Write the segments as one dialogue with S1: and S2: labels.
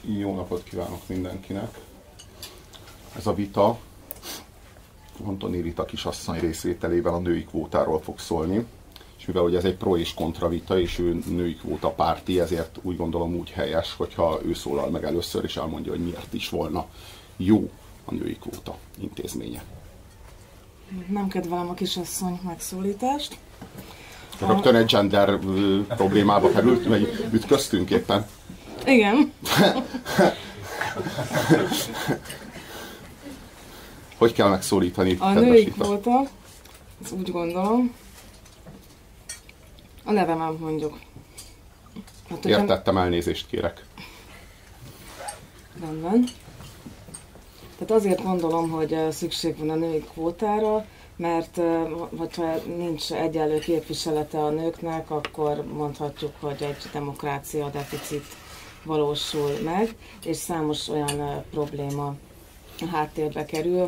S1: Jó napot kívánok mindenkinek! Ez a vita Antoni Rita kisasszony részvételével a női kvótáról fog szólni, és mivel hogy ez egy pro és kontra vita, és ő női kvóta párti, ezért úgy gondolom úgy helyes, hogyha ő szólal meg először, és elmondja, hogy miért is volna jó a női kvóta intézménye.
S2: Nem kedvelem a kisasszony megszólítást.
S1: Rögtön egy gender problémába került, vagy ütköztünk éppen.
S2: Igen.
S1: Hogy kell megszólítani?
S2: A női kvóta, ez úgy gondolom, a nevemet mondjuk. Hát,
S1: értettem, elnézést kérek.
S2: Rendben. Tehát azért gondolom, hogy szükség van a női kvótára, mert hogyha nincs egyenlő képviselete a nőknek, akkor mondhatjuk, hogy egy demokrácia deficit valósul meg, és számos olyan probléma háttérbe kerül,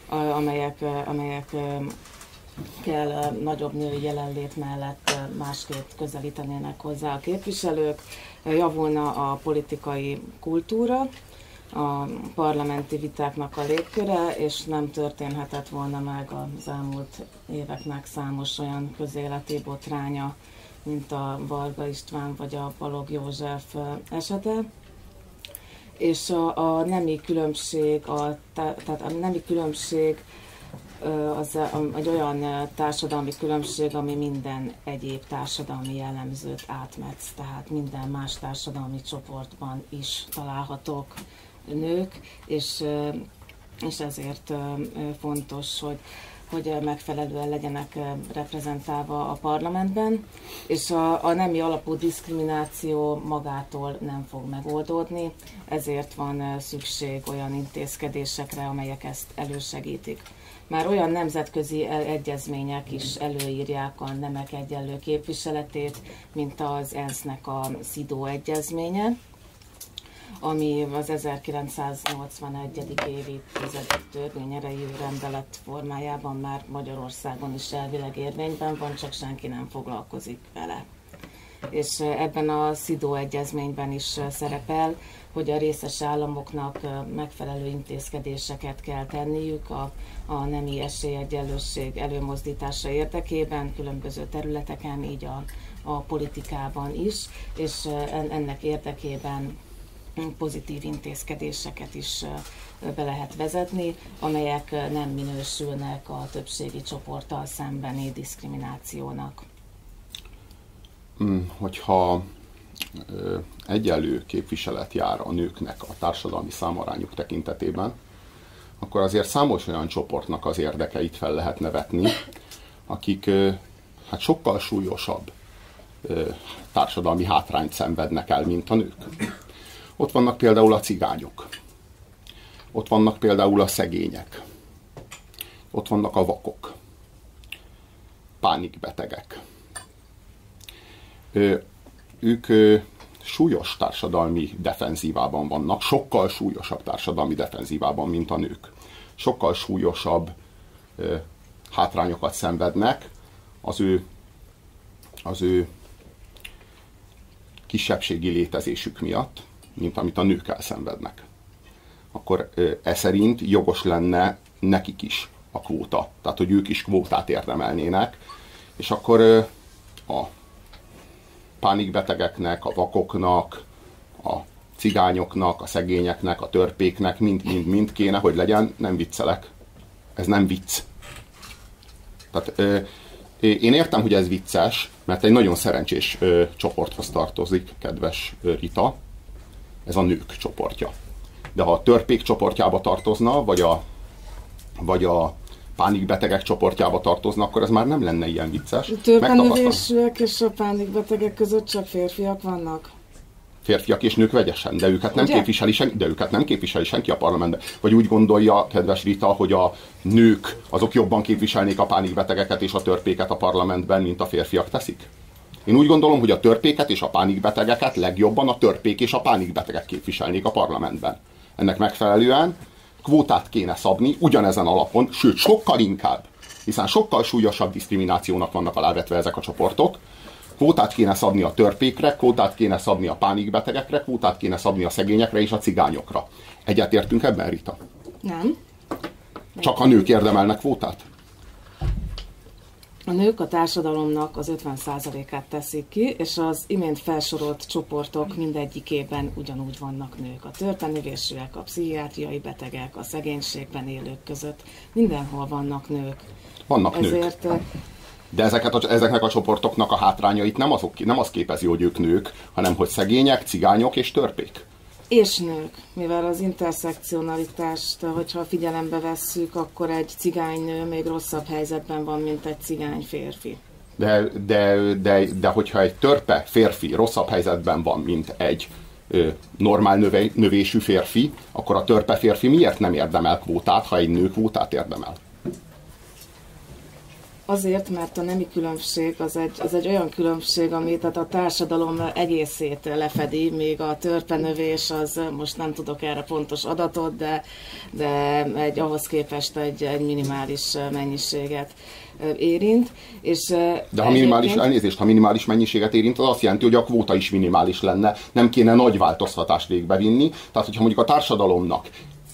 S2: amelyekkel nagyobb női jelenlét mellett másképp közelítenének hozzá a képviselők, javulna a politikai kultúra, a parlamenti vitáknak a légköre, és nem történhetett volna meg az elmúlt éveknek számos olyan közéleti botránya, mint a Varga István vagy a Balogh József esete. És a nemi különbség, tehát a nemi különbség az egy olyan társadalmi különbség, ami minden egyéb társadalmi jellemzőt átmetsz, tehát minden más társadalmi csoportban is találhatók nők, és ezért fontos, hogy megfelelően legyenek reprezentálva a parlamentben, és a nemi alapú diszkrimináció magától nem fog megoldódni, ezért van szükség olyan intézkedésekre, amelyek ezt elősegítik. Már olyan nemzetközi egyezmények is előírják a nemek egyenlő képviseletét, mint az ENSZ-nek a CEDAW egyezménye, ami az 1981. évi 10. törvény erejű rendelet formájában már Magyarországon is elvileg érvényben van, csak senki nem foglalkozik vele. És ebben a CEDAW egyezményben is szerepel, hogy a részes államoknak megfelelő intézkedéseket kell tenniük a nemi esélyegyenlőség előmozdítása érdekében, különböző területeken, így a politikában is, és ennek érdekében pozitív intézkedéseket is be lehet vezetni, amelyek nem minősülnek a többségi csoporttal szembeni diszkriminációnak.
S1: Hogyha egyenlő képviselet jár a nőknek a társadalmi számarányuk tekintetében, akkor azért számos olyan csoportnak az érdekeit fel lehetne vetni, akik hát sokkal súlyosabb társadalmi hátrányt szenvednek el, mint a nők. Ott vannak például a cigányok, ott vannak például a szegények, ott vannak a vakok, pánikbetegek. Ők súlyos társadalmi defenzívában vannak, sokkal súlyosabb társadalmi defenzívában, mint a nők. Sokkal súlyosabb hátrányokat szenvednek az ő kisebbségi létezésük miatt, mint amit a nők elszenvednek. Akkor szerint jogos lenne nekik is a kvóta. Tehát, hogy ők is kvótát érdemelnének, és akkor a pánikbetegeknek, a vakoknak, a cigányoknak, a szegényeknek, a törpéknek mind kéne, hogy legyen, nem viccelek. Ez nem vicc. Tehát én értem, hogy ez vicces, mert egy nagyon szerencsés csoporthoz tartozik, kedves Rita, ez a nők csoportja. De ha a törpék csoportjába tartozna, vagy a pánikbetegek csoportjába tartozna, akkor ez már nem lenne ilyen vicces.
S2: A törpenövésűek és a pánikbetegek között csak férfiak vannak?
S1: Férfiak és nők vegyesen, de őket nem képviseli senki a parlamentben. Vagy úgy gondolja, kedves Rita, hogy a nők azok jobban képviselnék a pánikbetegeket és a törpéket a parlamentben, mint a férfiak teszik? Én úgy gondolom, hogy a törpéket és a pánikbetegeket legjobban a törpék és a pánikbetegek képviselnék a parlamentben. Ennek megfelelően kvótát kéne szabni ugyanezen alapon, sőt, sokkal inkább, hiszen sokkal súlyosabb diszkriminációnak vannak alávetve ezek a csoportok, Kvótát kéne szabni a törpékre, kvótát kéne szabni a pánikbetegekre, kvótát kéne szabni a szegényekre és a cigányokra. Egyetértünk ebben, Rita?
S2: Nem.
S1: Csak a nők érdemelnek kvótát?
S2: A nők a társadalomnak az 50%-át teszik ki, és az imént felsorolt csoportok mindegyikében ugyanúgy vannak nők. A törpenövésűek, a pszichiátriai betegek, a szegénységben élők között mindenhol vannak nők.
S1: Vannak nők. De ezeknek a csoportoknak a hátrányait nem az képezi, hogy ők nők, hanem hogy szegények, cigányok és törpék.
S2: És nők, mivel az interszekcionalitást, hogyha figyelembe vesszük, akkor egy cigánynő még rosszabb helyzetben van, mint egy cigány férfi.
S1: De hogyha egy törpe férfi rosszabb helyzetben van, mint egy normál növésű férfi, akkor a törpe férfi miért nem érdemel kvótát, ha egy nő kvótát érdemel?
S2: Azért, mert a nemi különbség az egy olyan különbség, ami tehát a társadalom egészét lefedi, még a törpenövés az, most nem tudok erre pontos adatot, de ahhoz képest egy minimális mennyiséget érint.
S1: De ha minimális mennyiséget érint, az azt jelenti, hogy a kvóta is minimális lenne, nem kéne nagy változtatást végbevinni. Tehát, hogyha mondjuk a társadalomnak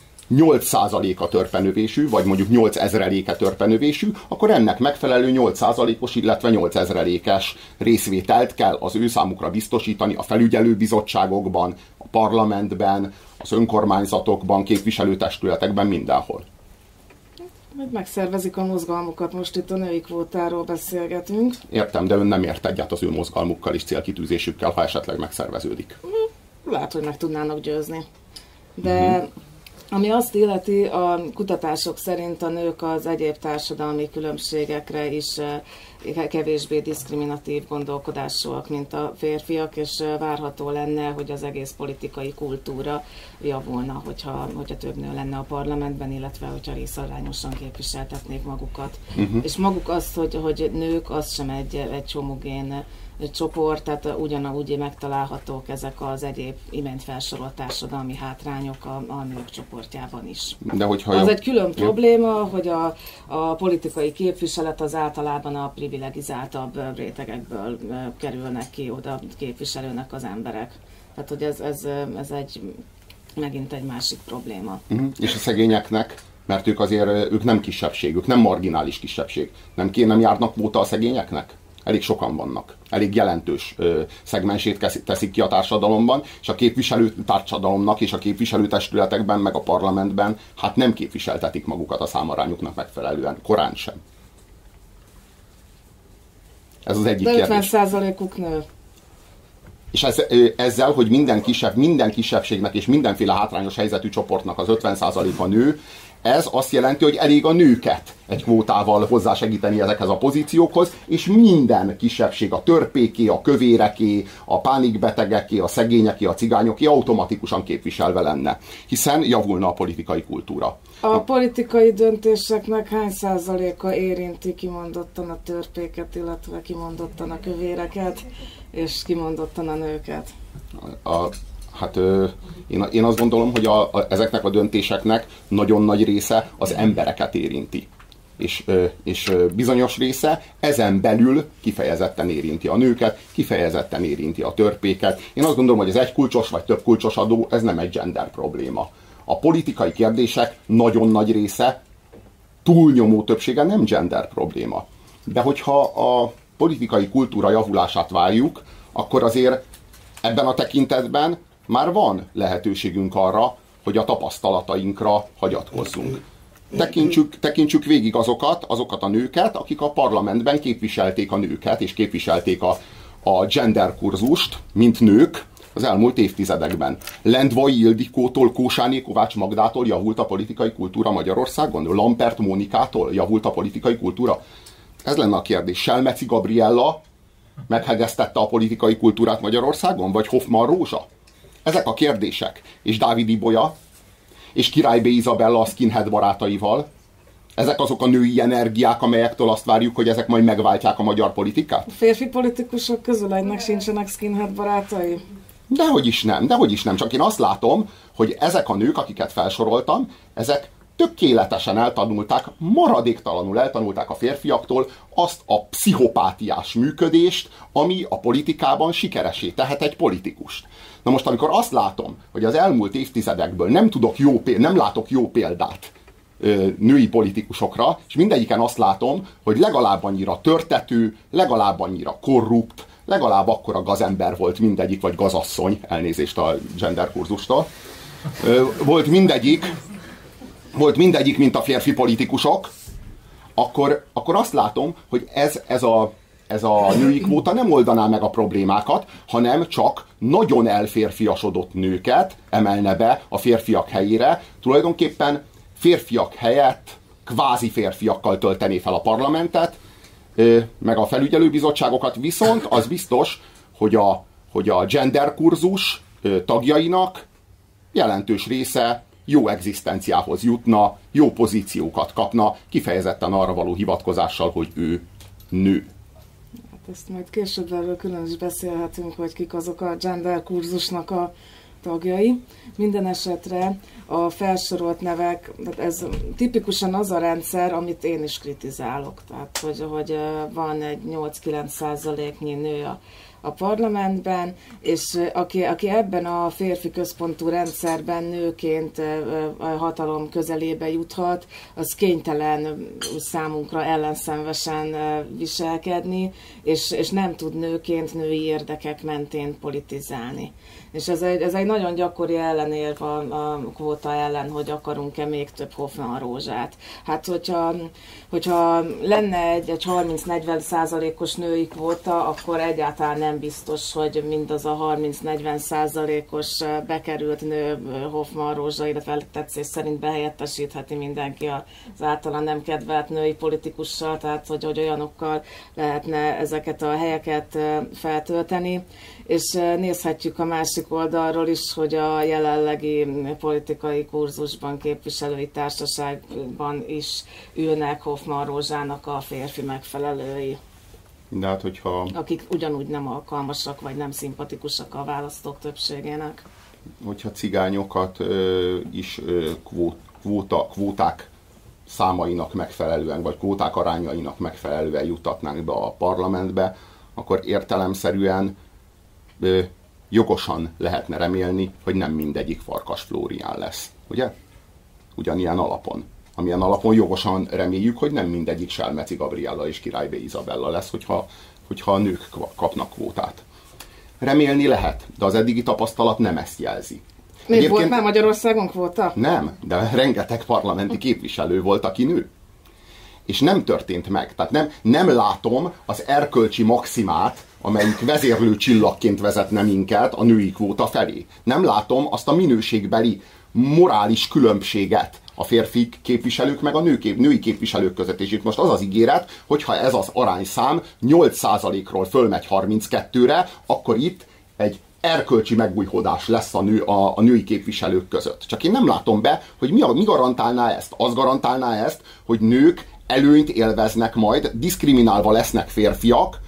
S1: 8%-a törpenövésű, vagy mondjuk 8000%-e törpenövésű, akkor ennek megfelelő 8%-os, illetve 8000%-es részvételt kell az ő számukra biztosítani a felügyelőbizottságokban, a parlamentben, az önkormányzatokban, képviselőtestületekben, mindenhol.
S2: Megszervezik a mozgalmukat, most itt a női kvótáról beszélgetünk.
S1: Értem, de ön nem ért egyet az ő mozgalmukkal és célkitűzésükkel, ha esetleg megszerveződik.
S2: Lehet, hogy meg tudnának győzni. De ami azt illeti, a kutatások szerint a nők az egyéb társadalmi különbségekre is kevésbé diszkriminatív gondolkodásúak, mint a férfiak, és várható lenne, hogy az egész politikai kultúra javulna, hogyha több nő lenne a parlamentben, illetve hogyha részarányosan képviseltetnék magukat. És maguk azt, hogy nők, az sem egy homogén csoport, tehát ugyanúgy megtalálhatók ezek az egyéb imént felsorolt társadalmi hátrányok a nők csoportjában is.
S1: De
S2: az egy külön probléma, hogy a politikai képviselet az általában a privilegizáltabb rétegekből kerülnek ki, oda képviselőnek az emberek. Tehát, hogy ez megint egy másik probléma.
S1: És a szegényeknek, mert ők nem kisebbség, ők nem marginális kisebbség. Nem járnak kvóta a szegényeknek? Elég sokan vannak. Elég jelentős szegmensét teszik ki a társadalomban, és a képviselő társadalomnak és a képviselőtestületekben, meg a parlamentben hát nem képviseltetik magukat a számarányuknak megfelelően. Korán sem. Ez az egyik kérdés.
S2: De 50%-uk nő.
S1: És ezzel, hogy minden kisebbségnek és mindenféle hátrányos helyzetű csoportnak az 50%-a nő, ez azt jelenti, hogy elég a nőket egy kvótával hozzásegíteni ezekhez a pozíciókhoz, és minden kisebbség, a törpéké, a kövéreké, a pánikbetegeké, a szegényeké, a cigányoké automatikusan képviselve lenne, hiszen javulna a politikai kultúra.
S2: A politikai döntéseknek hány százaléka érinti kimondottan a törpéket, illetve kimondottan a kövéreket, és kimondottan a nőket?
S1: Én azt gondolom, hogy ezeknek a döntéseknek nagyon nagy része az embereket érinti. És bizonyos része ezen belül kifejezetten érinti a nőket, kifejezetten érinti a törpéket. Én azt gondolom, hogy az egykulcsos vagy többkulcsos adó, ez nem egy gender probléma. A politikai kérdések nagyon nagy része, túlnyomó többsége nem gender probléma. De hogyha a politikai kultúra javulását várjuk, akkor azért ebben a tekintetben már van lehetőségünk arra, hogy a tapasztalatainkra hagyatkozzunk. Tekintsük végig azokat a nőket, akik a parlamentben képviselték a nőket, és képviselték a gender kurzust, mint nők az elmúlt évtizedekben. Lendvai Ildikótól, Kósáné Kovács Magdától javult a politikai kultúra Magyarországon? Lampert Mónikától javult a politikai kultúra? Ez lenne a kérdés. Selmeci Gabriella meghegesztette a politikai kultúrát Magyarországon? Vagy Hoffman Rózsa? Ezek a kérdések. És Dávid Ibolya, és Király B. Izabella a skinhead barátaival. Ezek azok a női energiák, amelyektől azt várjuk, hogy ezek majd megváltják a magyar politikát?
S2: A férfi politikusok közül egynek sincsenek skinhead barátai?
S1: Dehogy is nem. Csak én azt látom, hogy ezek a nők, akiket felsoroltam, ezek tökéletesen eltanulták, maradéktalanul eltanulták a férfiaktól azt a pszichopátiás működést, ami a politikában sikeresé tehet egy politikust. Na most, amikor azt látom, hogy az elmúlt évtizedekből nem látok jó példát női politikusokra, és mindegyiken azt látom, hogy legalább annyira törtető, legalább annyira korrupt, legalább akkora gazember volt mindegyik, vagy gazasszony, elnézést a gender kurzustól, volt mindegyik, mint a férfi politikusok, akkor azt látom, hogy ez a női kvóta nem oldaná meg a problémákat, hanem csak nagyon elférfiasodott nőket emelne be a férfiak helyére. Tulajdonképpen férfiak helyett kvázi férfiakkal töltené fel a parlamentet, meg a felügyelőbizottságokat, viszont az biztos, hogy a gender kurzus tagjainak jelentős része jó egzisztenciához jutna, jó pozíciókat kapna, kifejezetten arra való hivatkozással, hogy ő nő.
S2: Ezt majd később erről külön is beszélhetünk, hogy kik azok a gender kurzusnak a tagjai. Minden esetre a felsorolt nevek, ez tipikusan az a rendszer, amit én is kritizálok. Tehát, hogy van egy 8-9%-nyi nő a parlamentben, és aki ebben a férfi központú rendszerben nőként a hatalom közelébe juthat, az kénytelen számunkra ellenszenvesen viselkedni, és nem tud nőként női érdekek mentén politizálni. És ez egy nagyon gyakori ellenérv a kvóta ellen, hogy akarunk-e még több Hoffmann Rózsát. Hát, hogyha lenne egy 30-40%-os női kvóta, akkor egyáltalán nem biztos, hogy mindaz a 30-40%-os bekerült nő Hoffmann Rózsa, illetve tetszés szerint behelyettesítheti mindenki az általán nem kedvelt női politikussal, tehát hogy olyanokkal lehetne ezeket a helyeket feltölteni. És nézhetjük a másik oldalról is, hogy a jelenlegi politikai kurzusban, képviselői társaságban is ülnek Hoffmann Rózsának a férfi megfelelői.
S1: De hát,
S2: akik ugyanúgy nem alkalmasak, vagy nem szimpatikusak a választók többségének.
S1: Hogyha cigányokat is kvóták számainak megfelelően, vagy kvóták arányainak megfelelően juttatnánk be a parlamentbe, akkor értelemszerűen jogosan lehetne remélni, hogy nem mindegyik Farkas Flórián lesz. Ugye? Ugyanilyen alapon. Amilyen alapon jogosan reméljük, hogy nem mindegyik Selmeci Gabriella és Király B. Izabella lesz, hogyha a nők kapnak kvótát. Remélni lehet, de az eddigi tapasztalat nem ezt jelzi.
S2: Még volt már Magyarországon kvóta?
S1: Nem, de rengeteg parlamenti képviselő volt, aki nő. És nem történt meg. Tehát nem látom az erkölcsi maximát, amelyik vezérlő csillagként vezetne minket a női kvóta felé. Nem látom azt a minőségbeli morális különbséget a férfi képviselők meg a női képviselők között. És itt most az az ígéret, hogyha ez az arányszám 8%-ról fölmegy 32-re, akkor itt egy erkölcsi megbújhódás lesz a női képviselők között. Csak én nem látom be, hogy mi garantálná ezt. Az garantálná ezt, hogy nők előnyt élveznek majd, diszkriminálva lesznek férfiak,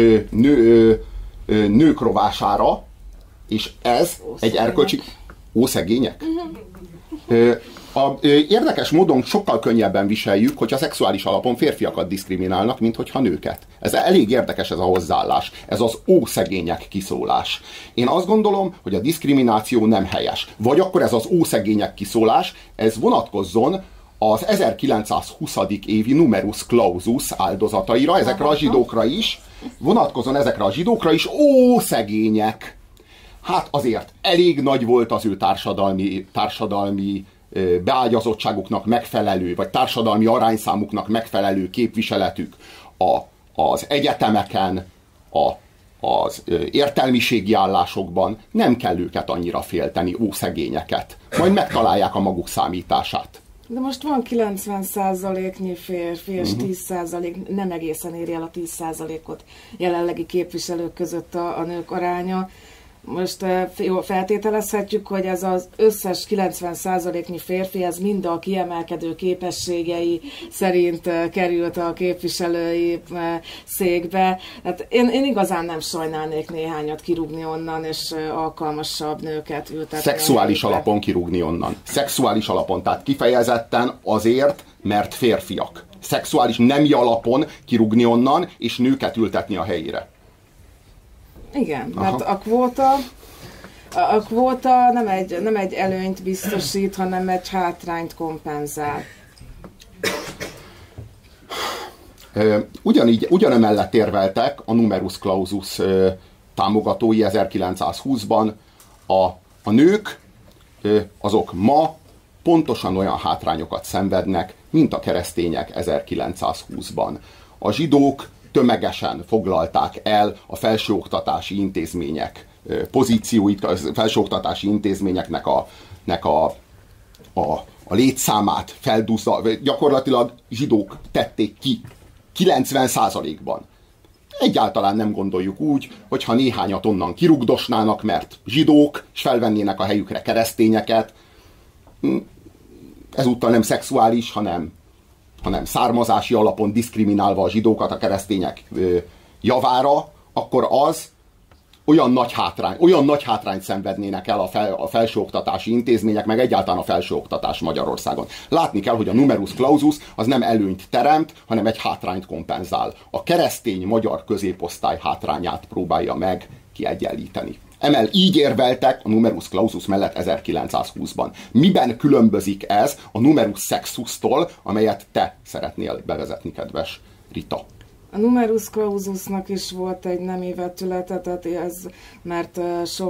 S1: nők rovására, és ez egy erkölcsi... Ószegények? Érdekes módon sokkal könnyebben viseljük, hogyha szexuális alapon férfiakat diszkriminálnak, mint hogyha nőket. Ez elég érdekes ez a hozzáállás. Ez az ószegények kiszólás. Én azt gondolom, hogy a diszkrimináció nem helyes. Vagy akkor ez az ószegények kiszólás, ez vonatkozzon az 1920. évi numerus clausus áldozataira, ezekre a zsidókra is, vonatkozon ezekre a zsidókra is, szegények. Hát azért elég nagy volt az ő társadalmi beágyazottságuknak megfelelő, vagy társadalmi arányszámuknak megfelelő képviseletük az egyetemeken, az értelmiségi állásokban. Nem kell őket annyira félteni, szegényeket. Majd megtalálják a maguk számítását.
S2: De most van 90%-nyi férfi, és 10% nem egészen éri el a 10%-ot jelenlegi képviselők között a nők aránya. most jó, feltételezhetjük, hogy ez az összes 90%-nyi férfi, ez mind a kiemelkedő képességei szerint került a képviselői székbe. Hát én igazán nem sajnálnék néhányat kirúgni onnan, és alkalmasabb nőket ültetni.
S1: Szexuális alapon kirúgni onnan. Szexuális alapon, tehát kifejezetten azért, mert férfiak. Szexuális nemi alapon kirúgni onnan, és nőket ültetni a helyére.
S2: Igen, mert a kvóta nem egy előnyt biztosít, hanem egy hátrányt kompenzál.
S1: Ugyanemellett érveltek a numerus clausus támogatói 1920-ban. A nők azok ma pontosan olyan hátrányokat szenvednek, mint a keresztények 1920-ban. A zsidók tömegesen foglalták el a felsőoktatási intézmények pozícióit, a felsőoktatási intézményeknek a létszámát feldúszva, gyakorlatilag zsidók tették ki 90%-ban. Egyáltalán nem gondoljuk úgy, hogyha néhányat onnan kirugdosnának, mert zsidók, és felvennének a helyükre keresztényeket, ezúttal nem szexuális, hanem származási alapon diszkriminálva a zsidókat a keresztények javára, akkor az olyan nagy hátrányt szenvednének el a felsőoktatási intézmények, meg egyáltalán a felsőoktatás Magyarországon. Látni kell, hogy a numerus clausus az nem előnyt teremt, hanem egy hátrányt kompenzál. A keresztény magyar középosztály hátrányát próbálja meg kiegyenlíteni. Így érveltek a numerus clausus mellett 1920-ban. Miben különbözik ez a numerus sexustól, amelyet te szeretnél bevezetni, kedves Rita?
S2: A numerus claususnak is volt egy nemi vetülete, tehát mert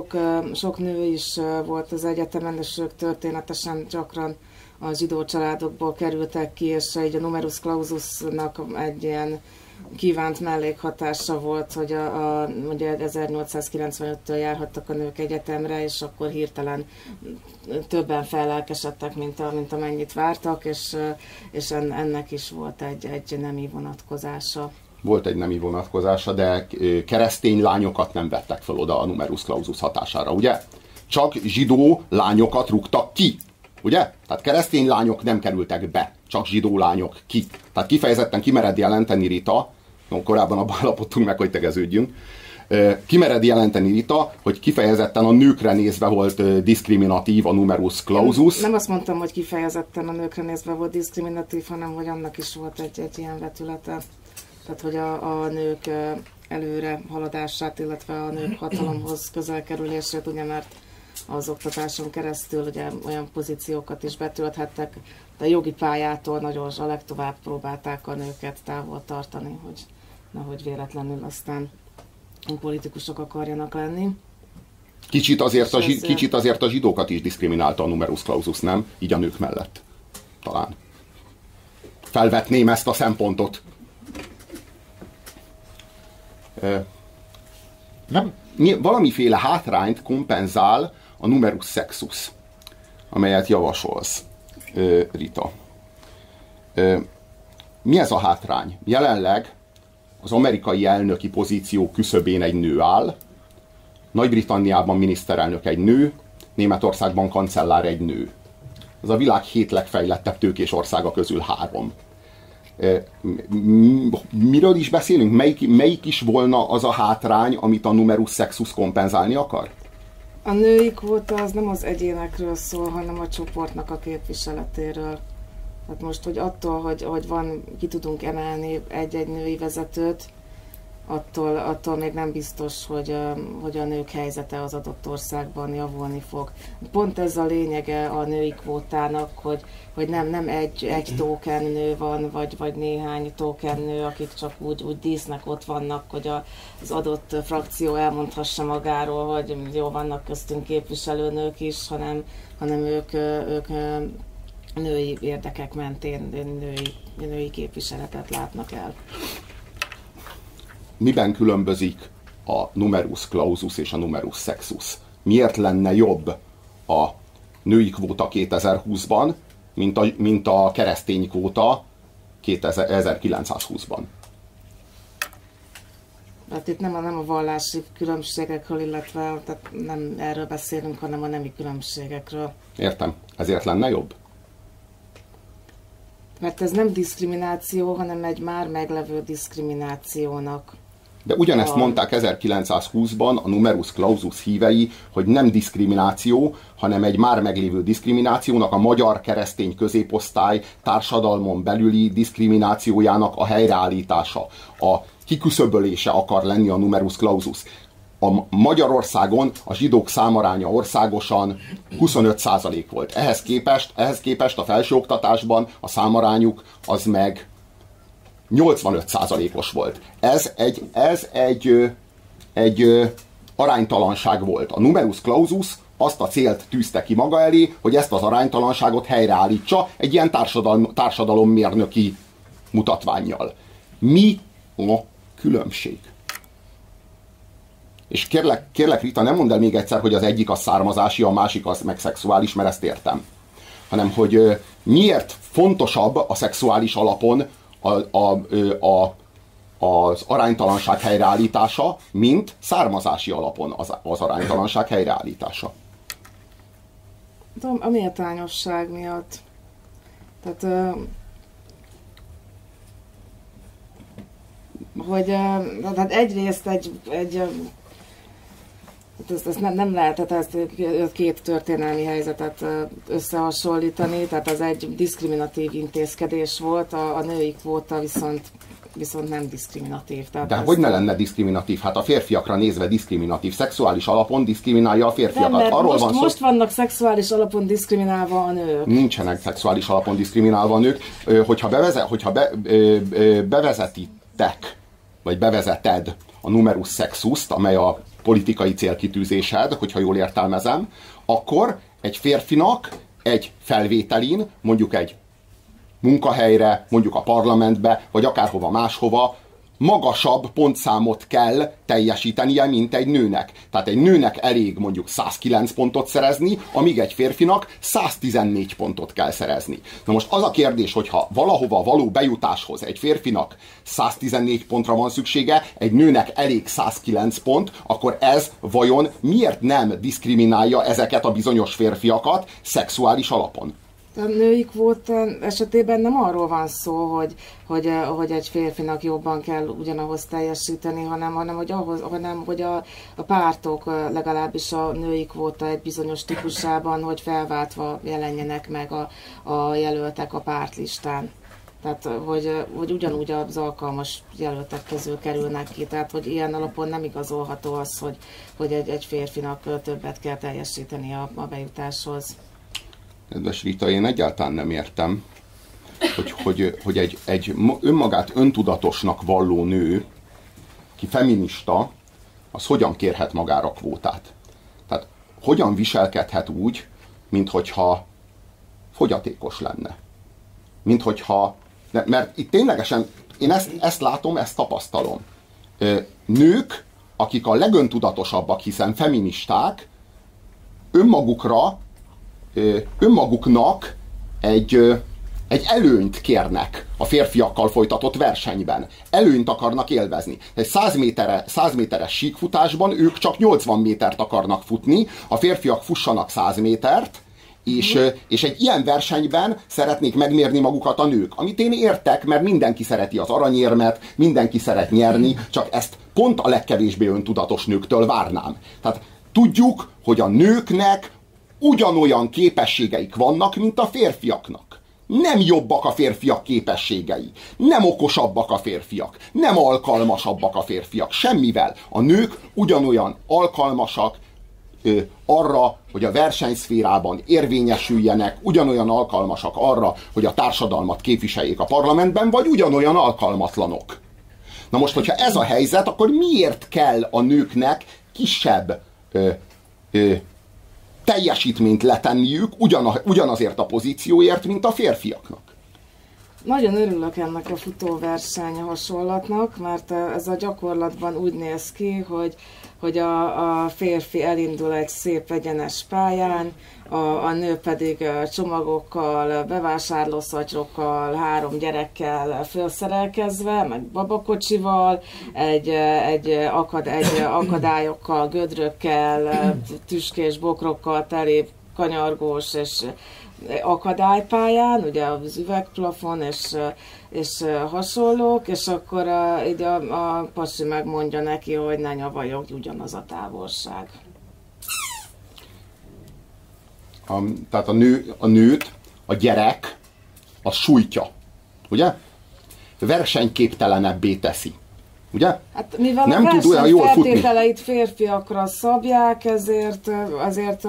S2: sok nő is volt az egyetemen, és ők történetesen gyakran a zsidó családokból kerültek ki, és így a numerus claususnak egy ilyen kívánt mellékhatása volt, hogy ugye 1895-től járhattak a nők egyetemre, és akkor hirtelen többen fellelkesedtek, mint amennyit vártak, és ennek is volt egy nemi vonatkozása.
S1: Volt egy nemi vonatkozása, de keresztény lányokat nem vettek fel oda a numerus clausus hatására, ugye? Csak zsidó lányokat rúgtak ki, ugye? Tehát keresztény lányok nem kerültek be, csak zsidó lányok ki. Tehát kifejezetten kimered jelenteni, Rita, korábban abban állapodtunk meg, hogy tegeződjünk, kimered jelenteni, Rita, hogy kifejezetten a nőkre nézve volt diszkriminatív a numerus clausus.
S2: Nem azt mondtam, hogy kifejezetten a nőkre nézve volt diszkriminatív, hanem hogy annak is volt egy ilyen vetülete. Tehát, hogy a nők előre haladását, illetve a nők hatalomhoz közel kerülését, ugye, mert az oktatáson keresztül ugye olyan pozíciókat is betölthettek, de a jogi pályától nagyon a legtovább próbálták a nőket távol tartani, hogy nehogy véletlenül aztán politikusok akarjanak lenni.
S1: Kicsit azért a zsidókat is diszkriminálta a numerus clausus, nem? Így a nők mellett. Talán. Felvetném ezt a szempontot. Valamiféle hátrányt kompenzál a numerus sexus, amelyet javasolsz, Rita. Mi ez a hátrány? Jelenleg az amerikai elnöki pozíció küszöbén egy nő áll, Nagy-Britanniában miniszterelnök egy nő, Németországban kancellár egy nő. Ez a világ 7 legfejlettebb tőkés országa közül 3. Miről is beszélünk? Melyik is volna az a hátrány, amit a numerus sexus kompenzálni akar?
S2: A női kvóta az nem az egyénekről szól, hanem a csoportnak a képviseletéről. Hát most, hogy attól, hogy ki tudunk emelni egy-egy női vezetőt, attól még nem biztos, hogy a nők helyzete az adott országban javulni fog. Pont ez a lényege a női kvótának, hogy nem egy token nő van, vagy néhány token nő, akik csak úgy dísznek ott vannak, hogy az adott frakció elmondhassa magáról, hogy jó, vannak köztünk képviselőnők is, hanem ők női érdekek mentén női képviseletet látnak el.
S1: Miben különbözik a numerus clausus és a numerus sexus? Miért lenne jobb a női kvóta 2020-ban, mint a keresztény kvóta 1920-ban?
S2: Hát itt nem a vallási különbségekről, illetve tehát nem erről beszélünk, hanem a nemi különbségekről.
S1: Értem. Ezért lenne jobb?
S2: Mert ez nem diszkrimináció, hanem egy már meglevő diszkriminációnak.
S1: De ugyanezt mondták 1920-ban a numerus clausus hívei, hogy nem diszkrimináció, hanem egy már meglévő diszkriminációnak, a magyar keresztény középosztály társadalmon belüli diszkriminációjának a helyreállítása, a kiküszöbölése akar lenni a numerus clausus. A Magyarországon a zsidók számaránya országosan 25% volt. Ehhez képest a felsőoktatásban a számarányuk az meg 85%-os volt. Ez egy aránytalanság volt. A numerus clausus azt a célt tűzte ki maga elé, hogy ezt az aránytalanságot helyreállítsa egy ilyen társadalommérnöki mutatvánnyal. Mi a különbség? És kérlek Rita, nem mondd el még egyszer, hogy az egyik az származási, a másik az meg szexuális, mert ezt értem. Hanem, hogy miért fontosabb a szexuális alapon az aránytalanság helyreállítása, mint származási alapon az aránytalanság helyreállítása.
S2: A méltányosság miatt. Tehát egyrészt ezt nem lehetett ezt két történelmi helyzetet összehasonlítani, tehát az egy diszkriminatív intézkedés volt, a női kvóta viszont nem diszkriminatív.
S1: Tehát de hogy ne lenne diszkriminatív? Hát a férfiakra nézve diszkriminatív. Szexuális alapon diszkriminálja a férfiakat.
S2: Nem, most vannak szexuális alapon diszkriminálva a nők.
S1: Nincsenek szexuális alapon diszkriminálva a nők. Hogyha bevezetitek, vagy bevezeted a numerus sexust, amely a politikai célkitűzésed, hogyha jól értelmezem, akkor egy férfinak egy felvételin, mondjuk egy munkahelyre, mondjuk a parlamentbe, vagy akárhova máshova, magasabb pontszámot kell teljesítenie, mint egy nőnek. Tehát egy nőnek elég mondjuk 109 pontot szerezni, amíg egy férfinak 114 pontot kell szerezni. Na most az a kérdés, hogyha valahova való bejutáshoz egy férfinak 114 pontra van szüksége, egy nőnek elég 109 pont, akkor ez vajon miért nem diszkriminálja ezeket a bizonyos férfiakat szexuális alapon?
S2: A női kvóta esetében nem arról van szó, hogy egy férfinak jobban kell ugyanahoz teljesíteni, hanem hogy a pártok legalábbis a női kvóta egy bizonyos típusában, hogy felváltva jelenjenek meg a jelöltek a pártlistán. Tehát, hogy ugyanúgy az alkalmas jelöltek közül kerülnek ki. Tehát, hogy ilyen alapon nem igazolható az, hogy egy férfinak többet kell teljesíteni a bejutáshoz.
S1: Kedves Rita, én egyáltalán nem értem, hogy egy önmagát öntudatosnak valló nő, ki feminista, az hogyan kérhet magára kvótát. Tehát hogyan viselkedhet úgy, minthogyha fogyatékos lenne. Mert itt ténylegesen, én ezt látom, ezt tapasztalom. Nők, akik a legöntudatosabbak, hiszen feministák, önmaguknak egy előnyt kérnek a férfiakkal folytatott versenyben. Előnyt akarnak élvezni. Egy 100 méteres síkfutásban ők csak 80 métert akarnak futni, a férfiak fussanak 100 métert, és egy ilyen versenyben szeretnék megmérni magukat a nők. Amit én értek, mert mindenki szereti az aranyérmet, mindenki szeret nyerni, csak ezt pont a legkevésbé öntudatos nőktől várnám. Tehát tudjuk, hogy a nőknek ugyanolyan képességeik vannak, mint a férfiaknak. Nem jobbak a férfiak képességei. Nem okosabbak a férfiak. Nem alkalmasabbak a férfiak. Semmivel. A nők ugyanolyan alkalmasak arra, hogy a versenyszférában érvényesüljenek, ugyanolyan alkalmasak arra, hogy a társadalmat képviseljék a parlamentben, vagy ugyanolyan alkalmatlanok. Na most, hogyha ez a helyzet, akkor miért kell a nőknek kisebb teljesítményt letenniük ugyanazért a pozícióért, mint a férfiaknak?
S2: Nagyon örülök ennek a futóverseny hasonlatnak, mert ez a gyakorlatban úgy néz ki, hogy a férfi elindul egy szép egyenes pályán, a nő pedig csomagokkal, bevásárlószatyrokkal, 3 gyerekkel felszerelkezve, meg babakocsival, egy akadályokkal, gödrökkel, tüskés bokrokkal teli kanyargós és akadálypályán, ugye az üvegplafon és hasonlók, és akkor így a pasi megmondja neki, hogy ne nyavajogj, ugyanaz a távolság.
S1: Tehát a nőt a gyerek a sújtja, ugye? Versenyképtelenebbé teszi, ugye?
S2: Hát mivel
S1: nem
S2: a
S1: tud olyan jól futni.
S2: feltételeit férfiakra szabják, azért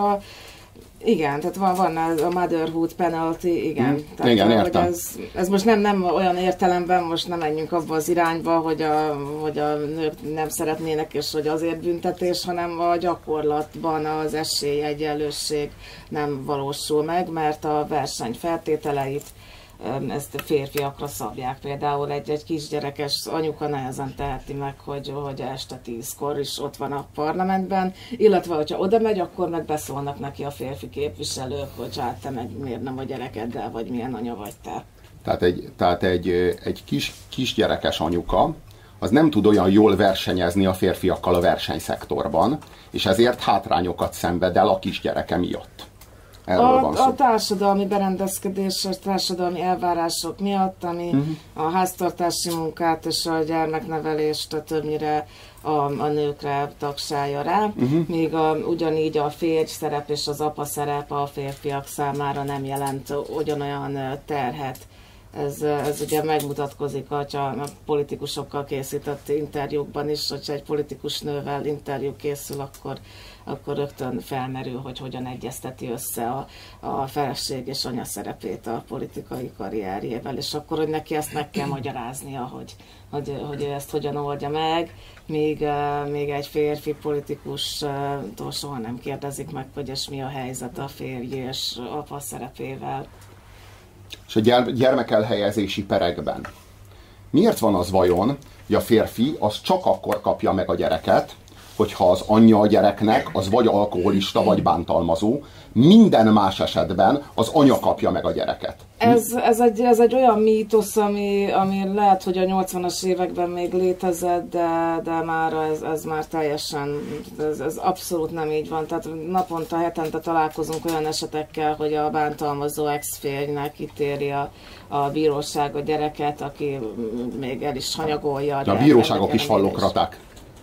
S2: igen, tehát van a motherhood penalty, igen. Tehát,
S1: igen, értem.
S2: Ez most nem olyan értelemben, most nem menjünk abba az irányba, hogy a nők nem szeretnének, és hogy azért büntetés, hanem a gyakorlatban az esélyegyenlőség nem valósul meg, mert a verseny feltételeit ezt férfiakra szabják. Például egy kisgyerekes anyuka nehezen teheti meg, hogy este 10-kor is ott van a parlamentben, illetve hogyha oda megy, akkor meg beszólnak neki a férfi képviselők, hogy hát te meg miért nem a gyerekeddel, vagy milyen anya vagy te.
S1: Tehát egy kisgyerekes anyuka az nem tud olyan jól versenyezni a férfiakkal a versenyszektorban, és ezért hátrányokat szenved el a kisgyereke miatt.
S2: A társadalmi berendezkedés, a társadalmi elvárások miatt, ami a háztartási munkát és a gyermeknevelést többnyire a nőkre tagsálja rá, míg ugyanígy a férj szerep és az apa szerep a férfiak számára nem jelent ugyanolyan terhet. Ez ugye megmutatkozik a politikusokkal készített interjúkban is, hogyha egy politikus nővel interjú készül, akkor rögtön felmerül, hogy hogyan egyezteti össze a feleség és anya szerepét a politikai karrierjével, és akkor, hogy neki ezt meg kell magyaráznia, hogy ő ezt hogyan oldja meg, még egy férfi politikustól soha nem kérdezik meg, hogy és mi a helyzet a férj és apa szerepével.
S1: És a gyermekelhelyezési perekben miért van az vajon, hogy a férfi az csak akkor kapja meg a gyereket, hogyha az anyja a gyereknek az vagy alkoholista, vagy bántalmazó, minden más esetben az anya kapja meg a gyereket?
S2: Ez egy olyan mítosz, ami lehet, hogy a 80-as években még létezett, de már ez már teljesen, ez abszolút nem így van. Tehát naponta, hetente találkozunk olyan esetekkel, hogy a bántalmazó ex-férjnek ítéli a bíróság a gyereket, aki még el is hanyagolja.
S1: A bíróságok is fallokraták.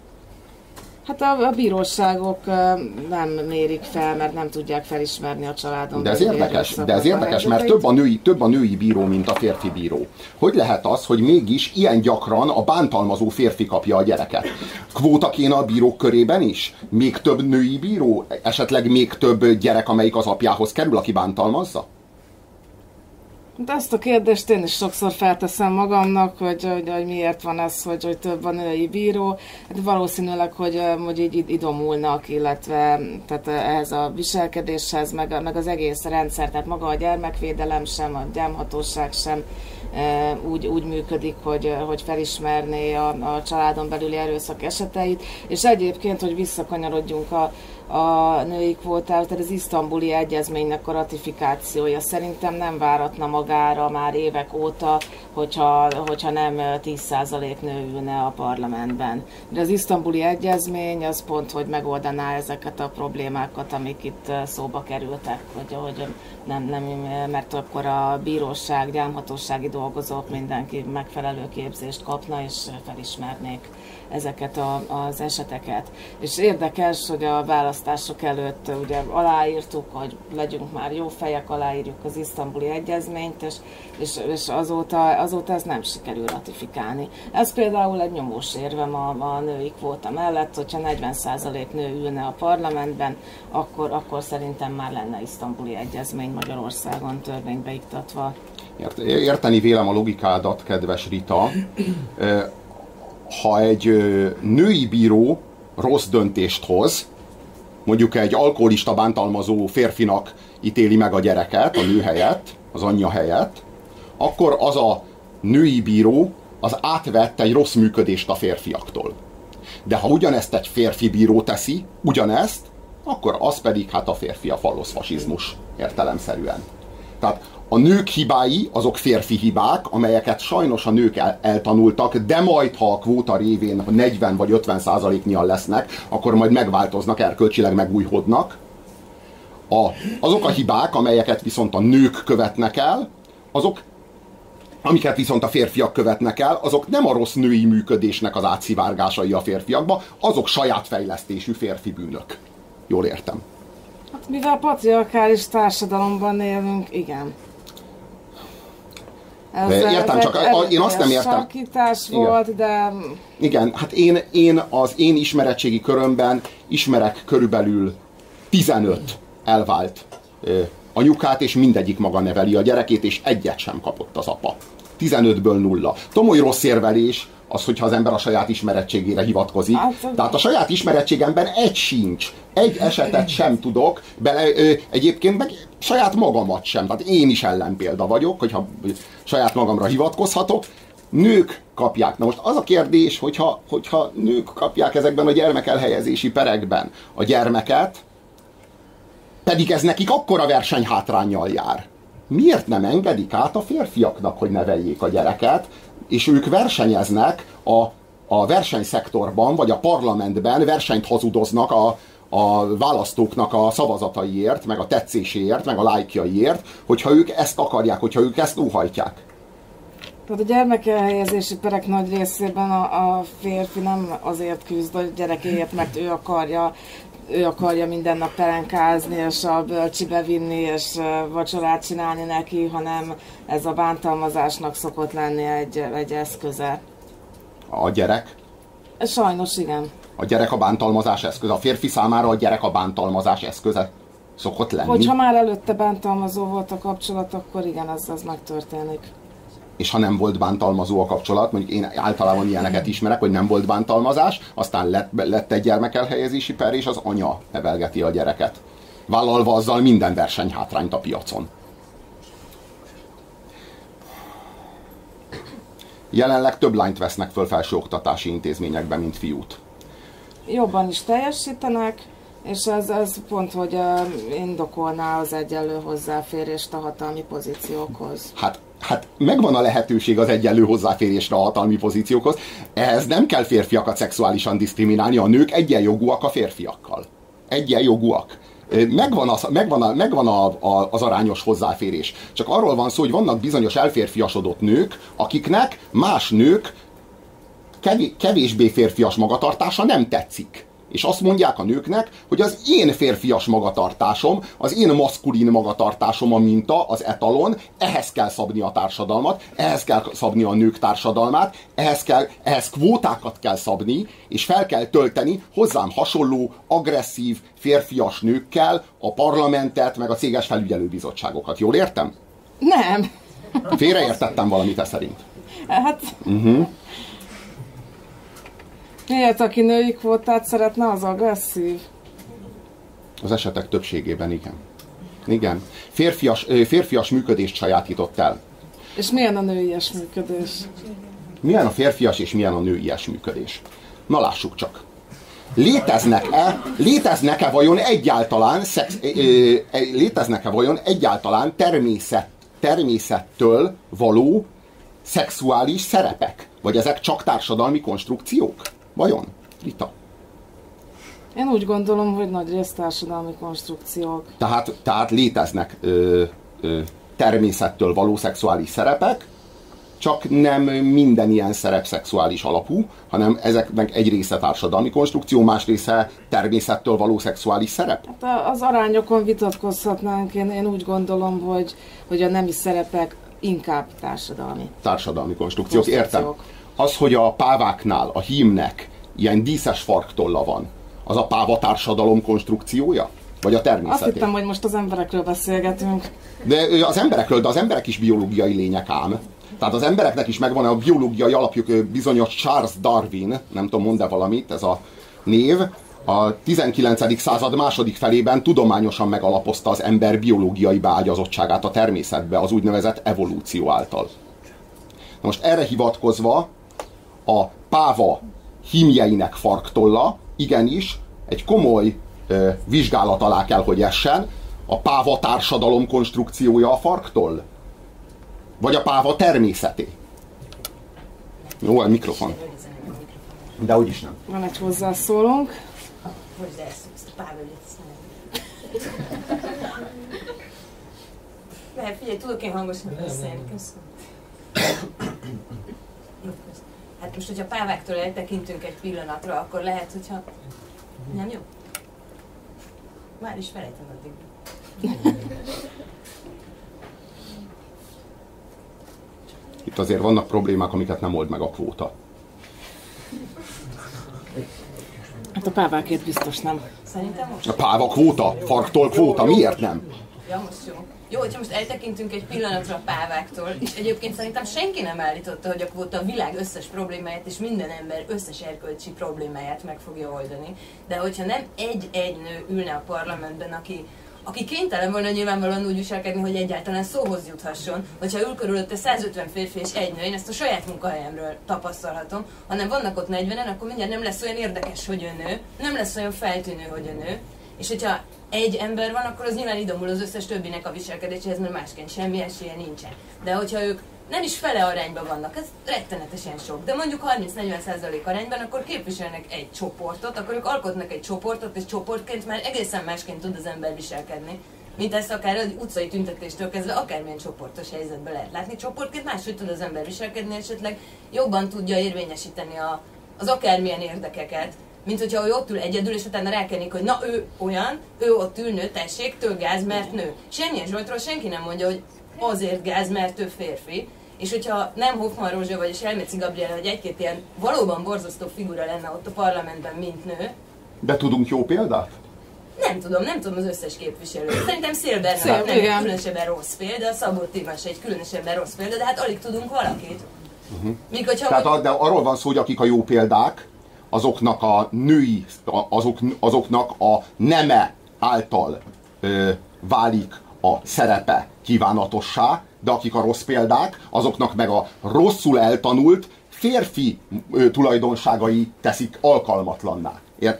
S2: Hát a bíróságok nem mérik fel, mert nem tudják felismerni a családon.
S1: De ez érdekes, mert több a női bíró, mint a férfi bíró. Hogy lehet az, hogy mégis ilyen gyakran a bántalmazó férfi kapja a gyereket? Kvóta kéne a bírók körében is? Még több női bíró? Esetleg még több gyerek, amelyik az apjához kerül, aki bántalmazza?
S2: De ezt a kérdést én is sokszor felteszem magamnak, hogy miért van ez, hogy több a női bíró. Hát valószínűleg, hogy így idomulnak, illetve tehát ehhez a viselkedéshez, meg az egész rendszer, tehát maga a gyermekvédelem sem, a gyámhatóság sem úgy működik, hogy felismerné a családon belüli erőszak eseteit, és egyébként, hogy visszakanyarodjunk a női kvótára, tehát az isztambuli egyezménynek a ratifikációja szerintem nem váratna magára már évek óta, hogyha nem 10% nő ülne a parlamentben. De az isztambuli egyezmény az pont, hogy megoldaná ezeket a problémákat, amik itt szóba kerültek, hogy nem, mert akkor a bíróság, gyámhatósági dolgozók mindenki megfelelő képzést kapna, és felismernék ezeket az eseteket. És érdekes, hogy a választások előtt ugye aláírtuk, hogy legyünk már jó fejek, aláírjuk az isztambuli egyezményt, és azóta ezt nem sikerül ratifikálni. Ez például egy nyomós érvem a női kvóta mellett, hogyha 40% nő ülne a parlamentben, akkor szerintem már lenne isztambuli egyezmény Magyarországon törvénybe iktatva.
S1: Érteni vélem a logikádat, kedves Rita. Ha egy női bíró rossz döntést hoz, mondjuk egy alkoholista bántalmazó férfinak ítéli meg a gyereket a nő helyett, az anyja helyett, akkor az a női bíró az átvett egy rossz működést a férfiaktól. De ha ugyanezt egy férfi bíró teszi, ugyanezt, akkor az pedig hát a férfi a falloszfasizmus értelemszerűen. Tehát a nők hibái azok férfi hibák, amelyeket sajnos a nők eltanultak, de majd, ha a kvóta révén 40 vagy 50%-nyian lesznek, akkor majd megváltoznak, erkölcsileg megújhodnak. Azok a hibák, amelyeket viszont a nők követnek el, amiket viszont a férfiak követnek el, azok nem a rossz női működésnek az átszivárgásai a férfiakba, azok saját fejlesztésű férfi bűnök. Jól értem.
S2: Hát mivel patriarkális társadalomban élünk, igen.
S1: Értem, csak én azt nem értem.
S2: Sarkítás volt, de...
S1: Igen, hát én az én ismeretségi körömben ismerek körülbelül 15 elvált anyukát, és mindegyik maga neveli a gyerekét, és egyet sem kapott az apa. 15-ből 0. Tomoly rossz érvelés az, hogyha az ember a saját ismerettségére hivatkozik. Tehát a saját ismerettségemben egy sincs. Egy esetet sem tudok, egyébként meg saját magamat sem. Tehát én is ellenpélda vagyok, hogyha saját magamra hivatkozhatok. Nők kapják. Na most az a kérdés, hogyha nők kapják ezekben a gyermekelhelyezési perekben a gyermeket, pedig ez nekik akkora versenyhátránnyal jár. Miért nem engedik át a férfiaknak, hogy neveljék a gyereket, és ők versenyeznek a versenyszektorban, vagy a parlamentben versenyt hazudoznak a választóknak a szavazataiért, meg a tetszéséért, meg a lájkjaiért, hogyha ők ezt akarják, hogyha ők ezt óhajtják.
S2: Tehát a gyermekelhelyezési perek nagy részében a férfi nem azért küzd a gyerekéért, mert ő akarja minden nap pelenkázni, és a bölcsibe vinni, és vacsorát csinálni neki, hanem ez a bántalmazásnak szokott lenni egy eszköze.
S1: A gyerek?
S2: Sajnos igen.
S1: A gyerek a bántalmazás eszköze. A férfi számára a gyerek a bántalmazás eszköze szokott lenni.
S2: Hogyha már előtte bántalmazó volt a kapcsolat, akkor igen, az megtörténik.
S1: És ha nem volt bántalmazó a kapcsolat, mondjuk én általában ilyeneket ismerek, hogy nem volt bántalmazás, aztán lett egy gyermekelhelyezési per, és az anya nevelgeti a gyereket. Vállalva azzal minden versenyhátrányt a piacon. Jelenleg több lányt vesznek föl felsőoktatási intézményekben, mint fiút.
S2: Jobban is teljesítenek, és ez pont, hogy indokolná az egyenlő hozzáférést a hatalmi pozíciókhoz.
S1: Hát megvan a lehetőség az egyenlő hozzáférésre a hatalmi pozíciókhoz. Ehhez nem kell férfiakat szexuálisan diszkriminálni, a nők egyenjogúak a férfiakkal. Egyenjogúak. Megvan az arányos hozzáférés. Csak arról van szó, hogy vannak bizonyos elférfiasodott nők, akiknek más nők kevésbé férfias magatartása nem tetszik. És azt mondják a nőknek, hogy az én férfias magatartásom, az én maszkulin magatartásom a minta, az etalon, ehhez kell szabni a társadalmat, ehhez kell szabni a nők társadalmát, ehhez kvótákat kell szabni, és fel kell tölteni hozzám hasonló, agresszív, férfias nőkkel a parlamentet, meg a céges felügyelőbizottságokat. Jól értem?
S2: Nem.
S1: Félreértettem valamit szerint.
S2: Hát... Miért, aki női kvótát szeretne, az agresszív?
S1: Az esetek többségében igen. Igen. Férfias működést sajátított el.
S2: És milyen a nőies működés?
S1: Milyen a férfias és milyen a nőies működés? Na lássuk csak. Léteznek-e vajon egyáltalán természettől való szexuális szerepek? Vagy ezek csak társadalmi konstrukciók? Vajon? Rita?
S2: Én úgy gondolom, hogy nagyrészt társadalmi konstrukciók.
S1: Tehát léteznek természettől való szexuális szerepek, csak nem minden ilyen szerep szexuális alapú, hanem ezeknek egy része társadalmi konstrukció, más része természettől való szexuális szerep.
S2: Hát az arányokon vitatkozhatnánk, én úgy gondolom, hogy a nemi szerepek inkább társadalmi
S1: konstrukciók. Értem. Az, hogy a páváknál, a hímnek ilyen díszes farktolla van, az a páva társadalom konstrukciója? Vagy a természeté?
S2: Azt hittem, hogy most az emberekről beszélgetünk.
S1: De az emberek is biológiai lények ám. Tehát az embereknek is megvan a biológiai alapjuk, bizonyos Charles Darwin, nem tudom, mond-e valamit, ez a név, a 19. század második felében tudományosan megalapozta az ember biológiai beágyazottságát a természetbe, az úgynevezett evolúció által. Most erre hivatkozva a Páva hímjeinek farktolla igenis egy komoly vizsgálat alá kell, hogy essen. A páva társadalom konstrukciója a farktoll? Vagy a páva természeté? Jó, a mikrofon. De úgyis nem.
S2: Van egy hozzászólónk.
S3: Hogy elszúsz a pávölét. Mert figyelj, tudok én hangosan beszélni. Köszönöm. Hát most, hogyha páváktól eltekintünk egy pillanatra, akkor lehet, hogyha... Nem jó? Már is felejtem addig.
S1: Itt azért vannak problémák, amiket nem old meg a kvóta.
S2: Hát a pávákért biztos nem.
S3: Szerintem most?
S1: A páva kvóta, farktól kvóta, miért nem?
S3: Ja, most jó. Jó, hogyha most eltekintünk egy pillanatra a páváktól, és egyébként szerintem senki nem állította, hogy a kvóta a világ összes problémáját és minden ember összes erkölcsi problémáját meg fogja oldani. De hogyha nem egy nő ülne a parlamentben, aki kénytelen volna nyilvánvalóan úgy viselkedni, hogy egyáltalán szóhoz juthasson, hogyha ül körülötte 150 férfi és egy nő, én ezt a saját munkahelyemről tapasztalhatom, hanem vannak ott 40-en, akkor mindjárt nem lesz olyan érdekes, hogy ő nő, nem lesz olyan feltűnő, hogy ő nő, és hogyha egy ember van, akkor az nyilván idomul az összes többinek a viselkedéséhez, mert másként semmi esélye nincsen. De hogyha ők nem is fele arányban vannak, ez rettenetesen sok, de mondjuk 30-40% arányban, akkor képviselnek egy csoportot, akkor ők alkotnak egy csoportot, és csoportként már egészen másként tud az ember viselkedni, mint ezt akár az utcai tüntetéstől kezdve akármilyen csoportos helyzetben lehet látni. Csoportként máshogy tud az ember viselkedni, esetleg jobban tudja érvényesíteni az akármilyen érdekeket, mint hogyha ő ott ül egyedül, és utána rákennék, hogy na ő olyan, ő ott ül nő, tessék, től gáz, mert nő. Semmilyen Zsoltról senki nem mondja, hogy azért gáz, mert ő férfi. És hogyha nem Hoffmann Rózsa vagy Selmeci Gabriella, vagy egy-két ilyen valóban borzasztó figura lenne ott a parlamentben, mint nő.
S1: De tudunk jó példát?
S3: Nem tudom az összes képviselőt. Szerintem Szél Bernadett nem egy különösebben rossz példa, Szabó Timas egy különösebben rossz példa, de hát alig tudunk valakit. Míg,
S1: Tehát de arról van szó, hogy akik a jó példák, azoknak a női, azoknak a neme által válik a szerepe kívánatossá, de akik a rossz példák, azoknak meg a rosszul eltanult férfi tulajdonságai teszik alkalmatlanná.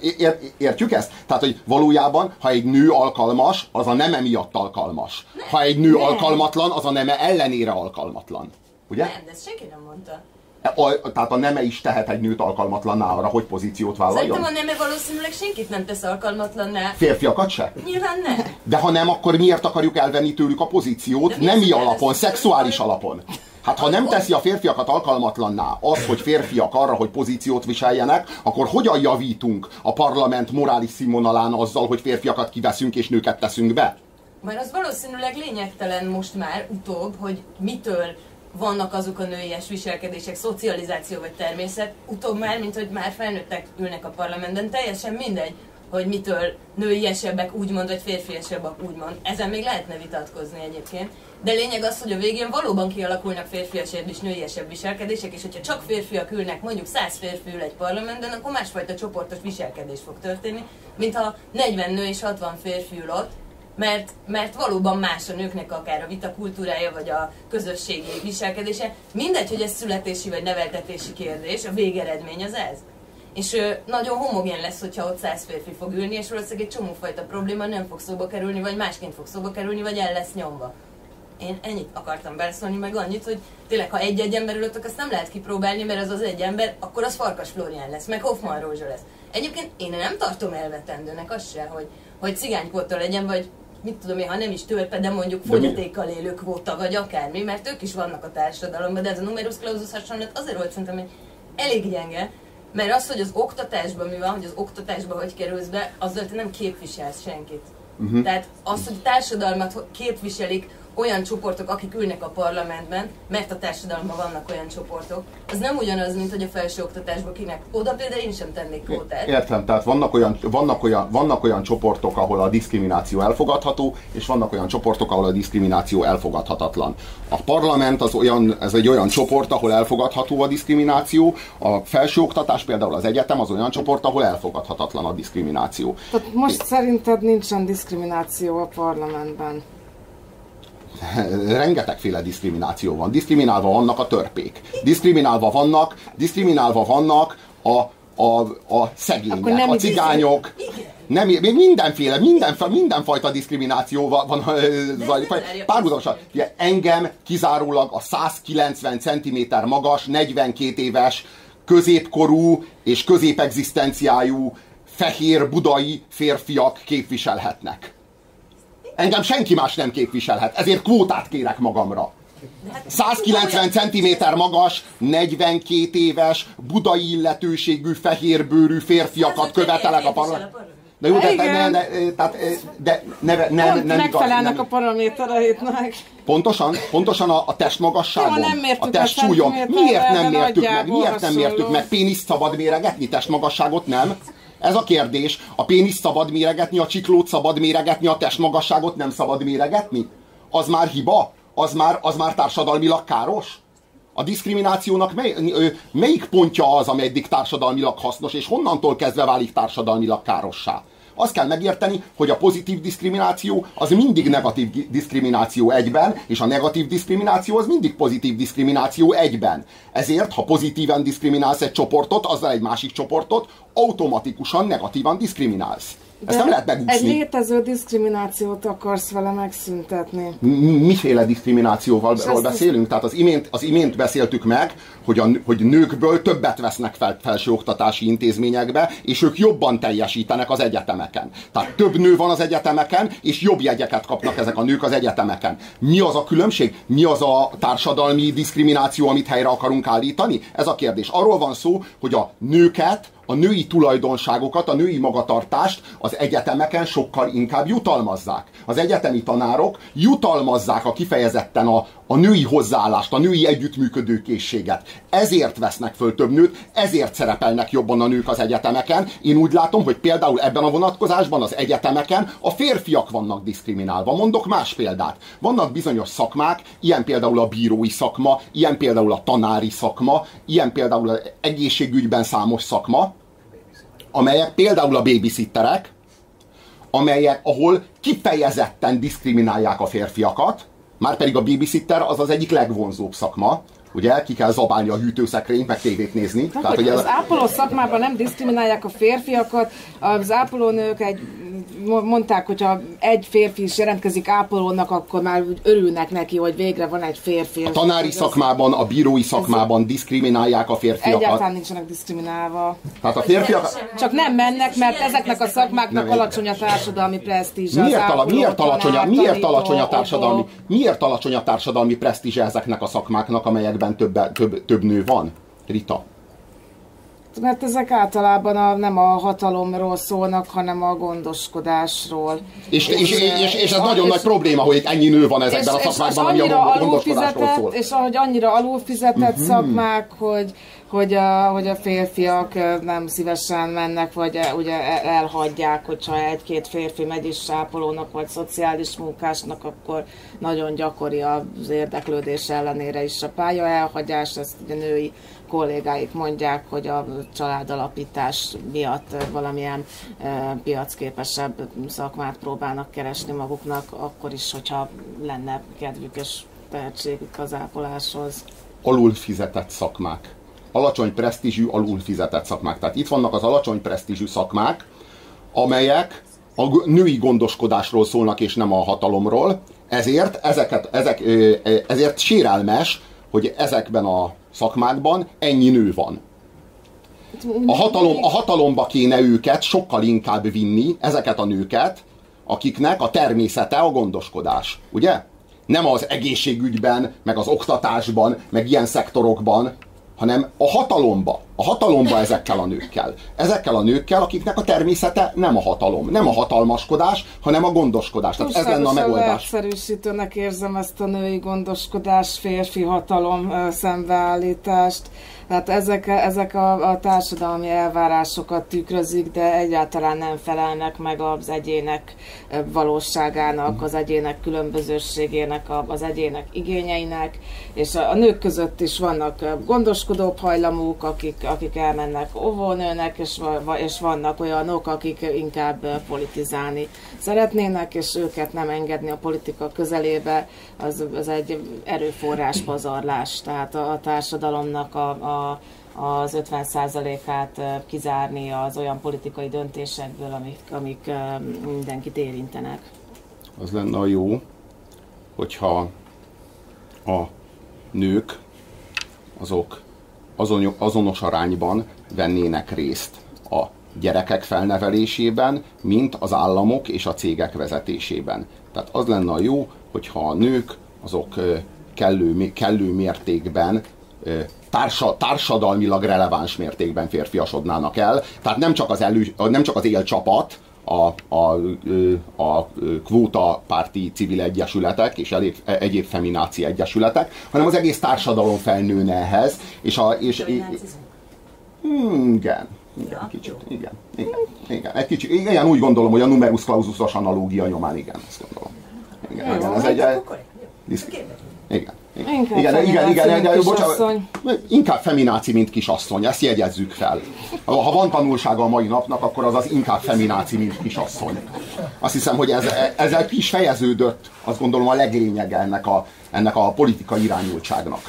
S1: Értjük ezt? Tehát, hogy valójában, ha egy nő alkalmas, az a neme miatt alkalmas. Ha egy nő alkalmatlan, az a neme ellenére alkalmatlan. Ugye?
S3: Nem, de ezt senki nem mondta.
S1: Tehát a neme is tehet egy nőt alkalmatlanná arra, hogy pozíciót vállaljon?
S3: Szerintem a neme valószínűleg senkit nem tesz alkalmatlanná.
S1: Férfiakat se?
S3: Nyilván nem.
S1: De ha nem, akkor miért akarjuk elvenni tőlük a pozíciót? Nemi alapon, szexuális alapon. Hát ha nem teszi a férfiakat alkalmatlanná az, hogy férfiak arra, hogy pozíciót viseljenek, akkor hogyan javítunk a parlament morális színvonalán azzal, hogy férfiakat kiveszünk és nőket teszünk be?
S3: Mert az valószínűleg lényegtelen most már utóbb, hogy mitől vannak azok a nőies viselkedések, szocializáció vagy természet, utóbb már, mint hogy már felnőttek ülnek a parlamentben, teljesen mindegy, hogy mitől nőiesebbek úgymond, vagy férfiesebbek úgymond. Ezen még lehetne vitatkozni egyébként. De lényeg az, hogy a végén valóban kialakulnak férfiesebb és nőiesebb viselkedések, és hogyha csak férfiak ülnek, mondjuk 100 férfi ül egy parlamentben, akkor másfajta csoportos viselkedés fog történni, mint ha 40 nő és 60 férfi ül ott, mert valóban más a nőknek akár a vitakultúrája, vagy a közösségi viselkedése. Mindegy, hogy ez születési vagy neveltetési kérdés, a végeredmény az ez. És nagyon homogén lesz, hogyha ott 100 férfi fog ülni, és valószínűleg egy csomófajta probléma nem fog szóba kerülni, vagy másként fog szóba kerülni, vagy el lesz nyomva. Én ennyit akartam beleszólni, meg annyit, hogy tényleg, ha egy ember ülöttök, azt nem lehet kipróbálni, mert az egy ember, akkor az Farkas Flórián lesz, meg Hoffmann Rózsa lesz. Egyébként én nem tartom elvetendőnek azt se, hogy cigánykvóta legyen, vagy mit tudom én, ha nem is törpe, de mondjuk fogyatékkal élő kvóta, vagy akármi, mert ők is vannak a társadalomban, de ez a numerus clausus hasonlat azért volt szerintem, hogy elég gyenge, mert az, hogy az oktatásban mi van, hogy az oktatásban hogy kerülsz be, azzal te nem képviselsz senkit. Tehát az, hogy a társadalmat képviselik olyan csoportok, akik ülnek a parlamentben, mert a társadalomban vannak olyan csoportok, az nem ugyanaz, mint hogy a felsőoktatásban kinek. Oda például én sem tennék kvótát.
S1: Értem, tehát vannak olyan csoportok, ahol a diszkrimináció elfogadható, és vannak olyan csoportok, ahol a diszkrimináció elfogadhatatlan. A parlament ez egy olyan csoport, ahol elfogadható a diszkrimináció, a felsőoktatás, például az egyetem az olyan csoport, ahol elfogadhatatlan a diszkrimináció.
S2: Tehát most szerinted nincsen diszkrimináció a parlamentben?
S1: rengetegféle diszkrimináció van. Diszkriminálva vannak a törpék. Diszkriminálva vannak a szegények, a cigányok. Nem, mindenfajta diszkrimináció van. Párhuzamosan. Engem kizárólag a 190 cm magas, 42 éves, középkorú és középegzisztenciájú fehér budai férfiak képviselhetnek. Engem senki más nem képviselhet, ezért kvótát kérek magamra. 190 cm magas, 42 éves, budai illetőségű, fehérbőrű férfiakat követelek a parlamentben. De jó, nem
S2: megfelelnek a paramétereitnek.
S1: Pontosan a testmagasságon, a testsúlyon. Miért nem mértük meg? Péniszt szabad méregetni, testmagasságot nem? Ez a kérdés. A péniszt szabad méregetni, a csiklót szabad méregetni, a testmagasságot nem szabad méregetni? Az már hiba? Az már társadalmilag káros? A diszkriminációnak melyik pontja az, amely eddig társadalmilag hasznos, és honnantól kezdve válik társadalmilag károssá? Azt kell megérteni, hogy a pozitív diszkrimináció az mindig negatív diszkrimináció egyben, és a negatív diszkrimináció az mindig pozitív diszkrimináció egyben. Ezért, ha pozitívan diszkriminálsz egy csoportot, azzal egy másik csoportot, automatikusan negatívan diszkriminálsz. Ezt nem lehet megúszni.
S2: Egy létező diszkriminációt akarsz vele megszüntetni.
S1: Miféle diszkriminációval beszélünk? Tehát az imént beszéltük meg, hogy nőkből többet vesznek fel felsőoktatási intézményekbe, és ők jobban teljesítenek az egyetemeken. Tehát több nő van az egyetemeken, és jobb jegyeket kapnak ezek a nők az egyetemeken. Mi az a különbség? Mi az a társadalmi diszkrimináció, amit helyre akarunk állítani? Ez a kérdés. Arról van szó, hogy a nőket, a női tulajdonságokat, a női magatartást az egyetemeken sokkal inkább jutalmazzák. Az egyetemi tanárok jutalmazzák a kifejezetten a női hozzáállást, a női együttműködőkészséget. Ezért vesznek föl több nőt, ezért szerepelnek jobban a nők az egyetemeken. Én úgy látom, hogy például ebben a vonatkozásban az egyetemeken a férfiak vannak diszkriminálva. Mondok más példát. Vannak bizonyos szakmák, ilyen például a bírói szakma, ilyen például a tanári szakma, ilyen például az egészségügyben számos szakma, amelyek például a babysitterek, ahol kifejezetten diszkriminálják a férfiakat, márpedig a babysitter az egyik legvonzóbb szakma, ugye, ki kell zabálni a hűtőszekrényt, meg tévét nézni.
S2: Tehát, hogy az ápoló szakmában nem diszkriminálják a férfiakat, az ápolónők mondták, hogyha egy férfi is jelentkezik ápolónak, akkor már örülnek neki, hogy végre van egy férfi.
S1: A tanári szakmában, a bírói szakmában diszkriminálják a férfiakat.
S2: Egyáltalán nincsenek diszkriminálva.
S1: Tehát a férfiak...
S2: Csak nem mennek, mert ezeknek a szakmáknak alacsony a társadalmi presztízse.
S1: Miért alacsony a társadalmi presztízse ezeknek a szakmáknak, amelyekben több nő van? Rita?
S2: Mert ezek általában nem a hatalomról szólnak, hanem a gondoskodásról.
S1: És ez nagyon nagy probléma, hogy ennyi nő van ezekben a szakmákban, ami a gondoskodásról szól.
S2: És ahogy annyira alulfizetett szakmák, hogy a férfiak nem szívesen mennek, vagy ugye elhagyják, hogyha egy-két férfi megy is ápolónak, vagy szociális munkásnak, akkor nagyon gyakori az érdeklődés ellenére is a pálya elhagyás, ezt ugye női kollégáik mondják, hogy a családalapítás miatt valamilyen piacképesebb szakmát próbálnak keresni maguknak, akkor is, hogyha lenne kedvük és tehetségük az ápoláshoz.
S1: Alulfizetett szakmák. Alacsony presztízsű, alulfizetett szakmák. Tehát itt vannak az alacsony presztízsű szakmák, amelyek a női gondoskodásról szólnak, és nem a hatalomról. Ezért sérelmes, hogy ezekben a szakmákban ennyi nő van. A hatalomba kéne őket sokkal inkább vinni, ezeket a nőket, akiknek a természete a gondoskodás. Ugye? Nem az egészségügyben, meg az oktatásban, meg ilyen szektorokban, hanem a hatalomba ezekkel a nőkkel. Ezekkel a nőkkel, akiknek a természete nem a hatalom, nem a hatalmaskodás, hanem a gondoskodás. Tehát ez lenne a megoldás.
S2: Leegyszerűsítőnek érzem ezt a női gondoskodás, férfi hatalom szembeállítást. Hát ezek a társadalmi elvárásokat tükrözik, de egyáltalán nem felelnek meg az egyének valóságának, az egyének különbözőségének, az egyének igényeinek, és a nők között is vannak gondoskodóbb hajlamúk, akik akik elmennek óvónőnek, és vannak olyanok, akik inkább politizálni szeretnének, és őket nem engedni a politika közelébe, az egy erőforrás pazarlás. Tehát a társadalomnak az 50%-át kizárni az olyan politikai döntésekből, amik mindenkit érintenek.
S1: Az lenne a jó, hogyha a nők azok azonos arányban vennének részt a gyerekek felnevelésében, mint az államok és a cégek vezetésében. Tehát az lenne a jó, hogyha a nők azok kellő mértékben, társadalmilag releváns mértékben férfiasodnának el. Tehát nem csak az élcsapat, a kvótapárti civil egyesületek és egyéb femináci egyesületek, hanem az egész társadalom felnőne ehhez. Igen, kicsit, igen. Egy kicsit, igen, úgy gondolom, hogy a numerus claususos analógia nyomán, igen, ezt gondolom. Igen, ez egy... Inkább femináci, mint kisasszony, ezt jegyezzük fel. Ha van tanulsága a mai napnak, akkor az inkább femináci, mint kisasszony. Azt hiszem, hogy ezzel ki is fejeződött, azt gondolom, a leglényege ennek a politikai irányultságnak.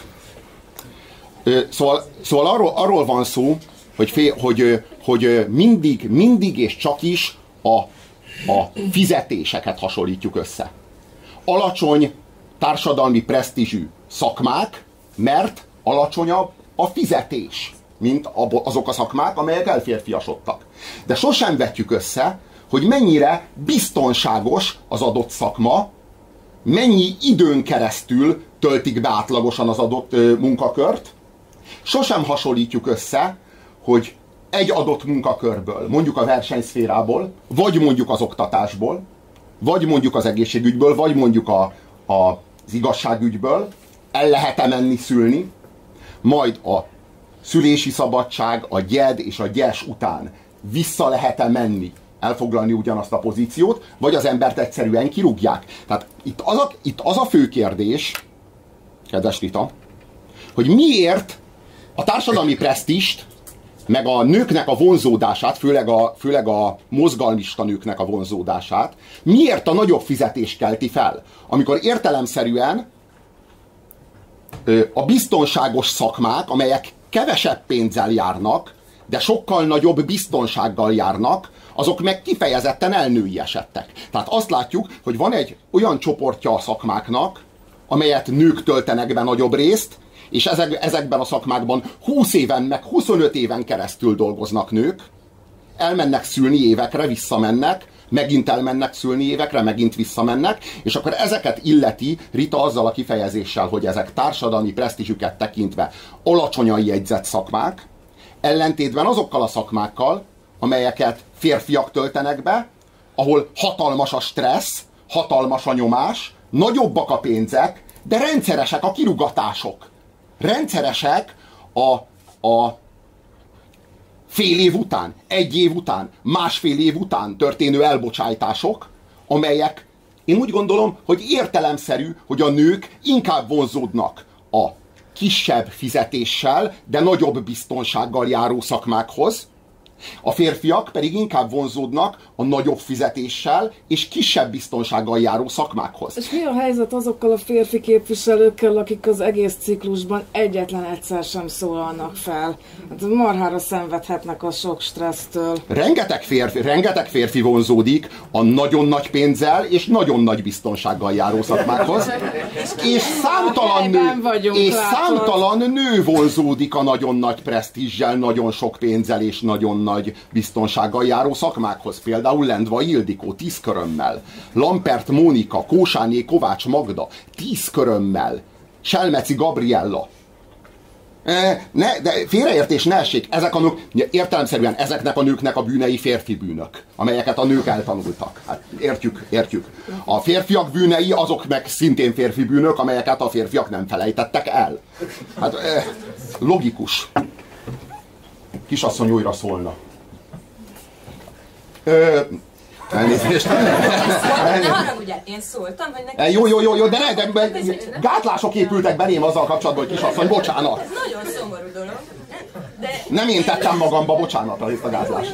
S1: Szóval arról van szó, hogy mindig és csak is a fizetéseket hasonlítjuk össze. Alacsony társadalmi presztízsű szakmák, mert alacsonyabb a fizetés, mint azok a szakmák, amelyek elférfiasodtak. De sosem vetjük össze, hogy mennyire biztonságos az adott szakma, mennyi időn keresztül töltik be átlagosan az adott munkakört. Sosem hasonlítjuk össze, hogy egy adott munkakörből, mondjuk a versenyszférából, vagy mondjuk az oktatásból, vagy mondjuk az egészségügyből, vagy mondjuk az igazságügyből el lehet-e menni szülni, majd a szülési szabadság, a gyed és a gyes után vissza lehet-e menni, elfoglalni ugyanazt a pozíciót, vagy az embert egyszerűen kirúgják. Tehát itt az a fő kérdés, kedves Rita, hogy miért a társadalmi presztist, meg a nőknek a vonzódását, főleg a mozgalmista nőknek a vonzódását, miért a nagyobb fizetés kelti fel? Amikor értelemszerűen a biztonságos szakmák, amelyek kevesebb pénzzel járnak, de sokkal nagyobb biztonsággal járnak, azok meg kifejezetten elnőiesedtek. Tehát azt látjuk, hogy van egy olyan csoportja a szakmáknak, amelyet nők töltenek be nagyobb részt, és ezekben a szakmákban 20 éven, meg 25 éven keresztül dolgoznak nők, elmennek szülni évekre, visszamennek, megint elmennek szülni évekre, megint visszamennek, és akkor ezeket illeti Rita azzal a kifejezéssel, hogy ezek társadalmi presztízsüket tekintve alacsonyan jegyzett szakmák, ellentétben azokkal a szakmákkal, amelyeket férfiak töltenek be, ahol hatalmas a stressz, hatalmas a nyomás, nagyobbak a pénzek, de rendszeresek a kirúgatások. Rendszeresek a fél év után, egy év után, másfél év után történő elbocsájtások, amelyek, én úgy gondolom, hogy értelemszerű, hogy a nők inkább vonzódnak a kisebb fizetéssel, de nagyobb biztonsággal járó szakmákhoz, a férfiak pedig inkább vonzódnak a nagyobb fizetéssel és kisebb biztonsággal járó szakmákhoz.
S2: És mi a helyzet azokkal a férfi képviselőkkel, akik az egész ciklusban egyetlen egyszer sem szólalnak fel? Hát marhára szenvedhetnek a sok stressztől.
S1: Rengeteg férfi vonzódik a nagyon nagy pénzzel és nagyon nagy biztonsággal járó szakmákhoz. És számtalan nő vonzódik a nagyon nagy presztízsel, nagyon sok pénzzel és nagyon nagy biztonsággal járó szakmákhoz. Például Lendvai Ildikó 10 körömmel, Lampert Mónika, Kósáné Kovács Magda 10 körömmel, Selmeci Gabriella. De félreértés ne essék, ezek a nők, értelemszerűen ezeknek a nőknek a bűnei férfi bűnök, amelyeket a nők eltanultak. Hát értjük. A férfiak bűnei azok meg szintén férfi bűnök, amelyeket a férfiak nem felejtettek el. Hát logikus. Kisasszony újra szólna. Elnézést.
S3: Ne haragudjál, én szóltam, hogy nekem...
S1: Jó, de gátlások épültek belém azzal kapcsolatban, hogy kisasszony, bocsánat.
S3: Ez nagyon szomorú dolog. De
S1: Nem én tettem magamba, bocsánat, a gázlást.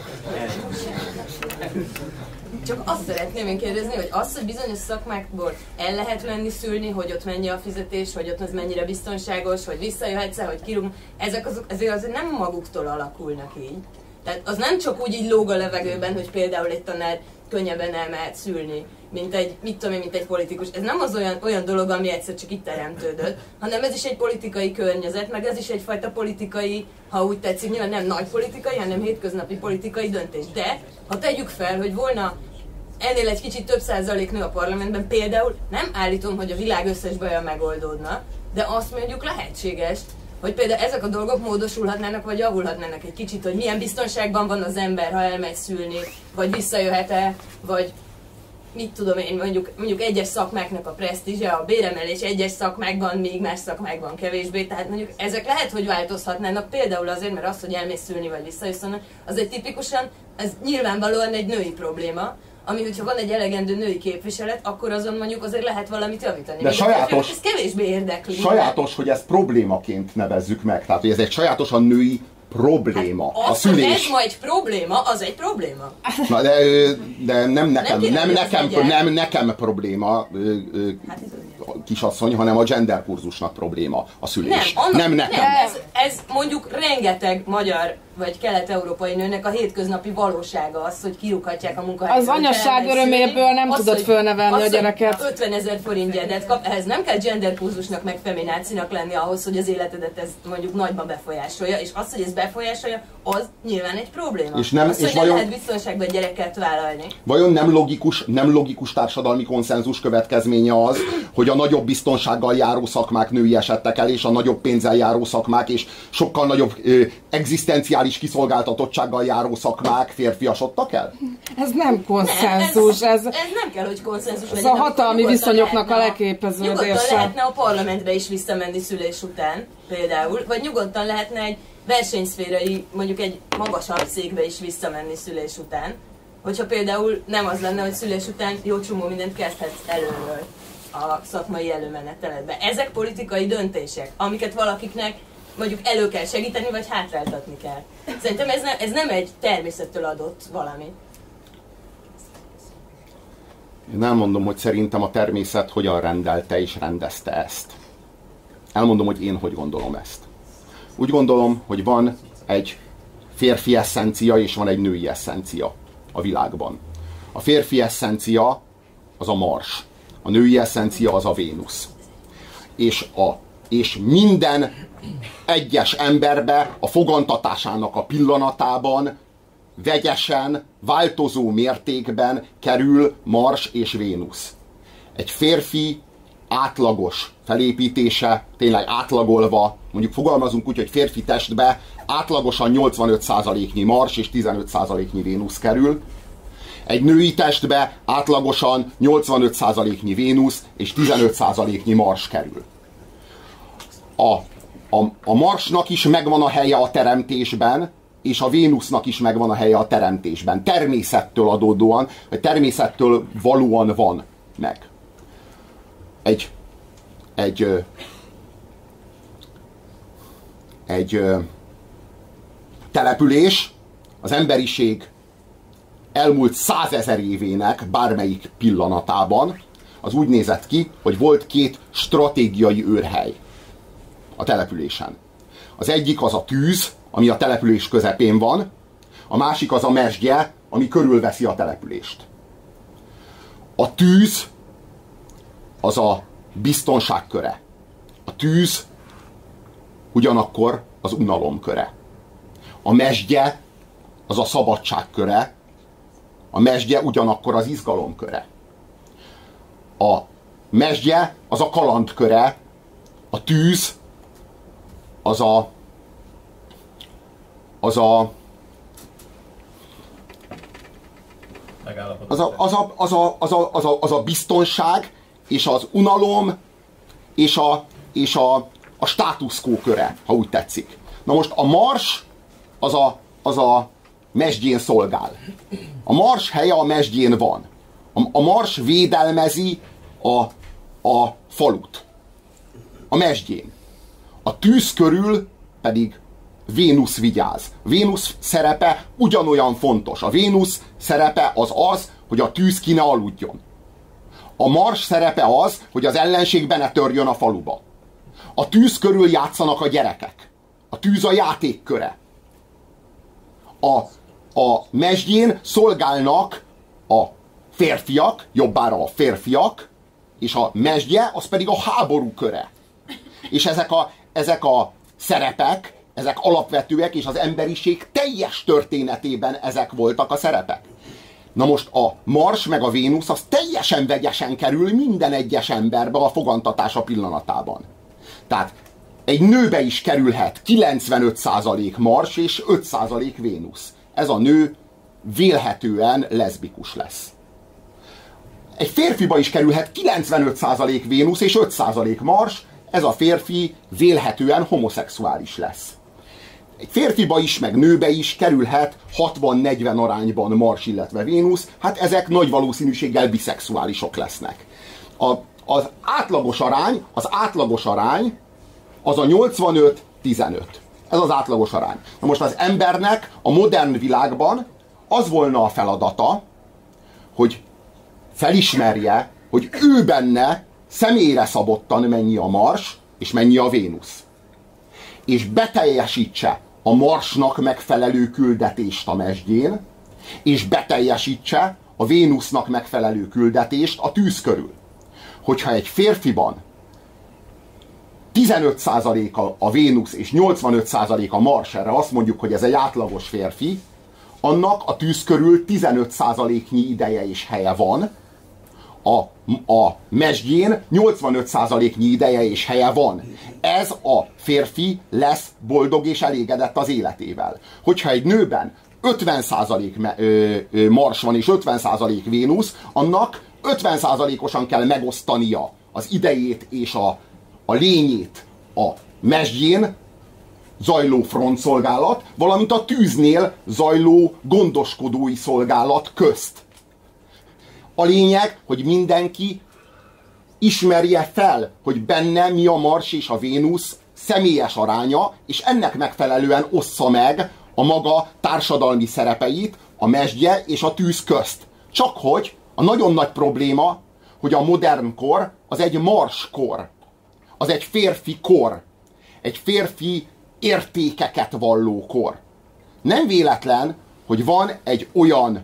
S3: Csak azt szeretném én kérdezni, hogy az, hogy bizonyos szakmákból el lehet menni szülni, hogy ott mennyi a fizetés, hogy ott az mennyire biztonságos, hogy visszajöhetsz-e, hogy kirúgunk, ezek azok azért nem maguktól alakulnak így. Tehát az nem csak úgy így lóg a levegőben, hogy például egy tanár könnyebben elmehet szülni, mint egy, mint egy politikus. Ez nem az olyan dolog, ami egyszer csak itt teremtődött, hanem ez is egy politikai környezet, meg ez is egyfajta politikai, ha úgy tetszik, nyilván nem nagy politikai, hanem hétköznapi politikai döntés. De ha tegyük fel, hogy volna ennél egy kicsit több százalék nő a parlamentben, például nem állítom, hogy a világ összes baja megoldódna, de azt mondjuk lehetséges, hogy például ezek a dolgok módosulhatnának, vagy javulhatnának egy kicsit, hogy milyen biztonságban van az ember, ha elmegy szülni, vagy visszajöhet-e, vagy mit tudom én, mondjuk egyes szakmáknak a presztízse, a béremelés egyes szakmákban, még más szakmákban kevésbé, tehát mondjuk ezek lehet, hogy változhatnának, például azért, mert az, hogy elmész szülni, vagy visszajössz, az egy tipikusan, ez nyilvánvalóan egy női probléma, ami, hogyha van egy elegendő női képviselet, akkor azon mondjuk azért lehet valamit javítani.
S1: De sajátos,
S3: ez kevésbé érdekli.
S1: Sajátos, hogy ezt problémaként nevezzük meg. Tehát, hogy ez egy sajátosan női probléma.
S3: Hát
S1: a szülés.
S3: Ez ma egy probléma, az egy probléma.
S1: Na, de nem nekem probléma, kisasszony, hanem a gender kurzusnak probléma a szülés. Nem nekem.
S3: Ez mondjuk rengeteg magyar vagy kelet-európai nőnek a hétköznapi valósága az, hogy kirúghatják a munkahelyet.
S2: Az anyasság öröméből nem tudod fölnevelni a gyereket.
S3: 50 000 forint gyedet kap, ehhez nem kell gender kurzusnak meg feminácinak lenni ahhoz, hogy az életedet ez mondjuk nagyban befolyásolja, és az, hogy ez befolyásolja, az nyilván egy probléma.
S1: És nem,
S3: az,
S1: és
S3: hogy
S1: vajon,
S3: nem lehet biztonságban gyereket vállalni.
S1: Vajon nem logikus társadalmi konszenzus következménye az, hogy a nagyobb biztonsággal járó szakmák női esettek el, és a nagyobb pénzzel járó szakmák, és sokkal nagyobb egzisztenciális kiszolgáltatottsággal járó szakmák férfiasodtak el?
S2: Ez nem konszenzus.
S3: Ez nem kell, hogy konszenzus legyen.
S2: Ez a hatalmi viszonyoknak a leképeződése.
S3: Nyugodtan lehetne a parlamentbe is visszamenni szülés után, például, vagy nyugodtan lehetne egy versenyszférai, mondjuk egy magasabb székbe is visszamenni szülés után. Hogyha például nem az lenne, hogy szülés után jó csomó mindent kezdhetsz előről a szakmai előmeneteletbe. Ezek politikai döntések, amiket valakiknek mondjuk elő kell segíteni, vagy hátráltatni kell. Szerintem ez nem egy természettől adott valami.
S1: Én elmondom, hogy szerintem a természet hogyan rendelte és rendezte ezt. Elmondom, hogy én hogy gondolom ezt. Úgy gondolom, hogy van egy férfi eszencia és van egy női eszencia a világban. A férfi eszencia az a Mars, a női eszencia az a Vénusz. És minden egyes emberbe a fogantatásának a pillanatában vegyesen, változó mértékben kerül Mars és Vénusz. Egy férfi átlagos felépítése, tényleg átlagolva, mondjuk fogalmazunk úgy, hogy férfi testbe átlagosan 85%-nyi Mars és 15%-nyi Vénusz kerül. Egy női testbe átlagosan 85%-nyi Vénusz és 15%-nyi Mars kerül. A Marsnak is megvan a helye a teremtésben, és a Vénusznak is megvan a helye a teremtésben. Természettől adódóan, vagy természettől valóan van meg. Egy település az emberiség elmúlt 100 000 évének bármelyik pillanatában az úgy nézett ki, hogy volt két stratégiai őrhely a településen. Az egyik az a tűz, ami a település közepén van, a másik az a mezgye, ami körülveszi a települést. A tűz az a biztonság köre. A tűz ugyanakkor az unalom köre. A mezgye az a szabadság köre, a mezgye ugyanakkor az izgalom köre. A mezgye az a kaland köre, a tűz az a biztonság és az unalom és a status quo köre, ha úgy tetszik. Na most a Mars az a mezgyén szolgál. A Mars helye a mezgyén van. A Mars védelmezi a falut. A mezgyén. A tűz körül pedig Vénusz vigyáz. Vénusz szerepe ugyanolyan fontos. A Vénusz szerepe az, hogy a tűz ki ne aludjon. A Mars szerepe az, hogy az ellenség be ne törjön a faluba. A tűz körül játszanak a gyerekek. A tűz a játékköre. A mesdjén szolgálnak a férfiak, jobbára a férfiak, és a mesdje az pedig a háború köre. És ezek a szerepek, ezek alapvetőek, és az emberiség teljes történetében ezek voltak a szerepek. Na most a Mars meg a Vénusz az teljesen vegyesen kerül minden egyes emberbe a fogantatása pillanatában. Tehát egy nőbe is kerülhet 95% Mars és 5% Vénusz. Ez a nő vélhetően leszbikus lesz. Egy férfiba is kerülhet 95% Vénusz és 5% Mars, ez a férfi vélhetően homoszexuális lesz. Egy férfiba is, meg nőbe is kerülhet 60-40 arányban Mars, illetve Vénusz, hát ezek nagy valószínűséggel biszexuálisok lesznek. Az átlagos arány az a 85-15. Ez az átlagos arány. Na most az embernek a modern világban az volna a feladata, hogy felismerje, hogy ő benne személyre szabottan mennyi a Mars, és mennyi a Vénusz. És beteljesítse a Marsnak megfelelő küldetést a mesdjén, és beteljesítse a Vénusznak megfelelő küldetést a tűz körül. Hogyha egy férfiban 15% a Vénusz és 85% a Mars, erre azt mondjuk, hogy ez egy átlagos férfi, annak a tűz körül 15%-nyi ideje és helye van, a mesdjén 85%-nyi ideje és helye van. Ez a férfi lesz boldog és elégedett az életével. Hogyha egy nőben 50% Mars van és 50% Vénusz, annak 50%-osan kell megosztania az idejét és a lényét a mesdjén zajló frontszolgálat, valamint a tűznél zajló gondoskodói szolgálat közt. A lényeg, hogy mindenki ismerje fel, hogy benne mi a Mars és a Vénusz személyes aránya, és ennek megfelelően ossza meg a maga társadalmi szerepeit a mesdje és a tűz közt. Csak hogy a nagyon nagy probléma, hogy a modern kor az egy Mars kor. Az egy férfi kor. Egy férfi értékeket valló kor. Nem véletlen, hogy van egy olyan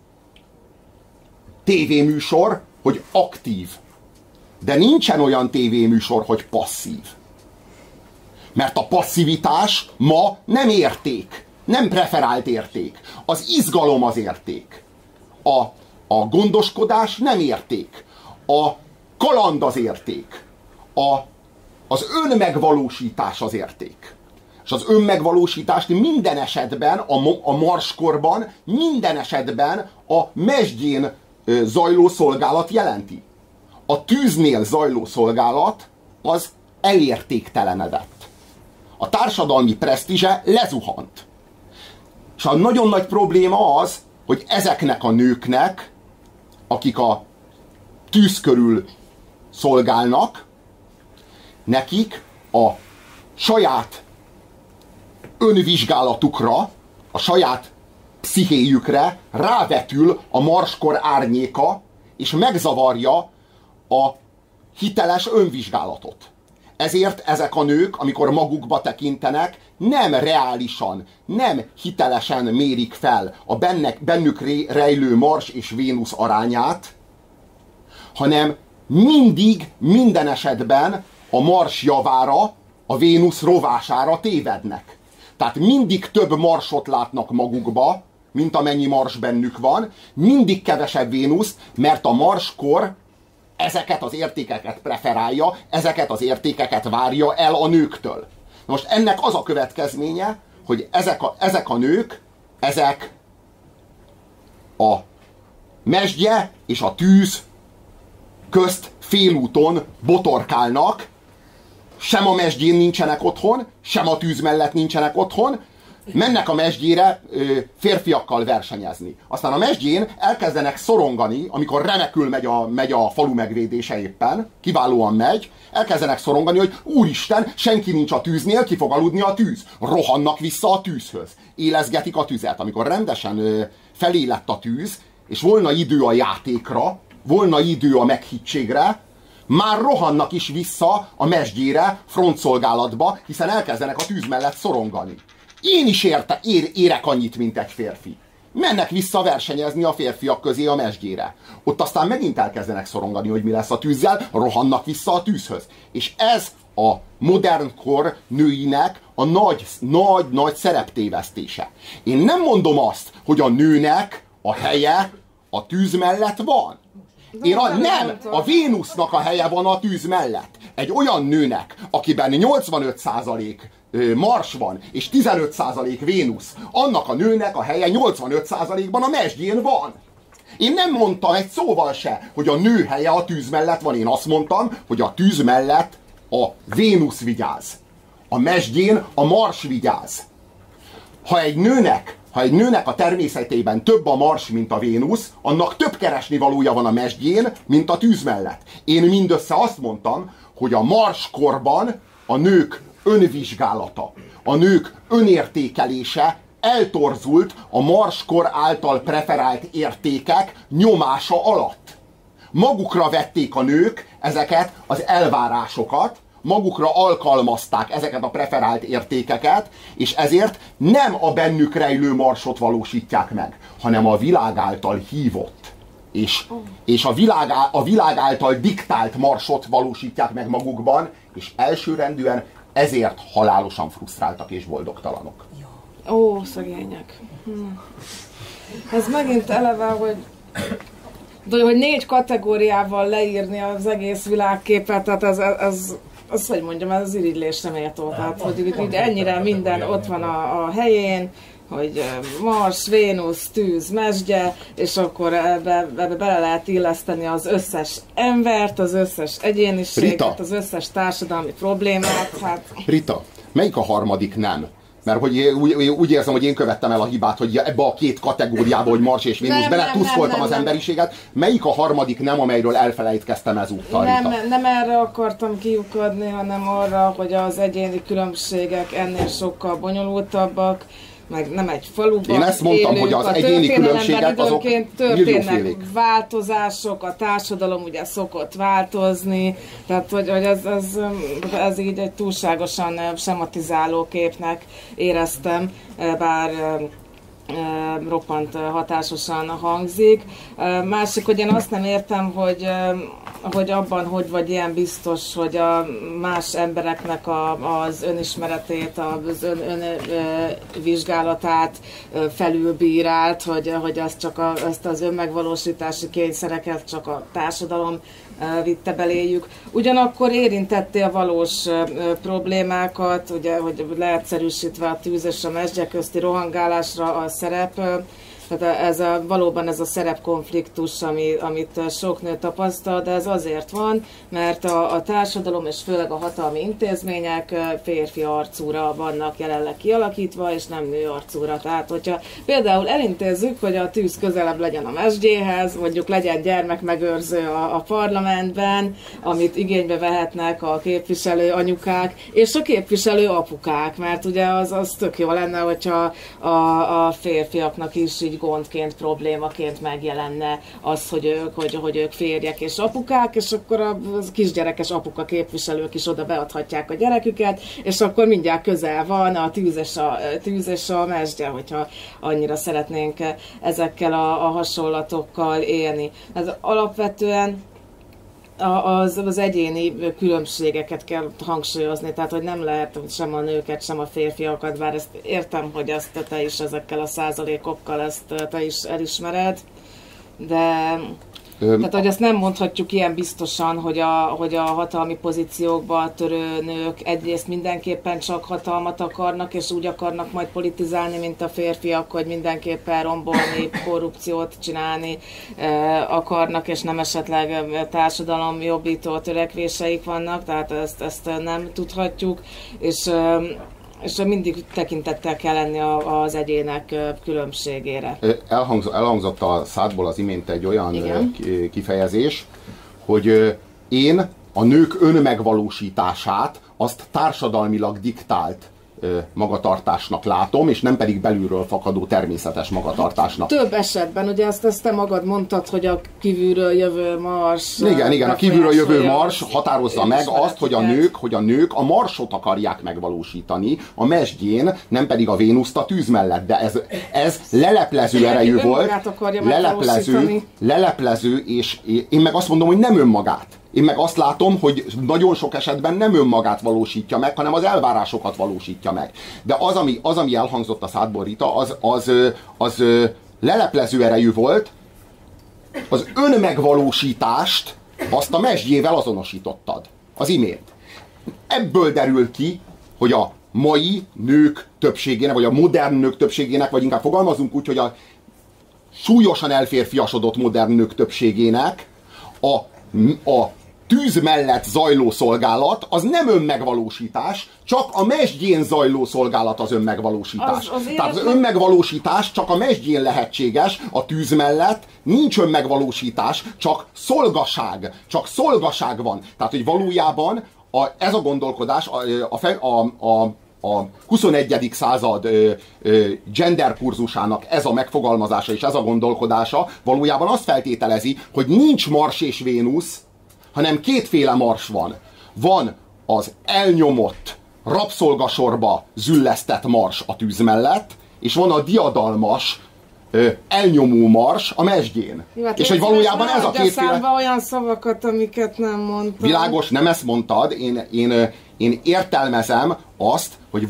S1: tévéműsor, hogy aktív. De nincsen olyan tévéműsor, hogy passzív. Mert a passzivitás ma nem érték. Nem preferált érték. Az izgalom az érték. A gondoskodás nem érték. A kaland az érték. Az önmegvalósítás az érték. És az önmegvalósítást minden esetben, a Marskorban, minden esetben a mesdjén zajló szolgálat jelenti. A tűznél zajló szolgálat az elértéktelenedett. A társadalmi presztízse lezuhant. És a nagyon nagy probléma az, hogy ezeknek a nőknek, akik a tűz körül szolgálnak, nekik a saját önvizsgálatukra, a saját pszichéjükre rávetül a Marskor árnyéka, és megzavarja a hiteles önvizsgálatot. Ezért ezek a nők, amikor magukba tekintenek, nem reálisan, nem hitelesen mérik fel a bennük rejlő Mars és Vénusz arányát, hanem mindig, minden esetben a Mars javára, a Vénusz rovására tévednek. Tehát mindig több Marsot látnak magukba, mint amennyi Mars bennük van, mindig kevesebb Vénusz, mert a Marskor ezeket az értékeket preferálja, ezeket az értékeket várja el a nőktől. Most ennek az a következménye, hogy ezek a nők, ezek a mesdje és a tűz közt félúton botorkálnak, sem a mesdjén nincsenek otthon, sem a tűz mellett nincsenek otthon, mennek a mesdjére férfiakkal versenyezni. Aztán a mesdjén elkezdenek szorongani, amikor remekül megy a falu megvédése éppen, kiválóan megy, elkezdenek szorongani, hogy úristen, senki nincs a tűznél, ki fog aludni a tűz. Rohannak vissza a tűzhöz. Élezgetik a tüzet. Amikor rendesen felé lett a tűz, és volna idő a játékra, volna idő a meghittségre, már rohannak is vissza a mesdjére, frontszolgálatba, hiszen elkezdenek a tűz mellett szorongani. Én is érek annyit, mint egy férfi. Mennek vissza versenyezni a férfiak közé a mesdjére. Ott aztán megint elkezdenek szorongani, hogy mi lesz a tűzzel, rohannak vissza a tűzhöz. És ez a modern kor nőinek a nagy szereptévesztése. Én nem mondom azt, hogy a nőnek a helye a tűz mellett van. A Vénusznak a helye van a tűz mellett. Egy olyan nőnek, akiben 85% Mars van, és 15% Vénusz, annak a nőnek a helye 85%-ban a mesdjén van. Én nem mondtam egy szóval se, hogy a nő helye a tűz mellett van. Én azt mondtam, hogy a tűz mellett a Vénusz vigyáz. A mesdjén a Mars vigyáz. Ha egy nőnek a természetében több a Mars, mint a Vénusz, annak több keresnivalója van a mesdjén, mint a tűz mellett. Én mindössze azt mondtam, hogy a Mars korban a nők önvizsgálata, a nők önértékelése eltorzult a Mars kor által preferált értékek nyomása alatt. Magukra vették a nők ezeket az elvárásokat, magukra alkalmazták ezeket a preferált értékeket, és ezért nem a bennük rejlő Marsot valósítják meg, hanem a világ által hívott, és a világ által diktált Marsot valósítják meg magukban, és elsőrendűen ezért halálosan frusztráltak és boldogtalanok.
S2: Ó, szegények. Ez megint eleve, hogy 4 kategóriával leírni az egész világképet, tehát ez hogy mondjam, ez az irigylésre méltó. Tehát, hogy ennyire minden ott van a helyén, hogy Mars, Vénusz, tűz, mesdje, és akkor ebbe bele lehet illeszteni az összes embert, az összes egyéniséget, Rita, az összes társadalmi problémát. Hát...
S1: Rita, melyik a harmadik nem? Mert hogy úgy érzem, hogy én követtem el a hibát, hogy ebbe a 2 kategóriába, hogy Mars és Vénusz, beletuszkoltam az emberiséget. Melyik a harmadik nem, amelyről elfelejtkeztem ezúttal?
S2: Nem erre akartam kiukadni, hanem arra, hogy az egyéni különbségek ennél sokkal bonyolultabbak, meg nem egy faluban.
S1: Én ezt mondtam, hogy az egyéni különbségek azok
S2: történnek változások, a társadalom ugye szokott változni, tehát hogy ez így egy túlságosan sematizáló képnek éreztem, bár roppant hatásosan hangzik. Másik, hogy én azt nem értem, hogy abban hogy vagy ilyen biztos, hogy a más embereknek az önismeretét, az önvizsgálatát felülbírált, hogy ezt az önmegvalósítási kényszereket csak a társadalom vitte beléjük. Ugyanakkor érintette a valós problémákat, ugye, hogy leegyszerűsítve a tűz és a mesdje közti rohangálásra a szerep, tehát valóban ez a szerepkonfliktus, amit sok nő tapasztal, de ez azért van, mert a társadalom és főleg a hatalmi intézmények férfi arcúra vannak jelenleg kialakítva, és nem nő arcúra. Tehát, hogyha például elintézzük, hogy a tűz közelebb legyen a mesdjéhez, mondjuk legyen gyermekmegőrző a parlamentben, amit igénybe vehetnek a képviselő anyukák, és a képviselő apukák, mert ugye az tök jó lenne, hogyha a férfiaknak is így gondként, problémaként megjelenne az, hogy ők férjek és apukák, és akkor a kisgyerekes apuka képviselők is oda beadhatják a gyereküket, és akkor mindjárt közel van a tűz és a mesdje, hogyha annyira szeretnénk ezekkel a hasonlatokkal élni. Ez alapvetően az egyéni különbségeket kell hangsúlyozni, tehát hogy nem lehet sem a nőket, sem a férfiakat, bár ezt értem, hogy ezt te is ezekkel a százalékokkal ezt te is elismered, de tehát, hogy azt nem mondhatjuk ilyen biztosan, hogy a hatalmi pozíciókba törő nők egyrészt mindenképpen csak hatalmat akarnak, és úgy akarnak majd politizálni, mint a férfiak, hogy mindenképpen rombolni, korrupciót csinálni akarnak, és nem esetleg társadalomjobbító törekvéseik vannak, tehát ezt nem tudhatjuk, és És mindig tekintettel kell lenni az egyének különbségére.
S1: Elhangzott a szádból az imént egy olyan kifejezés, hogy én a nők önmegvalósítását azt társadalmilag diktált magatartásnak látom, és nem pedig belülről fakadó természetes magatartásnak.
S2: Több esetben, ugye ezt te magad mondtad, hogy a kívülről jövő mars...
S1: Igen, a kívülről jövő mars határozza meg azt, hogy a nők a marsot akarják megvalósítani, a mesdjén, nem pedig a Vénuszt a tűz mellett, de ez leleplező erejű volt. Leleplező, és én meg azt mondom, hogy nem önmagát. Én meg azt látom, hogy nagyon sok esetben nem önmagát valósítja meg, hanem az elvárásokat valósítja meg. De az, ami elhangzott a szádból, Rita, az leleplező erejű volt, az önmegvalósítást azt a mesdjével azonosítottad az imént. Ebből derül ki, hogy a mai nők többségének, vagy a modern nők többségének, vagy inkább fogalmazunk úgy, hogy a súlyosan elférfiasodott modern nők többségének a tűz mellett zajló szolgálat az nem önmegvalósítás, csak a mesdjén zajló szolgálat az önmegvalósítás. Tehát az önmegvalósítás csak a mesdjén lehetséges, a tűz mellett nincs önmegvalósítás, csak szolgaság van. Tehát, hogy valójában ez a gondolkodás a 21. század gender kurzusának ez a megfogalmazása és ez a gondolkodása valójában azt feltételezi, hogy nincs Mars és Vénusz, hanem kétféle Mars van. Van az elnyomott, rabszolgasorba züllesztett Mars a tűz mellett, és van a diadalmas, elnyomó Mars a mesdjén.
S2: Jó, hát
S1: és hogy valójában ez a kétféle...
S2: olyan szavakat, amiket nem mondtam.
S1: Világos, nem ezt mondtad, én értelmezem azt, hogy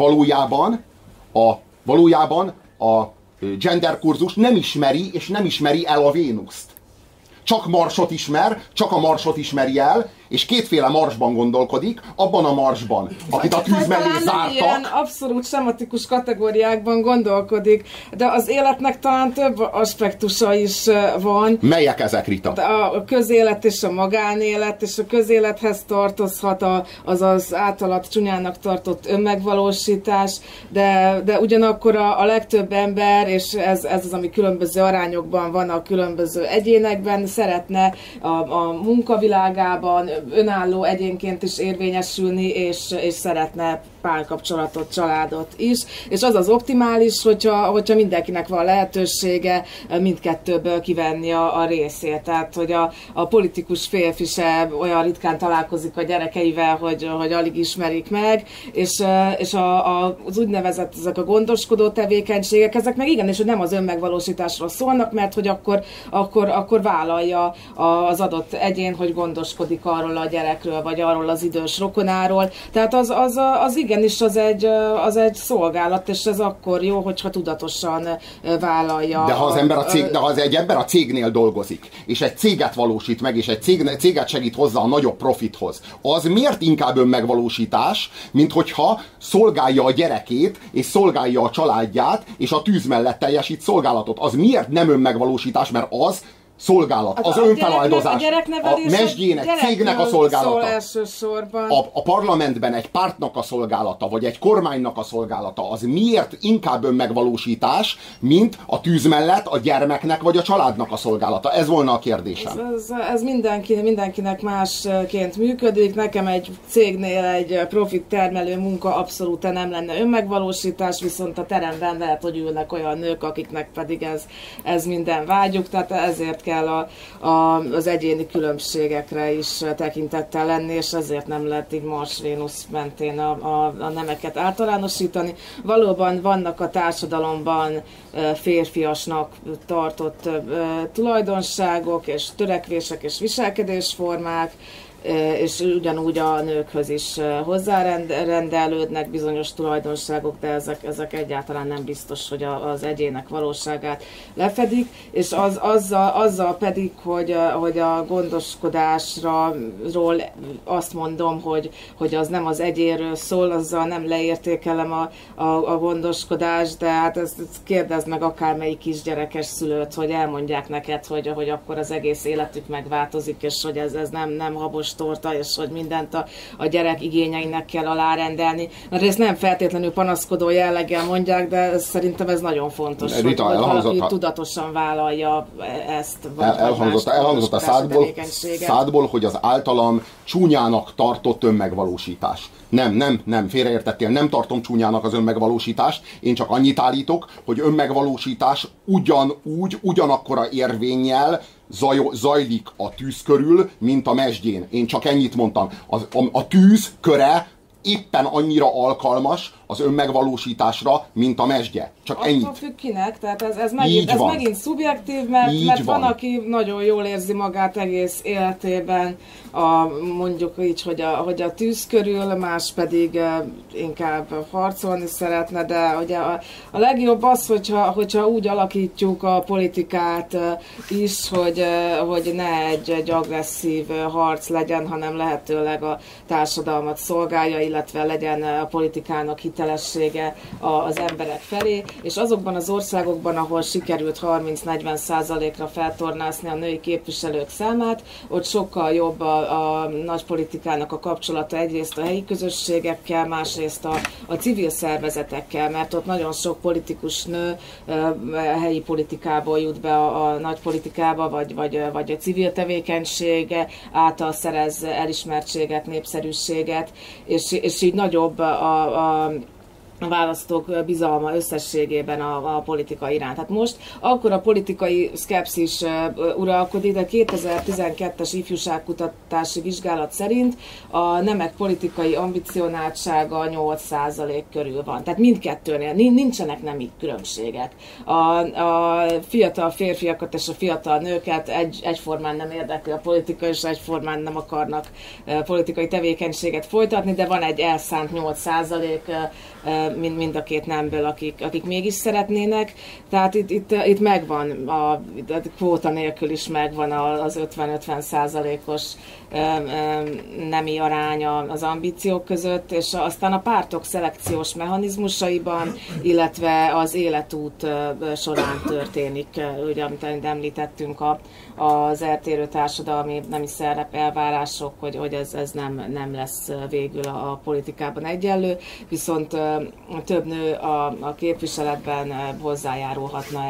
S1: valójában a gender kurzus nem ismeri és nem ismeri el a Vénuszt. Csak Marsot ismer, csak a Marsot ismeri el, és kétféle Marsban gondolkodik, abban a Marsban, akit a tűz mellé zártak.
S2: Ilyen abszolút sematikus kategóriákban gondolkodik, de az életnek talán több aspektusa is van.
S1: Melyek ezek, Rita?
S2: A közélet és a magánélet, és a közélethez tartozhat az általad csúnyának tartott önmegvalósítás, de ugyanakkor a legtöbb ember, és ez az, ami különböző arányokban van a különböző egyénekben, szeretne a munkavilágában önálló egyénként is érvényesülni, és szeretne párkapcsolatot, családot is. És az az optimális, hogyha mindenkinek van lehetősége mindkettőből kivenni a részét. Tehát, hogy a politikus férfi se olyan ritkán találkozik a gyerekeivel, hogy alig ismerik meg, és az úgynevezett ezek a gondoskodó tevékenységek, ezek meg igenis, hogy nem az önmegvalósításról szólnak, mert hogy akkor vállalja az adott egyén, hogy gondoskodik arról a gyerekről, vagy arról az idős rokonáról. Tehát az igenis az egy szolgálat, és ez akkor jó, hogyha tudatosan vállalja.
S1: De ha egy ember a cégnél dolgozik, és egy céget valósít meg, és egy céget segít hozzá a nagyobb profithoz, az miért inkább önmegvalósítás, mint hogyha szolgálja a gyerekét, és szolgálja a családját, és a tűz mellett teljesít szolgálatot? Az miért nem önmegvalósítás, mert az szolgálat, az önfeláldozás, a mesdjének, cégnek a szolgálata, a parlamentben egy pártnak a szolgálata, vagy egy kormánynak a szolgálata, az miért inkább önmegvalósítás, mint a tűz mellett a gyermeknek vagy a családnak a szolgálata? Ez volna a kérdésem.
S2: Ez mindenkinek másként működik. Nekem egy cégnél egy profit termelő munka abszolút nem lenne önmegvalósítás, viszont a teremben lehet, hogy ülnek olyan nők, akiknek pedig ez minden vágyuk, tehát ezért kell az egyéni különbségekre is tekintettel lenni, és ezért nem lehet így Mars-Vénusz mentén a nemeket általánosítani. Valóban vannak a társadalomban férfiasnak tartott tulajdonságok, és törekvések és viselkedésformák, és ugyanúgy a nőkhöz is hozzárendelődnek bizonyos tulajdonságok, de ezek egyáltalán nem biztos, hogy az egyének valóságát lefedik, és azzal pedig, hogy a gondoskodásról azt mondom, hogy az nem az egyénről szól, azzal nem leértékelem a gondoskodást, de hát ezt kérdezd meg akármelyik kisgyerekes szülőt, hogy elmondják neked, hogy akkor az egész életük megváltozik, és hogy ez nem habos torta, és hogy mindent a gyerek igényeinek kell alárendelni. Mert ezt nem feltétlenül panaszkodó jelleggel mondják, de szerintem ez nagyon fontos,
S1: Rita,
S2: hogy valaki tudatosan vállalja ezt.
S1: Elhangzott a szádból, hogy az általam csúnyának tartott önmegvalósítás. Nem, félreértettél, nem tartom csúnyának az önmegvalósítást, én csak annyit állítok, hogy önmegvalósítás ugyanakkora érvénnyel zajlik a tűz körül, mint a mesdjén. Én csak ennyit mondtam. A tűz köre éppen annyira alkalmas az önmegvalósításra, mint a mesdje. Csak ennyit.
S2: Attól függ kinek, tehát ez megint szubjektív, mert van, aki nagyon jól érzi magát egész életében, mondjuk így, hogy a tűz körül, más pedig inkább harcolni szeretne, de ugye a legjobb az, hogyha úgy alakítjuk a politikát is, hogy ne egy agresszív harc legyen, hanem lehetőleg a társadalmat szolgálja, illetve legyen a politikának hitelessége az emberek felé, és azokban az országokban, ahol sikerült 30-40%-ra feltornászni a női képviselők számát, ott sokkal jobb a nagy politikának a kapcsolata egyrészt a helyi közösségekkel, másrészt a civil szervezetekkel, mert ott nagyon sok politikus nő helyi politikából jut be a nagy politikába, vagy a civil tevékenysége által szerez elismertséget, népszerűséget, és így nagyobb a választók bizalma összességében a politika iránt. Hát most akkor a politikai szkepszis uralkodik, de 2012-es ifjúságkutatási vizsgálat szerint a nemek politikai ambicionáltsága 8% körül van. Tehát mindkettőnél nincsenek nemi különbségek. A fiatal férfiakat és a fiatal nőket egyformán nem érdekli a politika, és egyformán nem akarnak politikai tevékenységet folytatni, de van egy elszánt 8%, mind a két nemből, akik mégis szeretnének. Tehát itt megvan, a kvóta nélkül is megvan az 50-50%-os nemi aránya az ambíciók között, és aztán a pártok szelekciós mechanizmusaiban, illetve az életút során történik, ugye, amit említettünk, az eltérő társadalmi nemi szerep elvárások, hogy ez nem lesz végül a politikában egyenlő, viszont több nő a képviseletben hozzájárulhatna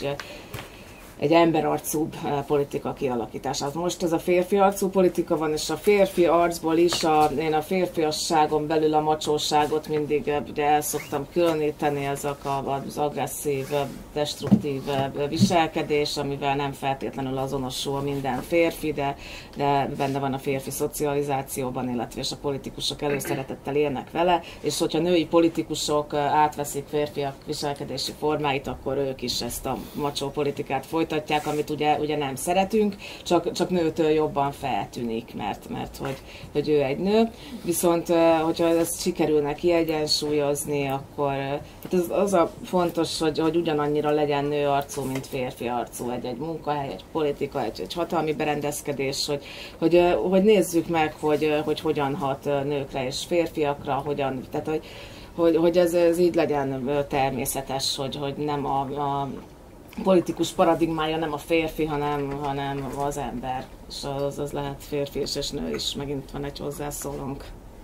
S2: egy emberarcúbb politika kialakításához. Most ez a férfi arcú politika van, és a férfi arcból is én a férfiasságon belül a macsóságot mindig ugye el szoktam különíteni, azok az agresszív, destruktív viselkedés, amivel nem feltétlenül azonosul minden férfi, de benne van a férfi szocializációban, illetve és a politikusok előszeretettel élnek vele, és hogyha női politikusok átveszik férfiak viselkedési formáit, akkor ők is ezt a macsó politikát folytatják, amit ugye nem szeretünk, csak nőtől jobban feltűnik, mert hogy ő egy nő. Viszont, hogyha ezt sikerülne kiegyensúlyozni, akkor hát az a fontos, hogy ugyanannyira legyen nőarcú, mint férfi arcú egy munkahely, egy politika, egy hatalmi berendezkedés, hogy nézzük meg, hogy hogyan hat nőkre és férfiakra, tehát hogy ez így legyen természetes, hogy nem a politikus paradigmája nem a férfi, hanem az ember. És az lehet férfi és nő is. Megint van egy hozzászólónk.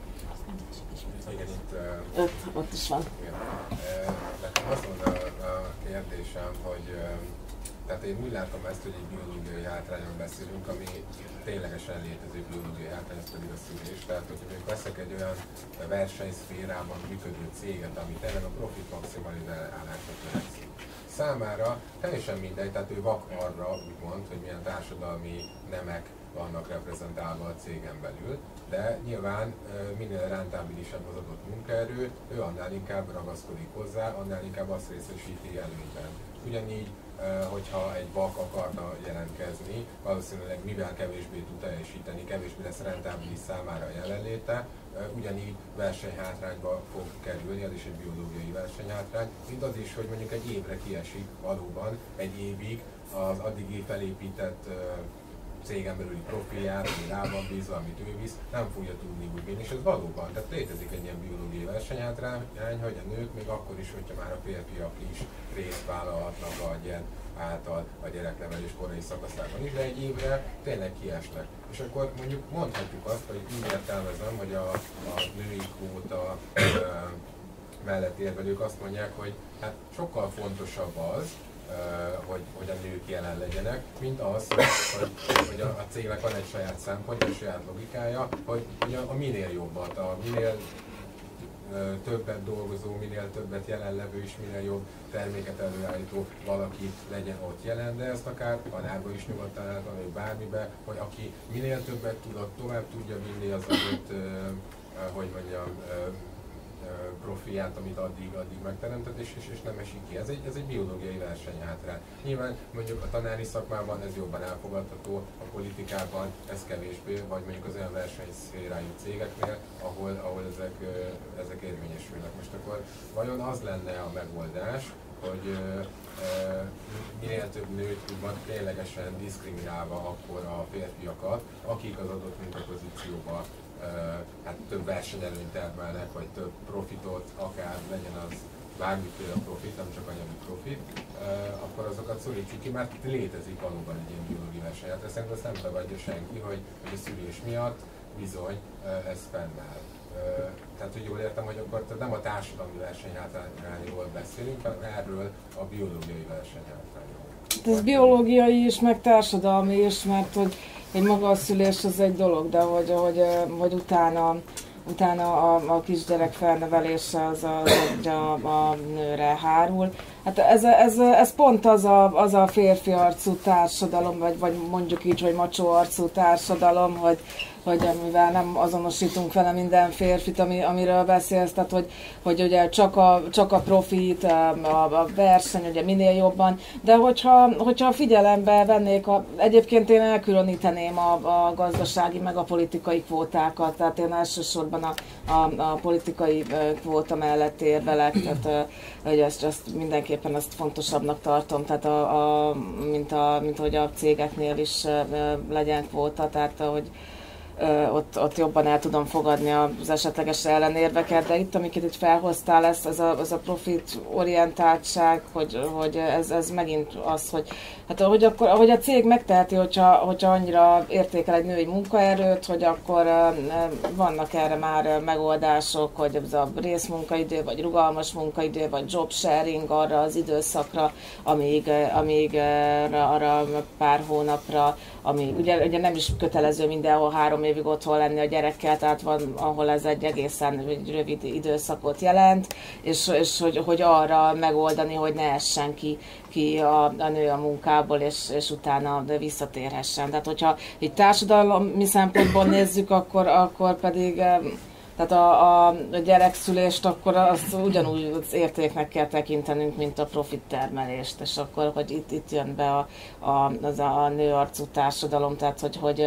S4: Igen,
S2: ott is van.
S4: Nekem az volt a kérdésem, hogy tehát én úgy látom ezt, hogy egy biológiai hátrányon beszélünk, ami ténylegesen létező biológiai hátrány, ez pedig a szülés. Tehát, hogy mondjuk veszek egy olyan versenyszférában működő céget, ami tényleg a profit maximalizálásra törekszik. Számára teljesen mindegy, tehát ő vak arra úgymond, hogy milyen társadalmi nemek vannak reprezentálva a cégen belül, de nyilván minél rentábilisabb az adott munkaerő, ő annál inkább ragaszkodik hozzá, annál inkább azt részesíti előnyben. Ugyanígy, hogyha egy vak akarna jelentkezni, valószínűleg mivel kevésbé tud teljesíteni, kevésbé lesz rentábilis számára a jelenléte, ugyanígy versenyhátrányba fog kerülni, az is egy biológiai versenyhátrány, mint az is, hogy mondjuk egy évre kiesik valóban egy évig az addigi felépített cégen belüli profiljára, ami rá van bízva, amit ő visz, nem fogja tudni úgy vinni, és ez valóban, tehát létezik egy ilyen biológiai versenyhátrány, hogy a nők még akkor is, hogyha már a férfiak is részt vállalhatnak a gyerek által a gyereknevelés korai szakaszában is, de egy évre tényleg kiesnek. És És akkor mondjuk mondhatjuk azt, hogy úgy értelmezem, hogy a női kvóta mellett érvelők azt mondják, hogy hát sokkal fontosabb az, hogy a nők jelen legyenek, mint az, hogy a cégnek van egy saját szempontja, egy saját logikája, hogy a minél jobbat, a minél többet dolgozó, minél többet jelenlevő és minél jobb terméket előállító valaki legyen ott jelen, de ezt akár tanárba is nyugodtan lehet, vagy bármibe, hogy aki minél többet tud, tovább tudja vinni az adott, hogy mondjam, profiát, amit addig megteremtett, és nem esik ki. Ez egy biológiai versenyhátrány. Nyilván mondjuk a tanári szakmában ez jobban elfogadható, a politikában ez kevésbé, vagy mondjuk az olyan versenyszférájú cégeknél, ahol ezek érvényesülnek. Most akkor vajon az lenne a megoldás, hogy minél több nőt úgymond ténylegesen diszkriminálva akkor a férfiakat, akik az adott munkapozícióban hát több versenyelőnyt termelnek, vagy több profitot, akár legyen az bármiféle profit, nem csak anyagi profit, akkor azokat szorítsuk ki, mert létezik valóban egy ilyen biológiai verseny. Hát szerintem ezt nem tagadja senki, hogy a szülés miatt bizony ez fennáll. Tehát, hogy jól értem, hogy akkor nem a társadalmi versenyhátrányról beszélünk, hanem erről a biológiai versenyhátrányról.
S2: Ez biológiai is, meg társadalmi is, mert hogy maga a szülés az egy dolog, de hogy utána a kisgyerek felnevelése az a nőre hárul. Hát ez pont az a férfi arcú társadalom, vagy mondjuk így, hogy macsó arcú társadalom, hogy mivel nem azonosítunk vele minden férfit, amiről beszélsz, tehát hogy ugye csak a profit, a verseny, ugye minél jobban, de hogyha figyelembe vennék, egyébként én elkülöníteném a gazdasági meg a politikai kvótákat, tehát én elsősorban a politikai kvóta mellett érvelek, tehát hogy ezt mindenképpen ezt fontosabbnak tartom, tehát mint hogy a cégeknél is legyen kvóta, tehát hogy ott jobban el tudom fogadni az esetleges ellenérveket, de itt, amiket itt felhoztál, ez a profit orientáltság, hogy ez megint az, hogy hát ahogy a cég megteheti, hogyha annyira értékel egy női munkaerőt, hogy akkor vannak erre már megoldások, hogy ez a részmunkaidő, vagy rugalmas munkaidő, vagy job sharing arra az időszakra, amíg arra pár hónapra, amíg ugye nem is kötelező mindenhol 3 évig otthon lenni a gyerekkel, tehát van, ahol ez egy egészen rövid időszakot jelent, és hogy arra megoldani, hogy ne essen ki a nő a munkából, és utána visszatérhessen. Tehát, hogyha egy társadalmi szempontból nézzük, akkor pedig tehát a gyerekszülést akkor azt ugyanúgy az értéknek kell tekintenünk, mint a profit termelést, és akkor, hogy itt jön be az a nőarcú társadalom, tehát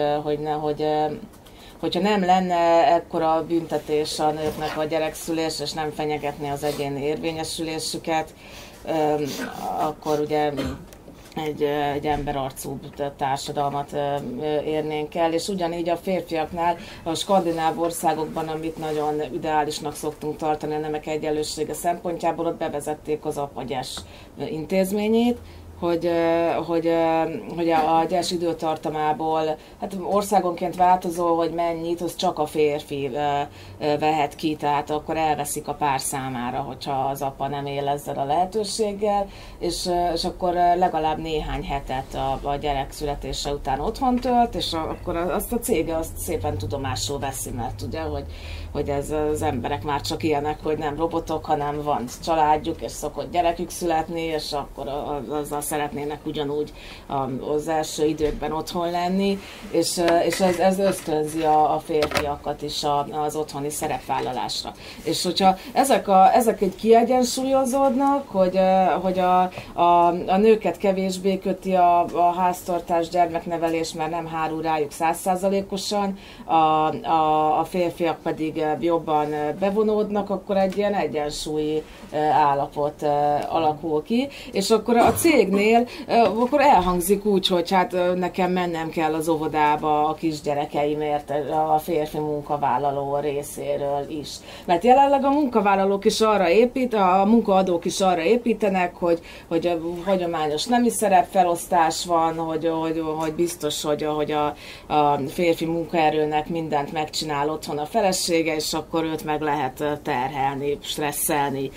S2: hogyha nem lenne ekkora büntetés a nőknek a gyerekszülés, és nem fenyegetné az egyéni érvényesülésüket, akkor ugye egy emberarcúbb társadalmat érnénk el, és ugyanígy a férfiaknál a skandináv országokban, amit nagyon ideálisnak szoktunk tartani a nemek egyenlősége szempontjából, ott bevezették az apagyes intézményét, hogy a gyes időtartamából, hát országonként változó, hogy mennyit, az csak a férfi vehet ki, tehát akkor elveszik a pár számára, hogyha az apa nem él ezzel a lehetőséggel, és akkor legalább néhány hetet a gyerek születése után otthon tölt, és akkor azt a cége azt szépen tudomásul veszi, mert ugye, hogy ez az emberek már csak ilyenek, hogy nem robotok, hanem van családjuk, és szokott gyerekük születni, és akkor azzal szeretnének ugyanúgy az első időkben otthon lenni, és ez ösztönzi a férfiakat is az otthoni szerepvállalásra. És hogyha ezek egy kiegyensúlyozódnak, hogy a nőket kevésbé köti a háztartás, gyermeknevelés, mert nem hárul rájuk 100%-osan, a férfiak pedig jobban bevonódnak, akkor egy ilyen egyensúlyi állapot alakul ki, és akkor a cégnél akkor elhangzik úgy, hogy hát nekem mennem kell az óvodába a kisgyerekeimért a férfi munkavállaló részéről is. Mert jelenleg a munkavállalók is arra a munkaadók is arra építenek, hogy a hagyományos nemi szerepfelosztás van, hogy biztos, hogy a férfi munkaerőnek mindent megcsinál otthon a felesége, és akkor őt meg lehet terhelni, stresszelni,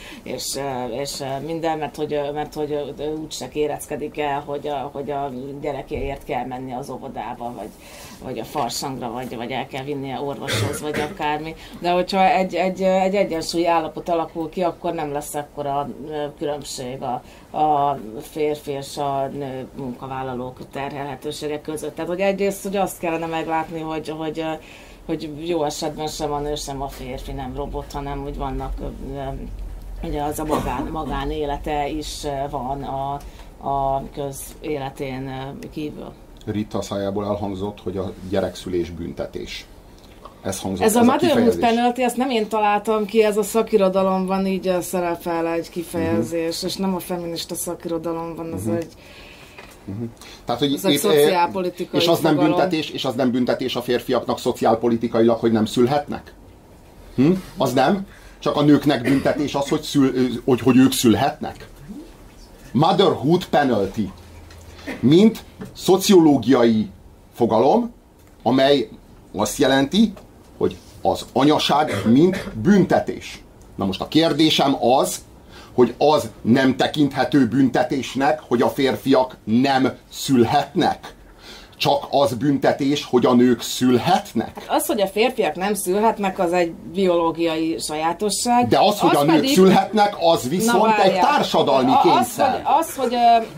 S2: és minden, mert hogy úgyse kéreckedik el, hogy a gyerekéért kell menni az óvodába, vagy a farsangra, vagy el kell vinnie orvoshoz, vagy akármi. De hogyha egy egyensúlyi állapot alakul ki, akkor nem lesz akkora különbség a férfi és a nő munkavállalók terhelhetősége között. Tehát, hogy egyrészt, hogy azt kellene meglátni, hogy jó esetben sem a nő, sem a férfi nem robot, hanem úgy vannak, ugye az a magánélete is van a közéletén kívül.
S1: Rita szájából elhangzott, hogy a gyerekszülés büntetés.
S2: Ez a motherhood penalty, ezt nem én találtam ki, ez a szakirodalomban így szerepel egy kifejezés, és nem a feminista szakirodalomban, ez egy...
S1: Tehát, hogy
S2: egy szociálpolitikai
S1: és az nem büntetés a férfiaknak szociálpolitikailag, hogy nem szülhetnek? Az nem? Csak a nőknek büntetés az, hogy ők szülhetnek? Motherhood penalty. Mint szociológiai fogalom, amely azt jelenti, hogy az anyaság mint büntetés. Na most a kérdésem az, hogy az nem tekinthető büntetésnek, hogy a férfiak nem szülhetnek. Csak az büntetés, hogy a nők szülhetnek?
S2: Hát az, hogy a férfiak nem szülhetnek, az egy biológiai sajátosság.
S1: De az, hogy a nők szülhetnek, az viszont egy társadalmi kényszer.
S2: Hogy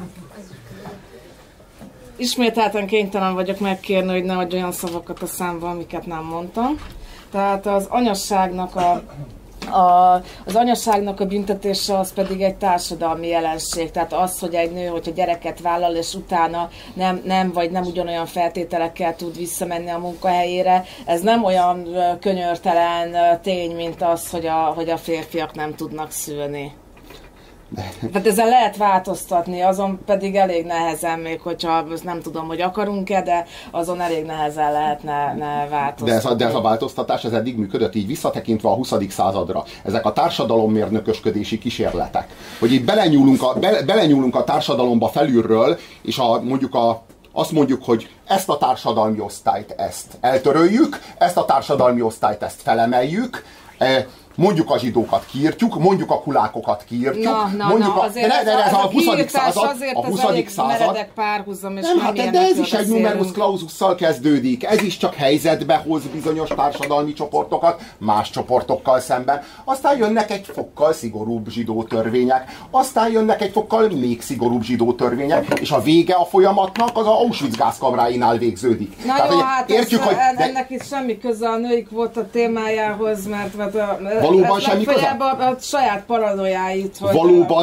S2: ismételten kénytelen vagyok megkérni, hogy ne adj olyan szavakat a számba, amiket nem mondtam. Tehát az anyasságnak az anyaságnak a büntetése az pedig egy társadalmi jelenség. Tehát az, hogy egy nő, hogyha gyereket vállal, és utána nem ugyanolyan feltételekkel tud visszamenni a munkahelyére, ez nem olyan könyörtelen tény, mint az, hogy a férfiak nem tudnak szülni. Tehát ezzel lehet változtatni, azon pedig elég nehezen, még hogyha nem tudom, hogy akarunk-e, de azon elég nehezen lehetne változtatni.
S1: De ez a változtatás, ez eddig működött, így visszatekintve a 20. századra. Ezek a társadalommérnökösködési kísérletek. Hogy így belenyúlunk a társadalomba felülről, és azt mondjuk, hogy ezt a társadalmi osztályt ezt eltöröljük, ezt a társadalmi osztályt ezt felemeljük, mondjuk a zsidókat kiírtjuk, mondjuk a kulákokat kiírtjuk, ez a 20. század, a 20. század.
S2: Párhuzam, és
S1: nem, de ez is egy numerus claususszal kezdődik, ez is csak helyzetbe hoz bizonyos társadalmi csoportokat más csoportokkal szemben. Aztán jönnek egy fokkal szigorúbb zsidó törvények, aztán jönnek egy fokkal még szigorúbb zsidó törvények, és a vége a folyamatnak az Auschwitz gázkamráinál végződik.
S2: Na tehát, jó, hát értjük, hogy ennek is semmi köze a női kvóta témájához, mert
S1: valóban semmi köze?
S2: A saját paranoiáit, hogy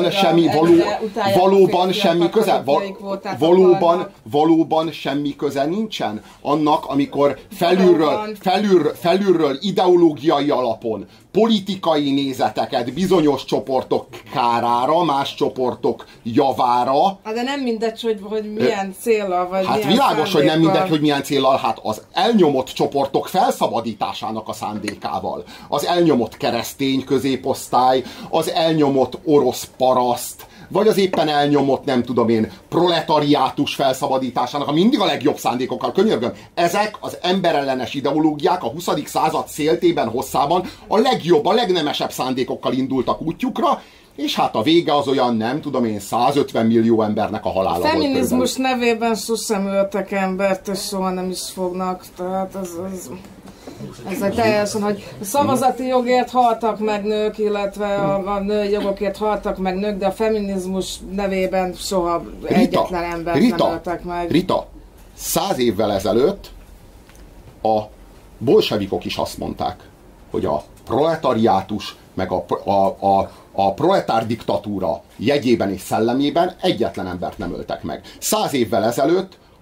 S1: valóban semmi köze nincsen annak, amikor felülről ideológiai alapon politikai nézeteket bizonyos csoportok kárára, más csoportok javára.
S2: De nem mindegy, hogy milyen céllal, vagy
S1: hát
S2: milyen
S1: világos,
S2: szándékkal.
S1: hogy nem mindegy, hogy milyen céllal, hát az elnyomott csoportok felszabadításának a szándékával. Az elnyomott keresztény középosztály, az elnyomott orosz paraszt, vagy az éppen elnyomott, nem tudom én, proletariátus felszabadításának, a mindig a legjobb szándékokkal, könyörgöm. Ezek az emberellenes ideológiák a 20. század széltében, hosszában a legjobb, a legnemesebb szándékokkal indultak útjukra, és hát a vége az olyan, nem tudom én, 150 millió embernek a halála volt.
S2: A feminizmus nevében sosem öltek embert, és soha nem is fognak, tehát ez egy teljesen, hogy a szavazati jogért haltak meg nők, illetve a női jogokért haltak meg nők, de a feminizmus nevében soha egyetlen embert nem öltek meg.
S1: Rita, 100 évvel ezelőtt a bolsevikok is azt mondták, hogy a proletariátus, meg a proletár diktatúra jegyében és szellemében egyetlen embert nem öltek meg. 100 évvel ezelőtt a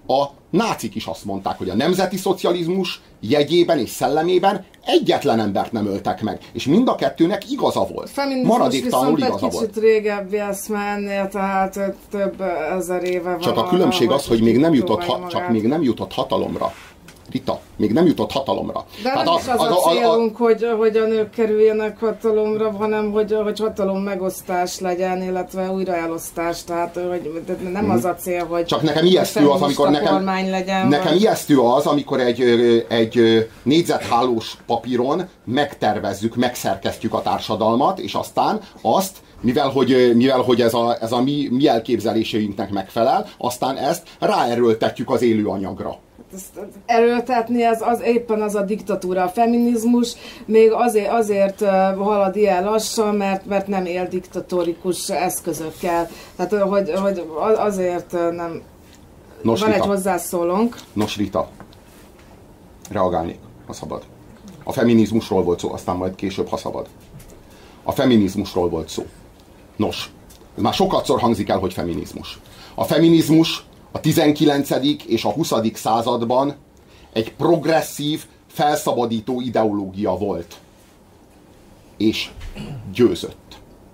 S1: nácik is azt mondták, hogy a nemzeti szocializmus jegyében és szellemében egyetlen embert nem öltek meg. És mind a kettőnek igaza volt. Maradéktalanul igaza volt.
S2: Egy kicsit régebbi eszmennél, tehát több ezer éve van.
S1: Csak a különbség az, hogy még nem jutott hatalomra. Rita, még nem jutott hatalomra.
S2: De nem is az a célunk, hogy a nők kerüljenek hatalomra, hanem hogy hatalom megosztás legyen, illetve újraelosztás. Tehát hogy nem az a cél, hogy
S1: csak nekem ijesztő az, amikor nekem ijesztő az, amikor egy négyzethálós papíron megtervezzük, megszerkesztjük a társadalmat, és aztán azt, mivel hogy ez a mi elképzeléseinknek megfelel, aztán ezt ráerőltetjük az élő anyagra.
S2: Erőltetni, az éppen az a diktatúra. A feminizmus még azért halad ilyen lassan, mert nem él diktatórikus eszközökkel. Tehát, hogy azért nem...
S1: Nos,
S2: van
S1: Rita.
S2: Egy hozzászólónk.
S1: Nos, Rita, reagálnék, ha szabad. A feminizmusról volt szó, aztán majd később, ha szabad. A feminizmusról volt szó. Nos, ez már sokatszor hangzik el, hogy feminizmus. A feminizmus a 19. és a 20. században egy progresszív, felszabadító ideológia volt. És győzött.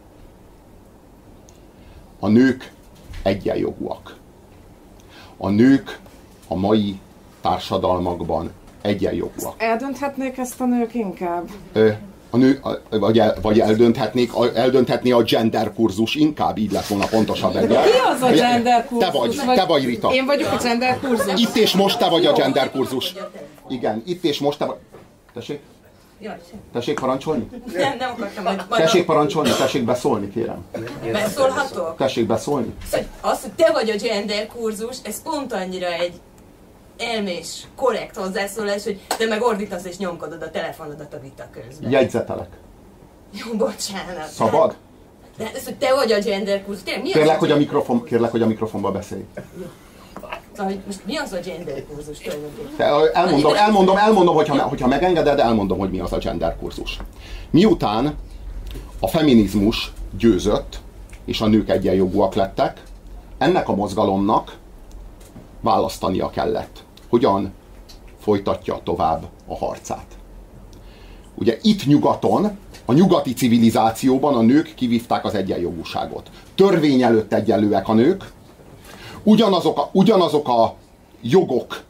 S1: A nők egyenjogúak. A nők a mai társadalmakban egyenjogúak.
S2: Eldönthetnék ezt a nők inkább?
S1: A nő, vagy eldönthetné a gender kurzus, inkább így lett volna pontosabb.
S2: Mi az a gender kurzus?
S1: Te vagy Rita.
S2: Én vagyok a gender kurzus.
S1: Itt és most te vagy a gender kurzus. Igen, itt és most te vagy. Tessék? Tessék parancsolni?
S3: Nem akartam, hogy...
S1: Tessék parancsolni, tessék beszólni, kérem.
S3: Beszólhatok?
S1: Tessék beszólni.
S3: Az, hogy te vagy a gender kurzus, ez pont annyira egy elmés, korrekt hozzászólás, hogy te meg ordítasz és nyomkodod a telefonodat a vita közben.
S1: Jegyzetelek.
S3: Jó, bocsánat.
S1: Szabad?
S3: De ez, hogy te vagy a gender kurzus, tényleg mi az
S1: Kérlek, hogy a mikrofonba beszélj.
S3: Szóval, hogy most mi az a gender kurzus tulajdonképpen?
S1: Elmondom, hogyha megengeded, elmondom, hogy mi az a gender kurzus. Miután a feminizmus győzött, és a nők egyenjogúak lettek, ennek a mozgalomnak választania kellett. Hogyan folytatja tovább a harcát. Ugye itt nyugaton, a nyugati civilizációban a nők kivívták az egyenjogúságot. Törvény előtt egyenlőek a nők, ugyanazok a jogok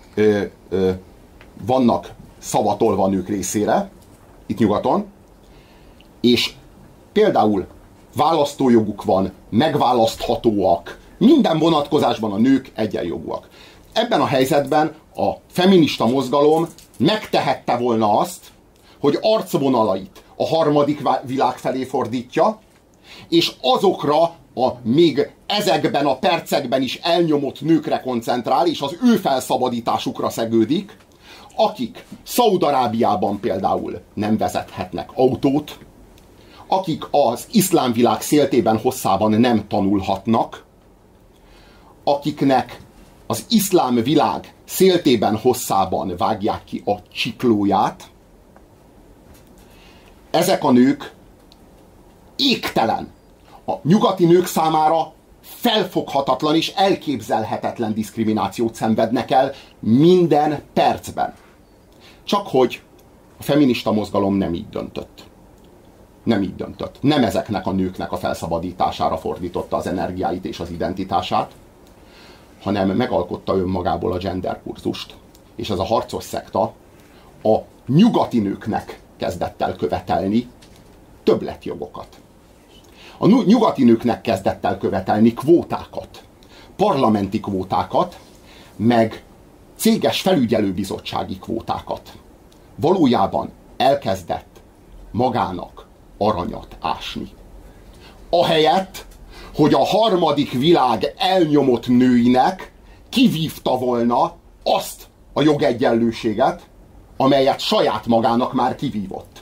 S1: vannak szavatolva a nők részére, itt nyugaton, és például választójoguk van, megválaszthatóak, minden vonatkozásban a nők egyenjogúak. Ebben a helyzetben a feminista mozgalom megtehette volna azt, hogy arcvonalait a harmadik világ felé fordítja, és azokra a még ezekben a percekben is elnyomott nőkre koncentrál, és az ő felszabadításukra szegődik, akik Szaúd-Arábiában például nem vezethetnek autót, akik az iszlám világ széltében hosszában nem tanulhatnak, akiknek az iszlám világ széltében hosszában vágják ki a csiklóját, ezek a nők égtelen, a nyugati nők számára felfoghatatlan és elképzelhetetlen diszkriminációt szenvednek el minden percben. Csak hogy a feminista mozgalom nem így döntött. Nem így döntött. Nem ezeknek a nőknek a felszabadítására fordította az energiáit és az identitását, hanem megalkotta önmagából a gender kurzust. És ez a harcos szekta a nyugati nőknek kezdett el követelni többletjogokat. A nyugati nőknek kezdett el követelni kvótákat, parlamenti kvótákat, meg céges felügyelőbizottsági kvótákat. Valójában elkezdett magának aranyat ásni. Ahelyett, hogy a harmadik világ elnyomott nőinek kivívta volna azt a jogegyenlőséget, amelyet saját magának már kivívott.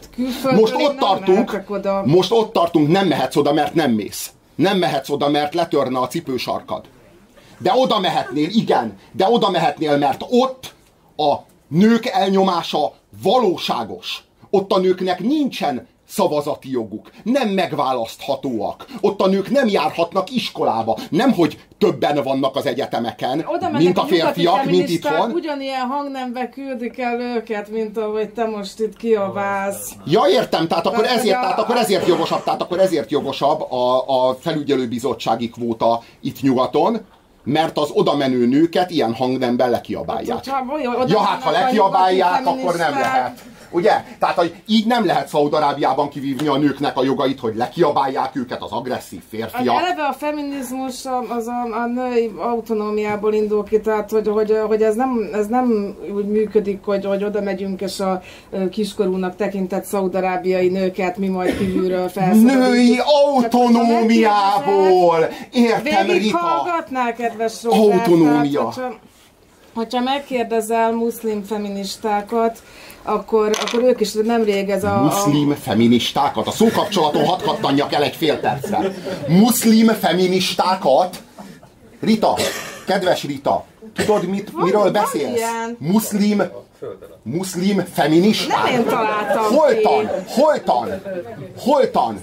S1: Most ott tartunk, nem mehetsz oda, mert nem mész. Nem mehetsz oda, mert letörne a cipősarkad. De oda mehetnél, igen, de oda mehetnél, mert ott a nők elnyomása valóságos. Ott a nőknek nincsen szavazati joguk, nem megválaszthatóak. Ott a nők nem járhatnak iskolába. Nemhogy többen vannak az egyetemeken, mint a férfiak, mint itthon.
S2: Ugyanilyen hangnembe küldik el őket, mint ahogy te most itt kiabálsz.
S1: Ja, értem, tehát akkor ezért jogosabb a felügyelőbizottsági kvóta itt nyugaton, mert az oda menő nőket ilyen hangnemben lekiabálják. Ja, hát ha lekiabálják, akkor nem lehet. Ugye? Tehát, hogy így nem lehet Szaúd-Arábiában kivívni a nőknek a jogait, hogy lekiabálják őket az agresszív férfiak.
S2: Eleve a feminizmus az a női autonómiából indul ki, tehát hogy ez nem úgy működik, hogy oda megyünk, és a kiskorúnak tekintett szaúd-arábiai nőket mi majd kívülről felszabadítjuk.
S1: Női autonómiából! Értem, Rita!
S2: Hallgatnál, kedves Robert,
S1: autonómia.
S2: Hogyha megkérdezel muszlim feministákat, akkor ők is nemrég ez a...
S1: Muszlim feministákat? A szókapcsolaton hadd kattanjak el egy fél percre. Muszlim feministákat? Rita, kedves Rita, tudod, miről beszélsz? Muszlim feministák?
S2: Nem én találtam
S1: Holtan?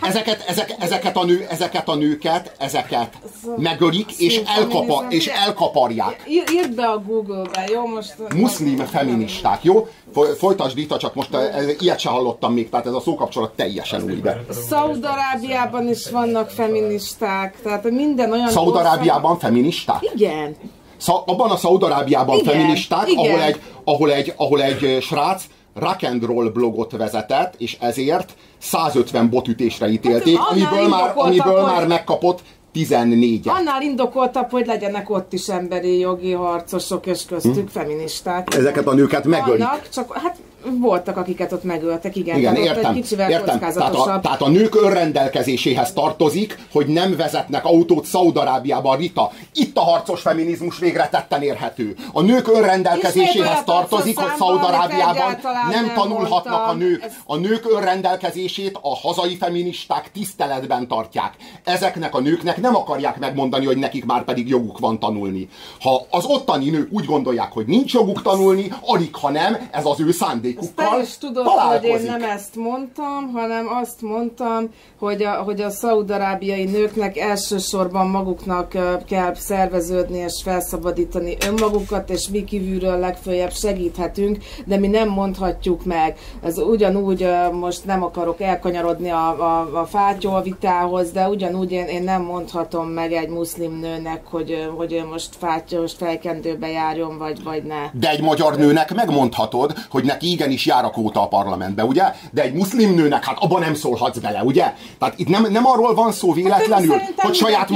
S1: Ezeket a nőket megölik és elkaparják.
S2: Írd be a Google-be, jó? Most...
S1: Muszlim feministák, jó? Folytasd, Rita, csak most ilyet se hallottam még, tehát ez a szókapcsolat teljesen új be.
S2: Szaúd-Arábiában is vannak feministák, tehát minden olyan...
S1: Szaúd-Arábiában feministák?
S2: Igen.
S1: Abban a Szaúd-Arábiában feministák, ahol egy srác rock and roll blogot vezetett, és ezért 150 botütésre ítélték, amiből már megkapott 14-et.
S2: Annál indokoltabb, hogy legyenek ott is emberi jogi harcosok, és köztük feministák.
S1: Ezeket a nőket megölik.
S2: Vannak, csak hát voltak, akiket ott megöltek, igen.
S1: Értem.
S2: Egy kicsivel kockázatosabb.
S1: Tehát a nők önrendelkezéséhez tartozik, hogy nem vezetnek autót Szaúd-Arábiában, Rita. Itt a harcos feminizmus végre tetten érhető. A nők önrendelkezéséhez tartozik, hogy Szaúd-Arábiában nem tanulhatnak a nők. A nők önrendelkezését a hazai feministák tiszteletben tartják. Ezeknek a nőknek nem akarják megmondani, hogy nekik már pedig joguk van tanulni. Ha az ottani nők úgy gondolják, hogy nincs joguk tanulni, alig ha nem, ez az ő szándék.
S2: Te is tudod, hogy én nem ezt mondtam, hanem azt mondtam, hogy a szaúd-arábiai nőknek elsősorban maguknak kell szerveződni és felszabadítani önmagukat, és mi kívülről legfőjebb segíthetünk, de mi nem mondhatjuk meg. Ez ugyanúgy, most nem akarok elkanyarodni a fátyolvitához, de ugyanúgy én nem mondhatom meg egy muszlim nőnek, hogy ő most fátyos fejkendőbe járjon, vagy ne.
S1: De egy magyar nőnek megmondhatod, hogy neki igenis jár a kvóta a parlamentbe, ugye? De egy muszlim nőnek, hát abban nem szólhatsz bele, ugye? Tehát itt nem arról van szó véletlenül, hogy saját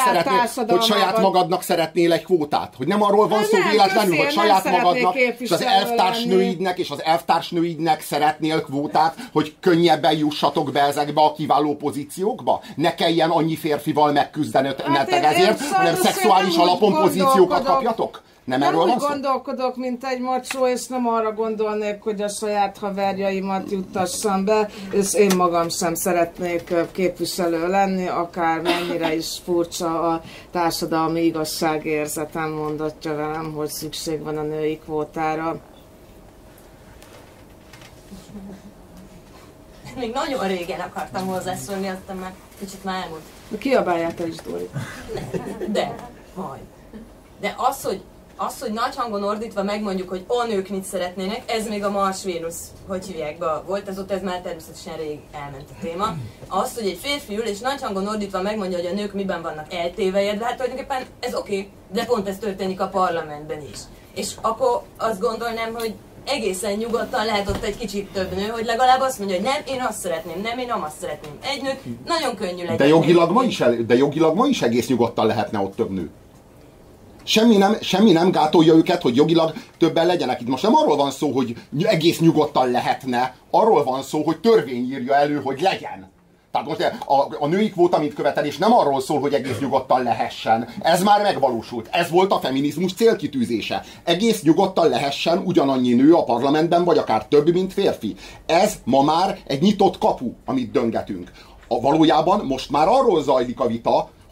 S1: magadnak szeretnél egy kvótát. Hogy nem arról van szó véletlenül, hogy saját magadnak és az elvtársnőidnek és az elvtársnőidnek szeretnél kvótát, hogy könnyebben jussatok be ezekbe a kiváló pozíciókba? Ne kelljen annyi férfival megküzdenetek ezért, hanem szexuális alapon pozíciókat kapjatok? Nem úgy
S2: gondolkodok, mint egy macsó, és nem arra gondolnék, hogy a saját haverjaimat juttassam be, és én magam sem szeretnék képviselő lenni, akár mennyire is furcsa a társadalmi igazságérzetem mondatja velem, hogy szükség van a női kvótára.
S3: Még nagyon régen akartam hozzászólni, aztán már kicsit már elmúlt.
S2: Kiabáljál te is, Dóri.
S3: De, majd. De az, hogy nagy hangon ordítva megmondjuk, hogy a nők mit szeretnének, ez még a Mars Vénusz, hogy hívják be, volt, ez már természetesen rég elment a téma. Az, hogy egy férfi ül és nagy hangon ordítva megmondja, hogy a nők miben vannak eltévejedve, hát tulajdonképpen ez oké, de pont ez történik a parlamentben is. És akkor azt gondolnám, hogy egészen nyugodtan lehet ott egy kicsit több nő, hogy legalább azt mondja, hogy nem, én azt szeretném, nem, én azt szeretném. Egy nő nagyon könnyű legyen.
S1: De jogilag ma is egész nyugodtan lehetne ott több nő. Semmi nem gátolja őket, hogy jogilag többen legyenek. Itt most nem arról van szó, hogy egész nyugodtan lehetne, arról van szó, hogy törvény írja elő, hogy legyen. Tehát most a női kvóta, mint követelés nem arról szól, hogy egész nyugodtan lehessen. Ez már megvalósult. Ez volt a feminizmus célkitűzése. Egész nyugodtan lehessen ugyanannyi nő a parlamentben, vagy akár több, mint férfi. Ez ma már egy nyitott kapu, amit döngetünk. Valójában most már arról zajlik a vita,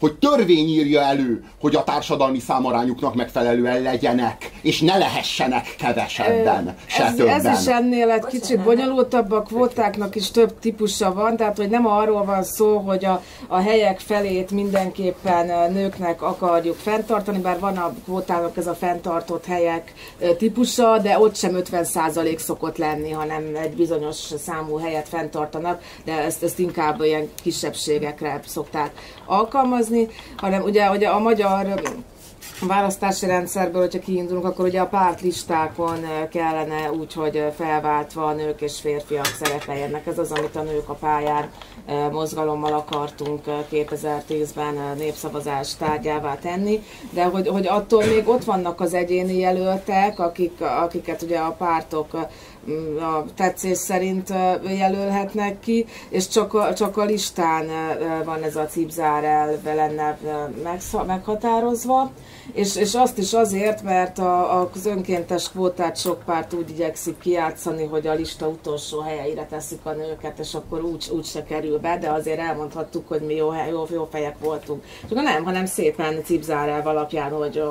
S1: hogy törvény írja elő, hogy a társadalmi számarányuknak megfelelően legyenek, és ne lehessenek kevesebben, se többen.
S2: Ez is ennél egy kicsit bonyolultabb, a kvótáknak is több típusa van, tehát hogy nem arról van szó, hogy a helyek felét mindenképpen nőknek akarjuk fenntartani, bár van a kvótának ez a fenntartott helyek típusa, de ott sem 50% szokott lenni, hanem egy bizonyos számú helyet fenntartanak, de ezt inkább ilyen kisebbségekre szokták alkalmazni, hanem ugye a magyar választási rendszerből, hogyha kiindulunk, akkor ugye a pártlistákon kellene úgy, hogy felváltva nők és férfiak szerepeljenek. Ez az, amit a Nők a pályán mozgalommal akartunk 2010-ben népszavazás tárgyává tenni, de hogy attól még ott vannak az egyéni jelöltek, akiket ugye a pártok a tetszés szerint jelölhetnek ki, és csak a listán van ez a cipzárelv lenne meghatározva, és azt is azért, mert az önkéntes kvótát sok párt úgy igyekszik kijátszani, hogy a lista utolsó helyeire teszik a nőket, és akkor úgy se kerül be, de azért elmondhattuk, hogy mi jó fejek voltunk. Csak nem, hanem szépen cipzárelv alapján, hogy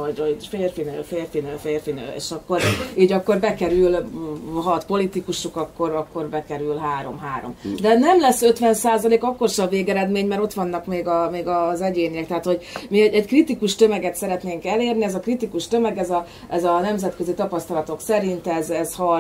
S2: férfinő, és akkor bekerül 6 politikusuk, akkor bekerül 3-3. De nem lesz 50%, akkor sem a végeredmény, mert ott vannak még az egyéniek. Tehát, hogy mi egy kritikus tömeget szeretnénk elérni, ez a kritikus tömeg, ez a nemzetközi tapasztalatok szerint ez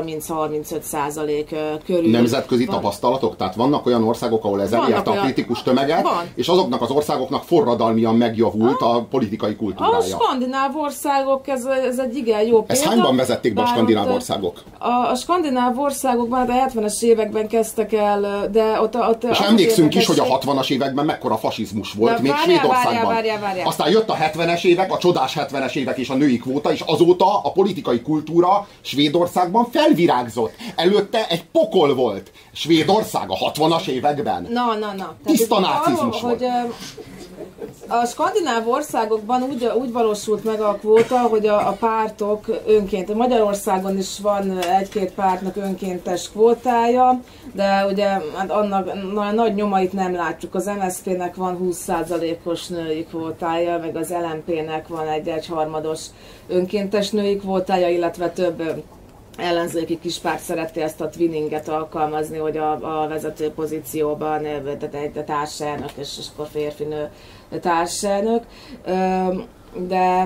S2: 30-35% körül.
S1: Nemzetközi tapasztalatok? Tehát vannak olyan országok, ahol ez elérte a kritikus tömeget, és azoknak az országoknak forradalmian megjavult a politikai kultúrája.
S2: A skandináv országok, ez egy igen jó példa.
S1: Ezt hányban vezették be a skandináv országok?
S2: A skandináv országokban a 70-es években kezdtek el, de ott
S1: és emlékszünk is, hogy a 60-as években mekkora fasizmus volt, még Svédországban.
S2: Várjál.
S1: Aztán jött a 70-es évek, a csodás 70-es évek és a női kvóta, és azóta a politikai kultúra Svédországban felvirágzott. Előtte egy pokol volt Svédország a 60-as években.
S2: Na.
S1: Tiszta nácizmus volt.
S2: Hogy a skandináv országokban úgy valósult meg a kvóta, hogy a pártok önként, Magyarországon is van egy-két pártnak önkéntes kvótája, de ugye annak nagy nyomait nem látjuk. Az MSZP-nek van 20%-os női kvótája, meg az LMP-nek van egy egyharmados önkéntes női kvótája, illetve több ellenzéki kispárt szerette ezt a twinninget alkalmazni, hogy a vezető pozícióban egy társelnök, és akkor férfinő társelnök. De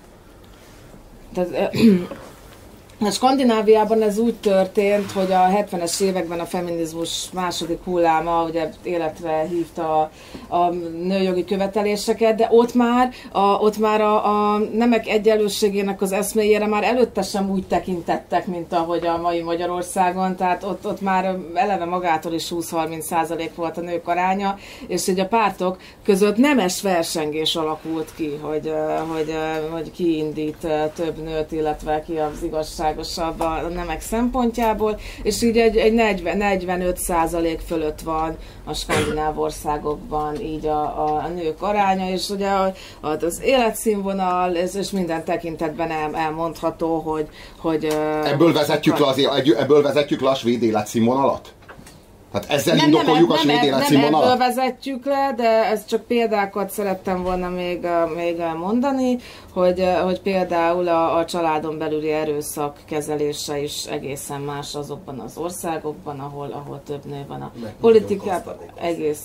S2: a Skandináviában ez úgy történt, hogy a 70-es években a feminizmus második hulláma ugye életre hívta a nőjogi követeléseket, de ott már a nemek egyenlőségének az eszméjére már előtte sem úgy tekintettek, mint ahogy a mai Magyarországon, tehát ott már eleve magától is 20-30% volt a nők aránya, és így a pártok között nemes versengés alakult ki, hogy ki indít több nőt, illetve ki az igazság a nemek szempontjából, és így egy 45% fölött van a skandináv országokban így a nők aránya, és ugye az életszínvonal, és minden tekintetben elmondható, hogy
S1: ebből vezetjük le a svéd életszínvonalat? Tehát ezzel indokoljuk a svéd életszínvonalat?
S2: Nem ebből vezetjük le, de ez csak példákat szerettem volna még mondani, hogy például a családon belüli erőszak kezelése is egészen más azokban az országokban, ahol több nő van a politikában, egész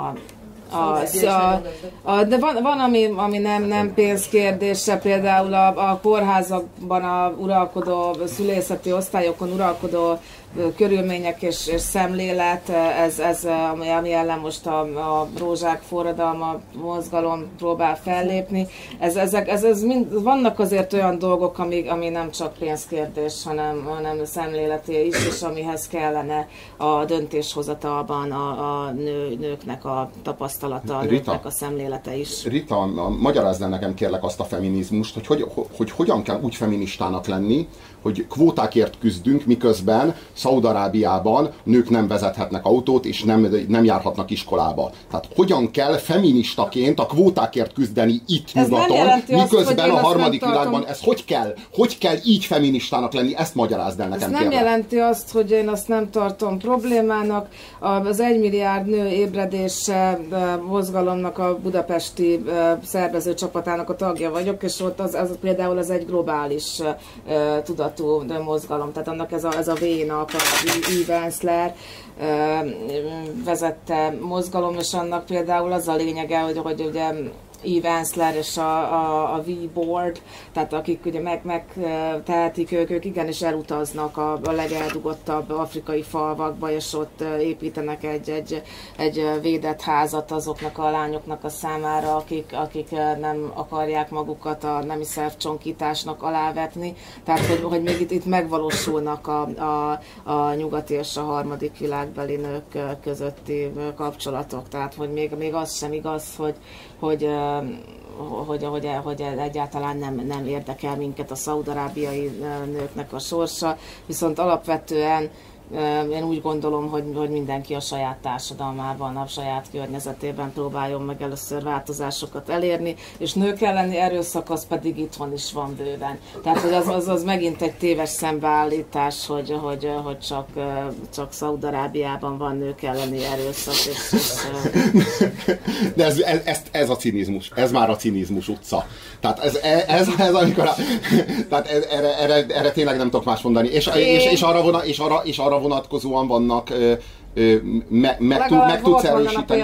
S2: de van ami nem pénzkérdése, például a kórházakban a uralkodó, szülészeti osztályokon uralkodó körülmények és szemlélet, ez ami ellen most a rózsák forradalma mozgalom próbál fellépni. Ez mind, vannak azért olyan dolgok, ami nem csak pénzkérdés, hanem szemléleti is, és amihez kellene a döntéshozatalban a nőknek a tapasztalata, a nőknek a szemlélete is.
S1: Rita, magyarázd el nekem kérlek azt a feminizmust, hogy hogyan kell úgy feministának lenni, hogy kvótákért küzdünk, miközben Szaúd-Arábiában nők nem vezethetnek autót, és nem járhatnak iskolába. Tehát hogyan kell feministaként a kvótákért küzdeni itt nyugaton, miközben a harmadik világban ez hogy kell? Hogy kell így feministának lenni? Ezt magyarázd el nekem.
S2: Ez nem jelenti azt, hogy én azt nem tartom problémának. Az 1 milliárd nő ébredése mozgalomnak a budapesti szervező csapatának a tagja vagyok, és ott az például az egy globális tudatú mozgalom. Tehát annak ez a V-nak, a Eve Ensler vezette mozgalom, és annak például az a lényege, hogy ugye Eve Ensler és a V-Board, tehát akik ugye megtehetik ők igenis elutaznak a legeldugottabb afrikai falvakba, és ott építenek egy védett házat azoknak a lányoknak a számára, akik nem akarják magukat a nemi szervcsonkításnak alávetni. Tehát, hogy még itt megvalósulnak a nyugati és a harmadik világbeli nők közötti kapcsolatok. Tehát, hogy még az sem igaz, hogy egyáltalán nem érdekel minket a szaúd-arábiai nőknek a sorsa, viszont alapvetően én úgy gondolom, hogy mindenki a saját társadalmában, a saját környezetében próbáljon meg először változásokat elérni, és nők elleni erőszak az pedig itthon is van bőven. Tehát hogy az megint egy téves szembeállítás, hogy csak Szaúd-Arábiában van nők elleni erőszak.
S1: De ez a cinizmus, ez már a cinizmus utca. Tehát ez amikor tehát erre tényleg nem tudok más mondani. És arra vonatkozóan vannak meg tudsz erősíteni.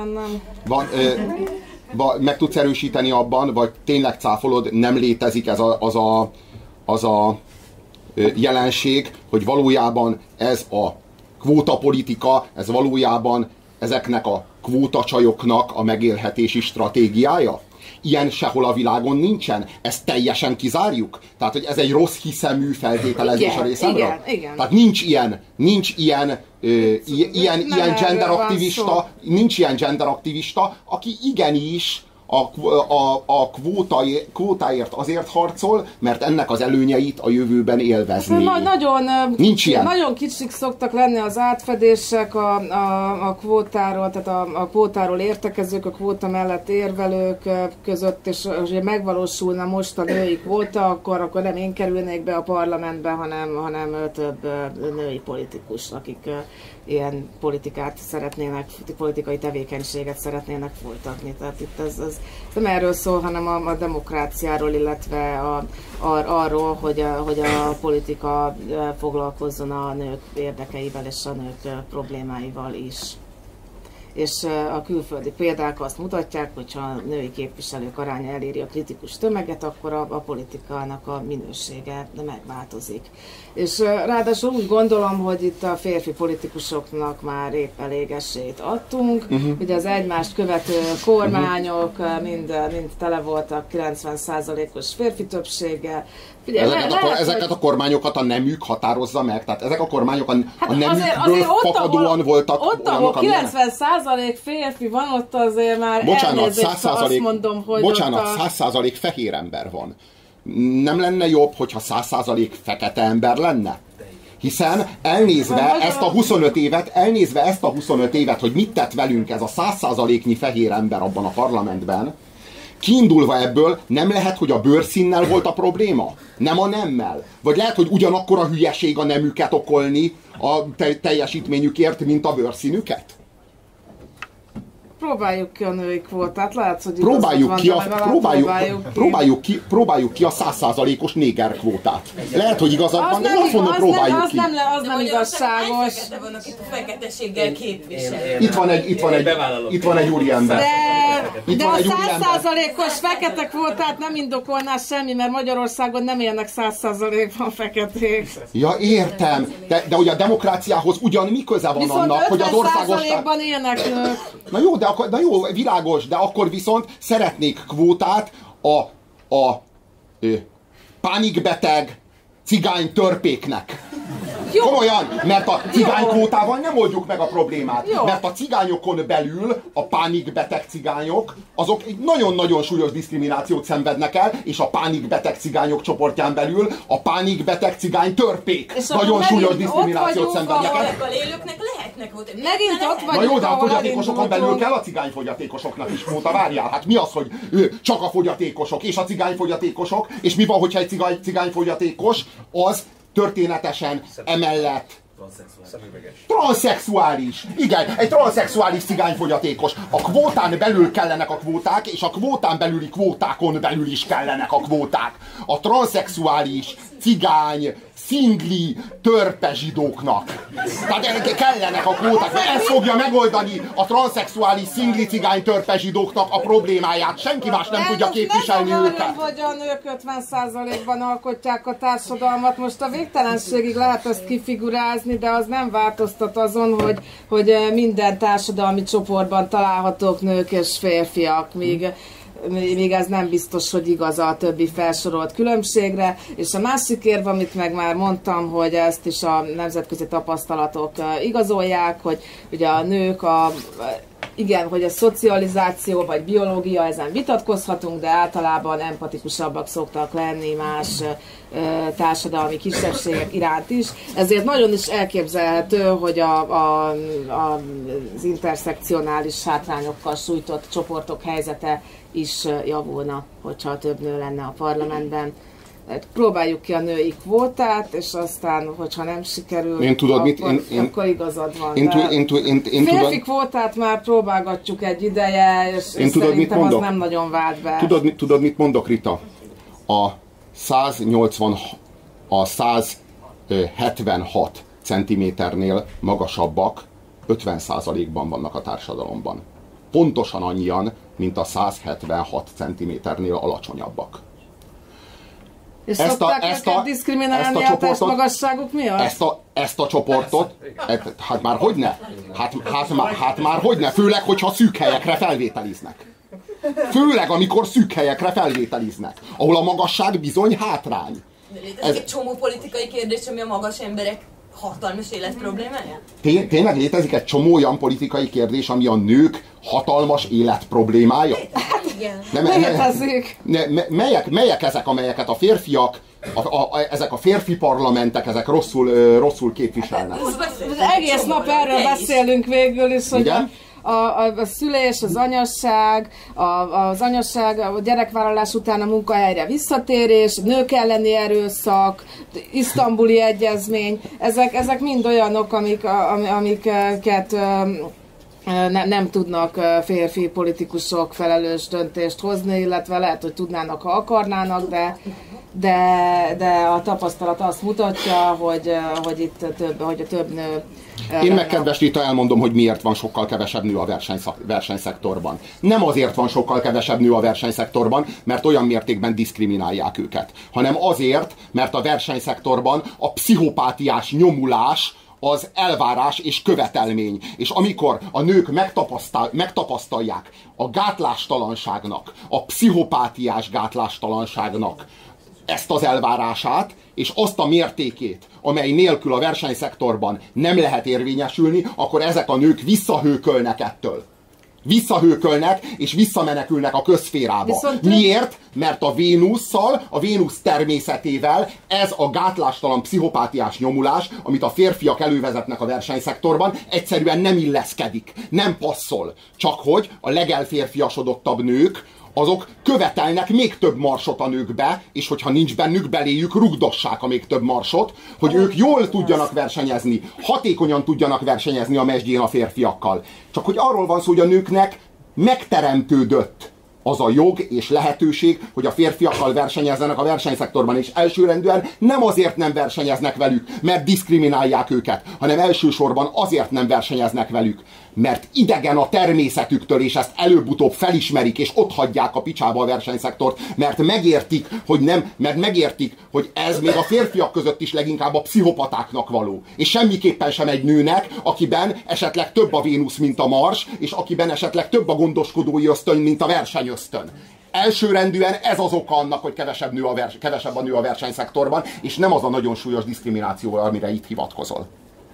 S1: Meg tudsz erősíteni abban, vagy tényleg cáfolod, nem létezik ez az a jelenség, hogy valójában ez a kvótapolitika, ez valójában ezeknek a kvótacsajoknak a megélhetési stratégiája? Ilyen sehol a világon nincsen. Ezt teljesen kizárjuk? Tehát, hogy ez egy rossz hiszemű feltételezés a részemről?
S2: Igen.
S1: Tehát nincs ilyen genderaktivista, aki igenis a kvótáért azért harcol, mert ennek az előnyeit a jövőben élvezni. Nagyon
S2: kicsik szoktak lenni az átfedések a kvótáról, tehát a kvótáról értekezők, a kvóta mellett érvelők között, és hogy megvalósulna most a női kvóta, akkor nem én kerülnék be a parlamentbe, hanem több női politikus, akik ilyen politikát szeretnének, politikai tevékenységet szeretnének folytatni. Tehát itt ez nem erről szól, hanem a demokráciáról, illetve arról, hogy a politika foglalkozzon a nők érdekeivel és a nők problémáival is. És a külföldi példák azt mutatják, hogyha a női képviselők aránya eléri a kritikus tömeget, akkor a politikának a minősége megváltozik. És ráadásul úgy gondolom, hogy itt a férfi politikusoknak már épp elég esélyt adtunk. Ugye az egymást követő kormányok mind tele voltak 90%-os férfi többséggel.
S1: Ezeket a kormányokat a nemük határozza meg? Tehát ezek a kormányok a nemükből fakadóan voltak
S2: ott, ahol 90% férfi van, ott azért már azt mondom, hogy
S1: 100% fehér ember van. Nem lenne jobb, hogyha 100% fekete ember lenne? Hiszen elnézve ezt a 25 évet, hogy mit tett velünk ez a 100%-nyi fehér ember abban a parlamentben, kiindulva ebből nem lehet, hogy a bőrszínnel volt a probléma? Nem a nemmel? Vagy lehet, hogy ugyanakkor a hülyeség a nemüket okolni a teljesítményükért, mint a bőrszínüket?
S2: Próbáljuk ki a női kvótát, lehet, hogy
S1: próbáljuk ki a 100%-os néger kvótát. Lehet, hogy igazad van, de azt mondom, próbáljuk ki.
S2: Az nem igazságos.
S3: Itt a feketeséggel képviselő.
S1: Itt van egy úriember.
S2: De a 100%-os fekete kvótát nem indokolná semmi, mert Magyarországon nem élnek 100%-ban feketék.
S1: Ja, értem. De ugye a demokráciához ugyan mi köze van annak, hogy az országos...
S2: Viszont 50%-ban élnek nők.
S1: Na jó, világos, de akkor viszont szeretnék kvótát a pánikbeteg cigány törpéknek. Komolyan, mert a cigánykvótával nem oldjuk meg a problémát. Jó. Mert a cigányokon belül a pánikbeteg cigányok, azok egy nagyon-nagyon súlyos diszkriminációt szenvednek el, és a pánikbeteg cigányok csoportján belül a pánikbeteg cigány törpék nagyon súlyos diszkriminációt szenvednek el.
S3: Élőknek lehetnek ott.
S2: Megint ott vagyunk.
S1: Na jó, de a fogyatékosokon belül kell a cigányfogyatékosoknak is kvóta, várjál. Hát mi az, hogy csak a fogyatékosok és a cigányfogyatékosok, és mi van, hogyha egy cigányfogyatékos, az történetesen emellett transzexuális. Igen, egy transzexuális cigányfogyatékos. A kvótán belül kellenek a kvóták, és a kvótán belüli kvótákon belül is kellenek a kvóták. A transzexuális, cigány, szingli, törpe zsidóknak. Tehát kellenek a kvóták, mert ez fogja megoldani a transzexuális, szingli, cigány, törpe zsidóknak a problémáját. Senki más nem tudja képviselni őket.
S2: Hogy a nők 50%-ban alkotják a társadalmat, most a végtelenségig lehet ezt kifigurázni, de az nem változtat azon, hogy minden társadalmi csoportban találhatók nők és férfiak, még ez nem biztos, hogy igaz a többi felsorolt különbségre. És a másik érv, amit meg már mondtam, hogy ezt is a nemzetközi tapasztalatok igazolják, hogy ugye a nők igen, hogy a szocializáció vagy biológia, ezen vitatkozhatunk, de általában empatikusabbak szoktak lenni más társadalmi kisebbségek iránt is. Ezért nagyon is elképzelhető, hogy az interszekcionális hátrányokkal sújtott csoportok helyzete is javulna, hogyha több nő lenne a parlamentben. Próbáljuk ki a női kvótát, és aztán, hogyha nem sikerül, akkor igazad van. Férfi kvótát már próbálgatjuk egy ideje, és szerintem az nem nagyon vált be.
S1: Tudod, mit mondok, Rita? A 176 centiméternél magasabbak 50%-ban vannak a társadalomban. Pontosan annyian, mint a 176 centiméternél alacsonyabbak.
S2: És szokták őket diszkriminálni a testmagasságuk miatt?
S1: Ezt a csoportot, hát már hogyne? Hát már hogyne, főleg, hogyha szűk helyekre felvételiznek. Főleg, amikor szűk helyekre felvételiznek, ahol a magasság bizony hátrány.
S3: De létezik egy csomó politikai kérdés, ami a magas emberek hatalmas életproblémája?
S1: Tényleg létezik egy csomó olyan politikai kérdés, ami a nők hatalmas életproblémája?
S3: Hát igen.
S2: Létezik.
S1: Melyek ezek, amelyeket a férfiak, ezek a férfi parlamentek, ezek rosszul képviselnek?
S2: Egész nap erről beszélünk végül is, hogy a szülés, az anyasság, a gyerekvállalás után a munkahelyre visszatérés, nők elleni erőszak, isztambuli egyezmény, ezek mind olyanok, amiket nem tudnak férfi politikusok felelős döntést hozni, illetve lehet, hogy tudnának, ha akarnának, de a tapasztalat azt mutatja, hogy itt több nő.
S1: Én meg, kedves Rita, elmondom, hogy miért van sokkal kevesebb nő a versenyszektorban. Nem azért van sokkal kevesebb nő a versenyszektorban, mert olyan mértékben diszkriminálják őket, hanem azért, mert a versenyszektorban a pszichopátiás nyomulás az elvárás és követelmény. És amikor a nők megtapasztalják a gátlástalanságnak, a pszichopátiás gátlástalanságnak ezt az elvárását, és azt a mértékét, amely nélkül a versenyszektorban nem lehet érvényesülni, akkor ezek a nők visszahőkölnek ettől. Visszahőkölnek, és visszamenekülnek a közszférába. Miért? Mert a Vénusszal, a Vénusz természetével ez a gátlástalan pszichopátiás nyomulás, amit a férfiak elővezetnek a versenyszektorban, egyszerűen nem illeszkedik, nem passzol. Csak hogy a legelférfiasodottabb nők, azok követelnek még több marsot a nőkbe, és hogyha nincs bennük, beléjük rugdossák a még több marsot, hogy ők jól tudjanak versenyezni, hatékonyan tudjanak versenyezni a mezsdjén a férfiakkal. Csak hogy arról van szó, hogy a nőknek megteremtődött az a jog és lehetőség, hogy a férfiakkal versenyezzenek a versenyszektorban, és elsőrendűen nem azért nem versenyeznek velük, mert diszkriminálják őket, hanem elsősorban azért nem versenyeznek velük, mert idegen a természetüktől, és ezt előbb-utóbb felismerik, és otthagyják a picsába a versenyszektort, mert megértik, hogy ez még a férfiak között is leginkább a pszichopatáknak való. És semmiképpen sem egy nőnek, akiben esetleg több a Vénusz, mint a Mars, és akiben esetleg több a gondoskodói ösztön, mint a versenyösztön. Elsőrendűen ez az oka annak, hogy kevesebb a nő a versenyszektorban, és nem az a nagyon súlyos diszkrimináció, amire itt hivatkozol.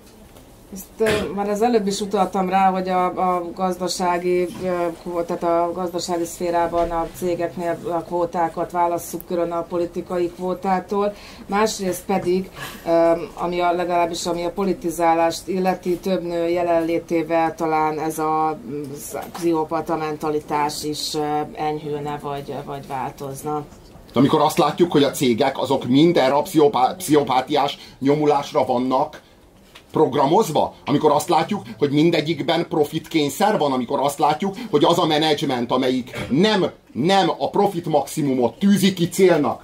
S2: Ezt már az előbb is utaltam rá, hogy a gazdasági, tehát a gazdasági szférában a cégeknél a kvótákat válasszuk külön a politikai kvótától. Másrészt pedig, legalábbis ami a politizálást illeti, több nő jelenlétével talán ez a pszichopata mentalitás is enyhülne vagy változna.
S1: Amikor azt látjuk, hogy a cégek azok mind erre a pszichopátiás nyomulásra vannak programozva, amikor azt látjuk, hogy mindegyikben profitkényszer van, amikor azt látjuk, hogy az a menedzsment, amelyik nem a profit maximumot tűzi ki célnak,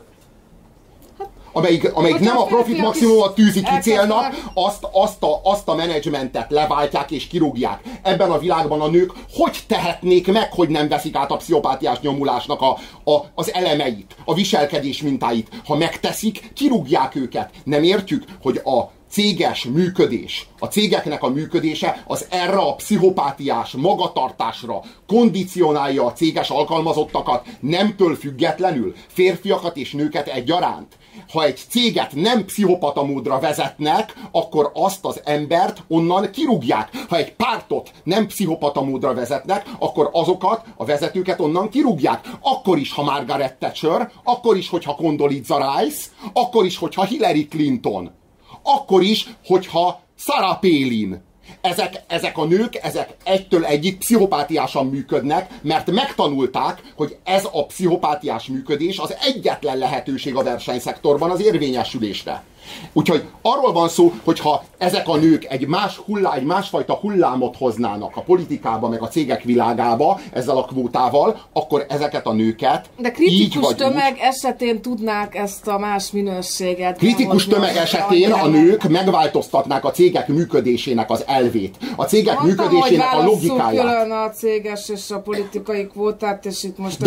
S1: amelyik nem a profit maximumot tűzi ki célnak, azt a menedzsmentet leváltják és kirúgják. Ebben a világban a nők hogy tehetnék meg, hogy nem veszik át a pszichopátiás nyomulásnak az elemeit, a viselkedés mintáit? Ha megteszik, kirúgják őket. Nem értjük, hogy a céges működés, a cégeknek a működése az erre a pszichopátiás magatartásra kondicionálja a céges alkalmazottakat nemtől függetlenül, férfiakat és nőket egyaránt. Ha egy céget nem pszichopata módra vezetnek, akkor azt az embert onnan kirúgják. Ha egy pártot nem pszichopata módra vezetnek, akkor azokat, a vezetőket onnan kirúgják. Akkor is, ha Margaret Thatcher, akkor is, hogyha Condoleezza Rice, akkor is, hogyha Hillary Clinton. Akkor is, hogyha Sarah Palin. Ezek a nők, ezek egytől egyig pszichopátiásan működnek, mert megtanulták, hogy ez a pszichopátiás működés az egyetlen lehetőség a versenyszektorban az érvényesülésre. Úgyhogy arról van szó, hogyha ezek a nők egy másfajta hullámot hoznának a politikába, meg a cégek világába ezzel a kvótával, akkor ezeket a nőket
S2: de kritikus tömeg esetén tudnák ezt a más minőséget.
S1: Kritikus tömeg esetén a nők megváltoztatnák a cégek működésének az elvét. A cégek működésének a logikáját.
S2: Külön a céges és a politikai kvótát, és itt most
S1: de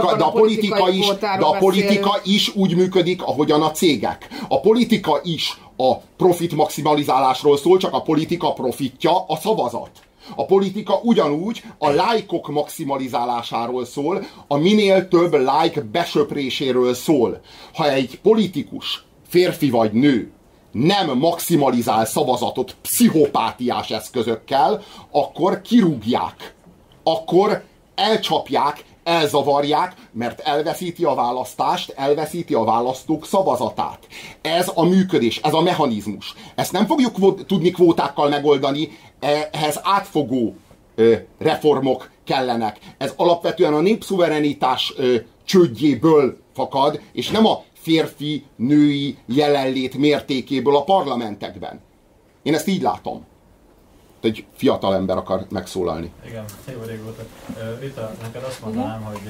S1: a politika is úgy működik, ahogyan a cégek. A politika is a profit maximalizálásról szól, csak a politika profitja a szavazat. A politika ugyanúgy a lájkok maximalizálásáról szól, a minél több lájk besöpréséről szól. Ha egy politikus, férfi vagy nő, nem maximalizál szavazatot pszichopátiás eszközökkel, akkor kirúgják. Akkor elcsapják, elzavarják, mert elveszíti a választást, elveszíti a választók szavazatát. Ez a működés, ez a mechanizmus. Ezt nem fogjuk tudni kvótákkal megoldani, ehhez átfogó reformok kellenek. Ez alapvetően a népszuverenitás csődjéből fakad, és nem a férfi-női jelenlét mértékéből a parlamentekben. Én ezt így látom. Egy fiatal ember akar megszólalni.
S5: Igen, jó régóta. Rita, neked azt mondanám, hogy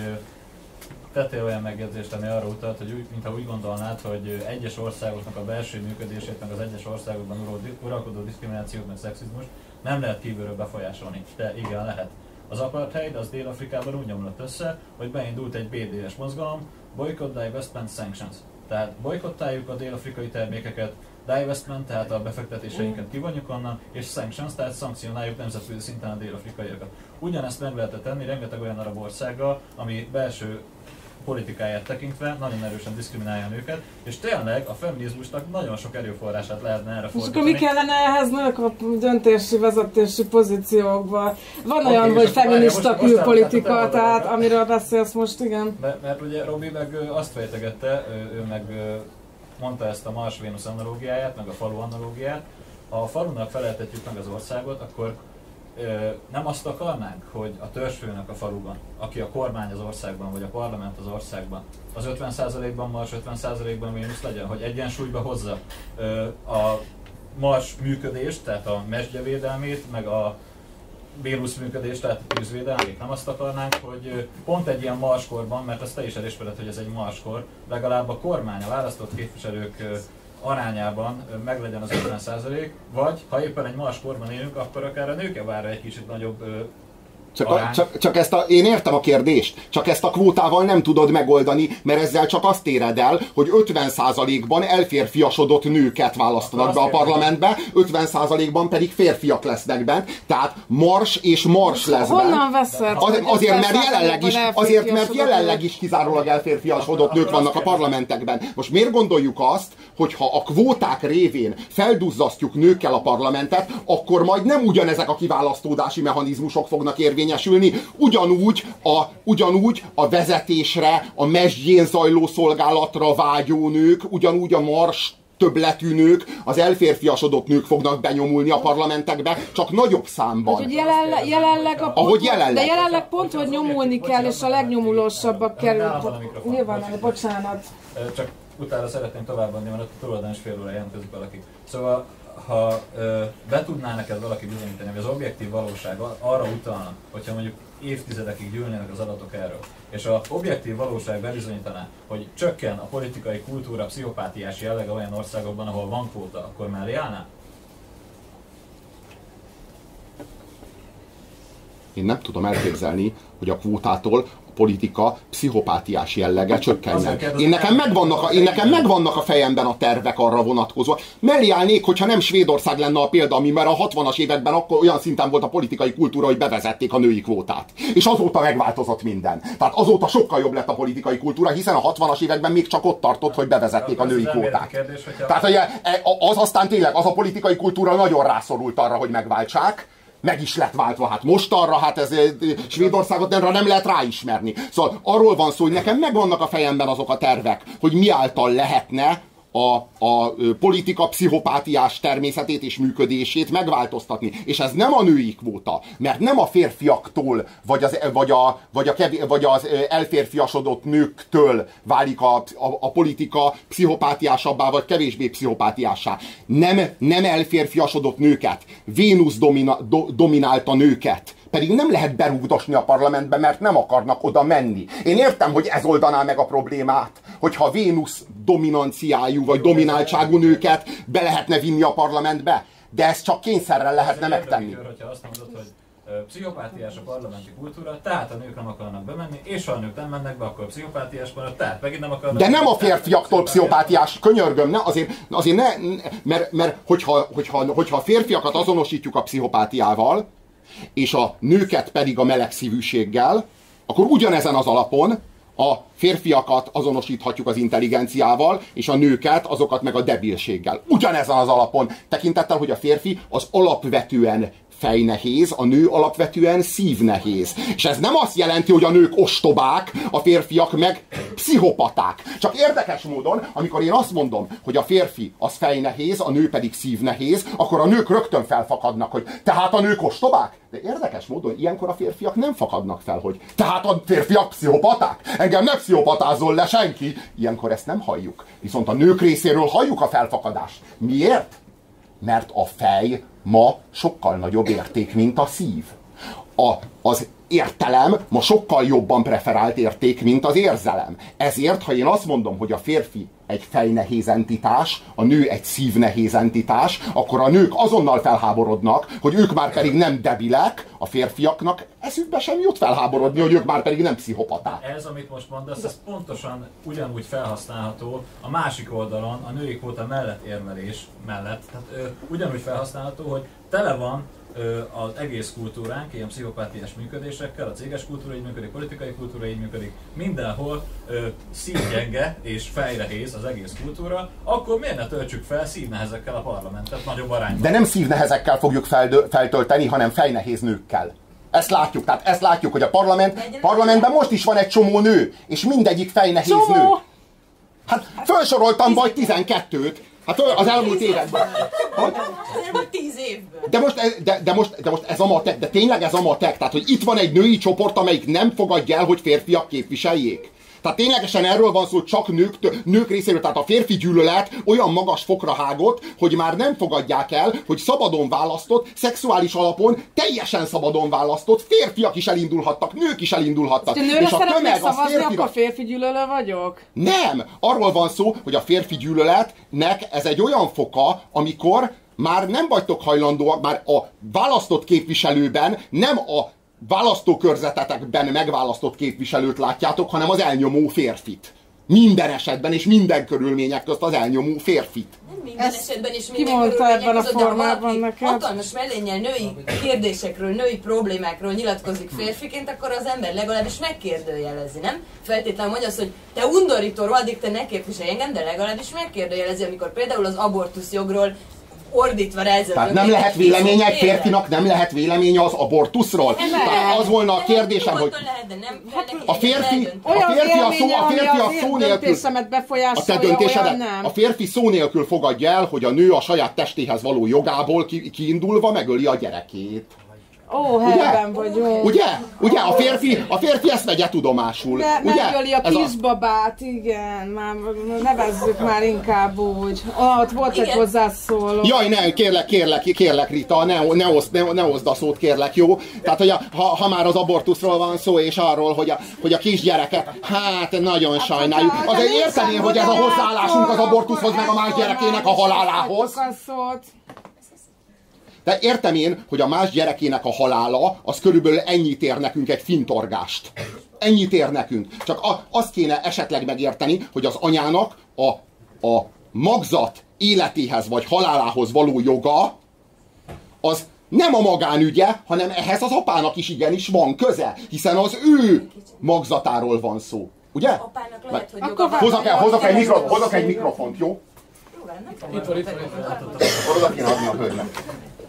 S5: tettél olyan megjegyzést, ami arra utalt, hogy mintha úgy gondolnád, hogy egyes országoknak a belső működését, meg az egyes országokban uralkodó diszkriminációt, meg szexizmus nem lehet kívülről befolyásolni. De igen, lehet. Az apartheid az Dél-Afrikában úgy nyomlott össze, hogy beindult egy BDS mozgalom, Boycott, Divestment, Sanctions. Tehát bolykottáljuk a dél-afrikai termékeket, divestment, tehát a befektetéseinket kivonjuk onnan, és sanctions, tehát szankcionáljuk nemzetközi szinten a dél-afrikaiakat. Ugyanezt meg lehetett tenni rengeteg olyan arab országgal, ami belső politikáját tekintve nagyon erősen diszkriminálja a nőket, és tényleg a feminizmusnak nagyon sok erőforrását lehetne erre fordítani.
S2: És akkor mi kellene ehhez nők a döntési, vezetési pozíciókban? Van olyan, hogy feminista külpolitika, tehát amiről beszélsz most, igen.
S5: Mert ugye Robi meg azt fejtegette, ő meg mondta ezt a Mars-Vénusz analógiáját, meg a falu analógiát. Ha a falunak feleltetjük meg az országot, akkor nem azt akarnánk, hogy a törzsfőnök a faluban, aki a kormány az országban, vagy a parlament az országban, az 50%-ban Mars, 50%-ban Vénusz legyen, hogy egyensúlyba hozza a Mars működést, tehát a mesdjevédelmét, meg a Vénusz működést, tehát a tűzvédelmét. Nem azt akarnánk, hogy pont egy ilyen marskorban, mert azt te is elismered, hogy ez egy marskor, legalább a kormány, a választott képviselők arányában meglegyen az 50%, vagy ha éppen egy marskorban élünk, akkor akár a nőkevárra egy kicsit nagyobb
S1: Csak én értem a kérdést, csak ezt a kvótával nem tudod megoldani, mert ezzel csak azt éred el, hogy 50%-ban elférfiasodott nőket választanak be a parlamentbe, 50%-ban pedig férfiak lesznek bent, tehát mars és mars lesz bent.
S2: Honnan veszed?
S1: Azért, mert jelenleg is kizárólag elférfiasodott nők vannak a parlamentekben. Most miért gondoljuk azt, hogy ha a kvóták révén felduzzasztjuk nőkkel a parlamentet, akkor majd nem ugyanezek a kiválasztódási mechanizmusok fognak érvényesülni, ugyanúgy a vezetésre, a mesdjén zajló szolgálatra vágyó nők, ugyanúgy a mars többletű nők, az elférfiasodott nők fognak benyomulni a parlamentekbe, csak nagyobb számban.
S2: Hogy jelenleg pont, hogy nyomulni kell, és a legnyomulósabbak kerül. Nyilván, bocsánat.
S5: Csak utána szeretném továbbadni, mert a tulajdonos fél óra jelentkezik valaki. Szóval, ha be tudná neked valaki bizonyítani, hogy az objektív valóság arra utalna, hogyha mondjuk évtizedekig gyűlnének az adatok erről, és az objektív valóság bebizonyítaná, hogy csökken a politikai kultúra pszichopátiás jellege olyan országokban, ahol van kvóta, akkor mellé állná?
S1: Én nem tudom elképzelni, hogy a kvótától a politika pszichopátiás jellege csökkenjen. Én nekem megvannak a fejemben a tervek arra vonatkozóan. Mellé állnék, hogyha nem Svédország lenne a példa, ami már a 60-as években akkor olyan szinten volt a politikai kultúra, hogy bevezették a női kvótát. És azóta megváltozott minden. Tehát azóta sokkal jobb lett a politikai kultúra, hiszen a 60-as években még csak ott tartott, hogy bevezették a női kvótát. Tehát az aztán tényleg, az a politikai kultúra nagyon rászorult arra, hogy megváltsák. Meg is lett váltva, hát most arra, hát ez Svédországot nem lehet ráismerni. Szóval arról van szó, hogy nekem megvannak a fejemben azok a tervek, hogy mi által lehetne a politika pszichopátiás természetét és működését megváltoztatni. És ez nem a női kvóta, mert nem a férfiaktól, vagy az elférfiasodott nőktől válik a politika pszichopátiásabbá, vagy kevésbé pszichopátiássá. Nem elférfiasodott nőket, Vénusz dominálta nőket. Pedig nem lehet berúgdosni a parlamentbe, mert nem akarnak oda menni. Én értem, hogy ez oldaná meg a problémát, hogyha Vénusz dominanciájú vagy domináltságú nőket be lehetne vinni a parlamentbe, de ezt csak kényszerrel lehetne megtenni.
S5: Hogyha azt mondod, hogy pszichopátiás a parlamenti kultúra, tehát a nők nem akarnak bemenni, és ha a nők nem mennek be, akkor pszichopátiás marad, tehát megint nem akarnak.
S1: De nem a férfiaktól pszichopátiás, könyörgöm, ne, azért ne, mert hogyha a férfiakat azonosítjuk a pszichopátiával, és a nőket pedig a melegszívűséggel, akkor ugyanezen az alapon a férfiakat azonosíthatjuk az intelligenciával, és a nőket, azokat meg a debilséggel. Ugyanezen az alapon, tekintettel, hogy a férfi az alapvetően fejnehéz, a nő alapvetően szívnehéz. És ez nem azt jelenti, hogy a nők ostobák, a férfiak meg pszichopaták. Csak érdekes módon, amikor én azt mondom, hogy a férfi az fejnehéz, a nő pedig szívnehéz, akkor a nők rögtön felfakadnak, hogy tehát a nők ostobák? De érdekes módon ilyenkor a férfiak nem fakadnak fel, hogy tehát a férfiak pszichopaták? Engem ne pszichopatázol le senki! Ilyenkor ezt nem halljuk. Viszont a nők részéről halljuk a felfakadást. Miért? Mert a fej ma sokkal nagyobb érték, mint a szív. Az értelem ma sokkal jobban preferált érték, mint az érzelem. Ezért, ha én azt mondom, hogy a férfi egy fejnehéz entitás, a nő egy szívnehéz entitás, akkor a nők azonnal felháborodnak, hogy ők már pedig nem debilek, a férfiaknak eszükbe sem jut felháborodni, hogy ők már pedig nem pszichopaták.
S5: Ez, amit most mondasz, ez pontosan ugyanúgy felhasználható a másik oldalon, a női kvóta mellett érvelés mellett. Tehát ugyanúgy felhasználható, hogy tele van az egész kultúránk ilyen pszichopátiás működésekkel, a céges kultúra így működik, politikai kultúra így működik, mindenhol szívgyenge és fejrehéz az egész kultúra, akkor miért ne töltsük fel szívnehezekkel a parlamentet nagyobb arányban?
S1: De nem szívnehezekkel fogjuk feltölteni, hanem fejnehéz nőkkel. Ezt látjuk, tehát ezt látjuk, hogy a parlamentben most is van egy csomó nő, és mindegyik fejnehéz nő. Hát felsoroltam vagy 12-t. Hát az elmúlt években.
S3: Az elmúlt 10 évben.
S1: De most ez a matek, de tényleg ez a matek. Tehát, hogy itt van egy női csoport, amelyik nem fogadja el, hogy férfiak képviseljék. Tehát ténylegesen erről van szó, csak nők részéről, tehát a férfi gyűlölet olyan magas fokra hágott, hogy már nem fogadják el, hogy szabadon választott, szexuális alapon, teljesen szabadon választott férfiak is elindulhattak, nők is elindulhattak.
S2: És a tömeg az férfi... akkor férfi gyűlölő vagyok?
S1: Nem! Arról van szó, hogy a férfi gyűlöletnek ez egy olyan foka, amikor már nem vagytok hajlandóak, már a választott képviselőben nem a választókörzetetekben megválasztott képviselőt látjátok, hanem az elnyomó férfit. Minden esetben és minden körülmények közt az elnyomó férfit.
S3: Nem minden esetben és
S2: ki
S3: minden
S2: mondta ebben a
S3: között, de ha
S2: formában
S3: valaki
S2: neked?
S3: hatalmas mellénnyel női kérdésekről, női problémákról nyilatkozik férfiként, akkor az ember legalábbis megkérdőjelezi, nem? Feltétlenül mondja azt, hogy te undorító, addig te ne képviselj engem, de legalábbis megkérdőjelezi, amikor például az abortusz jogról ordítva rázzal.
S1: Tehát nem lehet véleménye egy férfinak, nem lehet véleménye az abortuszról. Tehát az volna a kérdésem, hogy a férfi a szó nélkül, a te döntésedet, a férfi szó nélkül fogadja el, hogy a nő a saját testéhez való jogából kiindulva megöli a gyerekét.
S2: Ó, helyben vagyunk.
S1: Ugye? A férfi ezt vegye tudomásul.
S2: De
S1: ugye?
S2: megöli a kisbabát, igen, már nevezzük már inkább úgy. Ott volt egy hozzászóló.
S1: Jaj, ne, kérlek Rita, ne oszd a szót, kérlek, jó? Tehát, hogy ha már az abortuszról van szó, és arról, hogy a kisgyereket, hát nagyon sajnáljuk. Azért érteném, hogy ez a hozzáállásunk az abortuszhoz, meg a más gyerekének a halálához. De értem én, hogy a más gyerekének a halála, az körülbelül ennyit ér nekünk egy fintorgást. Ennyit ér nekünk. Csak azt kéne esetleg megérteni, hogy az anyának a magzat életéhez vagy halálához való joga, az nem a magánügye, hanem ehhez az apának is igenis van köze, hiszen az ő magzatáról van szó. Ugye?
S3: Apának lehet, hogy joga
S1: Hozok egy mikrofont, jó? Akkor oda kéne adni a hölgynek.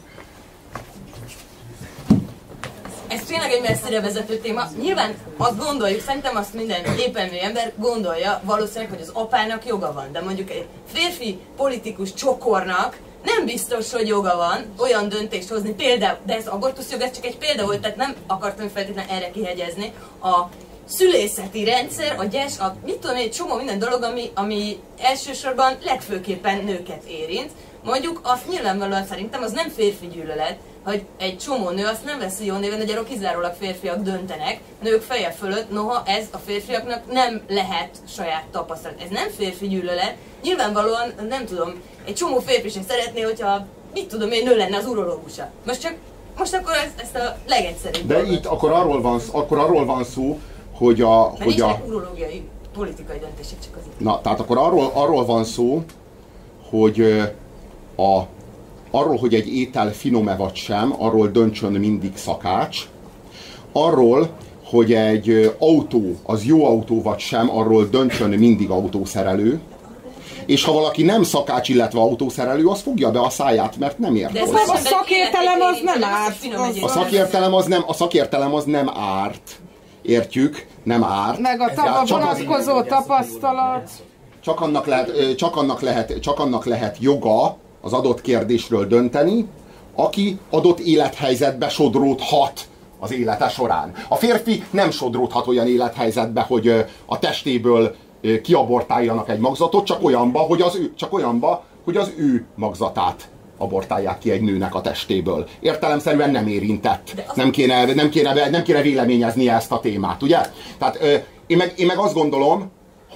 S3: Ez tényleg egy messzire vezető téma. Nyilván azt gondoljuk, szerintem azt minden éppenő ember gondolja valószínűleg, hogy az apának joga van. De mondjuk egy férfi politikus csokornak nem biztos, hogy joga van olyan döntést hozni. Például, de ez abortuszjog, ez csak egy példa volt, tehát nem akartam feltétlenül erre kihegyezni. A szülészeti rendszer, a gyes, mit tudom én, egy csomó minden dolog, ami elsősorban legfőképpen nőket érint. Mondjuk azt nyilvánvalóan szerintem az nem férfi gyűlölet, hogy egy csomó nő azt nem veszi jó néven, hogy erről kizárólag férfiak döntenek, nők feje fölött, noha ez a férfiaknak nem lehet saját tapasztalat. Ez nem férfi gyűlölet. Nyilvánvalóan, nem tudom, egy csomó férfi sem szeretné, hogyha, mit tudom én, nő lenne az urológusa. Most akkor ezt a legegyszerűbb.
S1: De itt akkor arról van szó, hogy
S3: nincsenek urológiai, politikai döntések, csak az itt.
S1: Na, tehát akkor arról van szó, hogy arról, hogy egy étel finom-e vagy sem, arról döntsön mindig szakács. Arról, hogy egy autó az jó autó vagy sem, arról döntsön mindig autószerelő. És ha valaki nem szakács, illetve autószerelő, az fogja be a száját, mert nem ért hozzá.
S2: A szakértelem az nem árt.
S1: A szakértelem az nem árt. Értjük? Nem árt.
S2: Meg a vonatkozó tapasztalat.
S1: Csak annak lehet joga az adott kérdésről dönteni, aki adott élethelyzetbe sodródhat az élete során. A férfi nem sodródhat olyan élethelyzetbe, hogy a testéből kiabortáljanak egy magzatot, csak olyanba, hogy az ő magzatát abortálják ki egy nőnek a testéből. Értelemszerűen nem érintett. Nem kéne véleményeznie ezt a témát, ugye? Tehát én meg azt gondolom,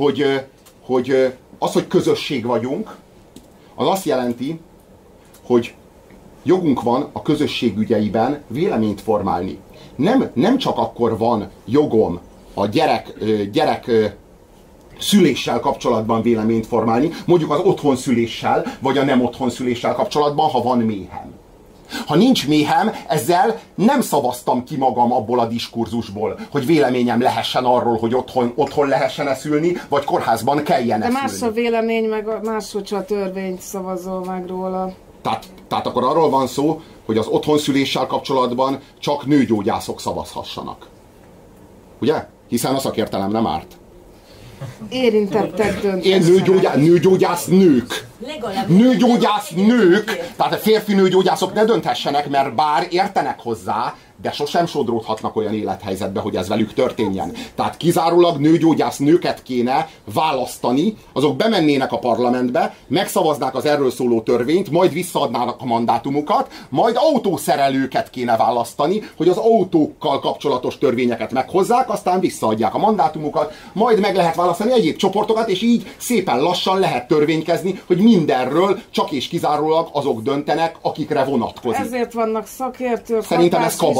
S1: hogy az, hogy közösség vagyunk, az azt jelenti, hogy jogunk van a közösség ügyeiben véleményt formálni. Nem csak akkor van jogom a gyerek szüléssel kapcsolatban véleményt formálni, mondjuk az otthonszüléssel, vagy a nem otthonszüléssel kapcsolatban, ha van méhem. Ha nincs méhem, ezzel nem szavaztam ki magam abból a diskurzusból, hogy véleményem lehessen arról, hogy otthon lehessen-e szülni, vagy kórházban kelljen-e szülni.
S2: De más a vélemény, meg máshogy a törvényt szavazol meg róla.
S1: Tehát akkor arról van szó, hogy az otthonszüléssel kapcsolatban csak nőgyógyászok szavazhassanak. Ugye? Hiszen a szakértelem nem árt.
S2: Érintettek döntések.
S1: Nőgyógyász nők. Nőgyógyász nők. Tehát a férfi nőgyógyászok ne dönthessenek, mert bár értenek hozzá, de sosem sodródhatnak olyan élethelyzetbe, hogy ez velük történjen. Tehát kizárólag nőgyógyász nőket kéne választani, azok bemennének a parlamentbe, megszavaznák az erről szóló törvényt, majd visszaadnának a mandátumukat, majd autószerelőket kéne választani, hogy az autókkal kapcsolatos törvényeket meghozzák, aztán visszaadják a mandátumukat, majd meg lehet választani egyéb csoportokat, és így szépen lassan lehet törvénykezni, hogy mindenről csak és kizárólag azok döntenek, akikre vonatkozik.
S2: Ezért vannak szakértők.
S1: Szerintem ez kabala.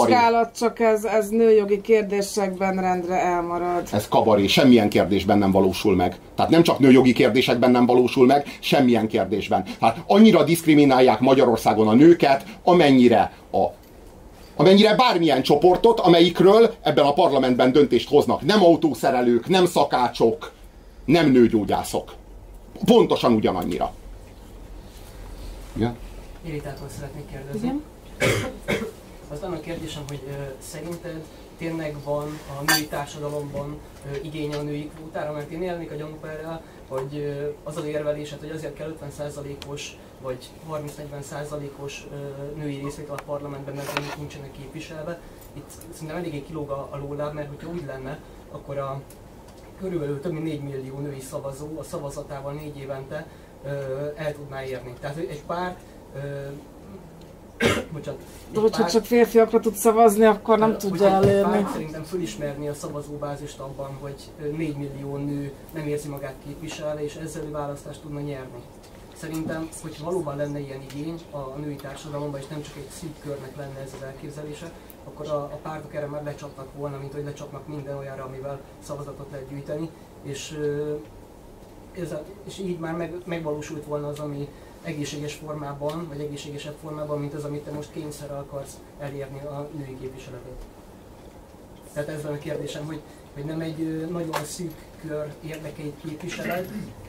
S2: vizsgálat, csak ez nőjogi kérdésekben rendre elmarad.
S1: Ez kabaré, semmilyen kérdésben nem valósul meg. Tehát nem csak nőjogi kérdésekben nem valósul meg, semmilyen kérdésben. Tehát annyira diszkriminálják Magyarországon a nőket, amennyire bármilyen csoportot, amelyikről ebben a parlamentben döntést hoznak. Nem autószerelők, nem szakácsok, nem nőgyógyászok. Pontosan ugyanannyira. Igen?
S6: Irritától szeretnék kérdezni.
S2: Igen?
S6: Az lenne a kérdésem, hogy szerinted tényleg van a női társadalomban igény a női kvótára, mert én élnék a gyanúperrel, hogy az az érvelésed, hogy azért kell 50%-os vagy 30-40%-os női részvétel a parlamentben, mert nők nincsenek képviselve. Itt szerintem eléggé kilóg a lóláb, mert hogyha úgy lenne, akkor körülbelül több mint 4 millió női szavazó a szavazatával 4 évente el tudná érni. Tehát egy párt,
S2: Hogyha csak férfiakra tud szavazni, akkor nem tudja elérni.
S6: Párt szerintem fölismerni a szavazóbázist abban, hogy 4 millió nő nem érzi magát képviselve, és ezzel választást tudna nyerni. Szerintem, hogy valóban lenne ilyen igény a női társadalomban, és nem csak egy szűk körnek lenne ez az elképzelése, akkor a pártok erre már lecsapnak volna, mint hogy lecsapnak minden olyanra, amivel szavazatot lehet gyűjteni, és így már megvalósult volna az, ami egészséges formában, vagy egészségesebb formában, mint az, amit te most kényszerrel akarsz elérni a női képviseletet. Tehát ez van a kérdésem, hogy nem egy nagyon szűk kör érdekeit képviselet.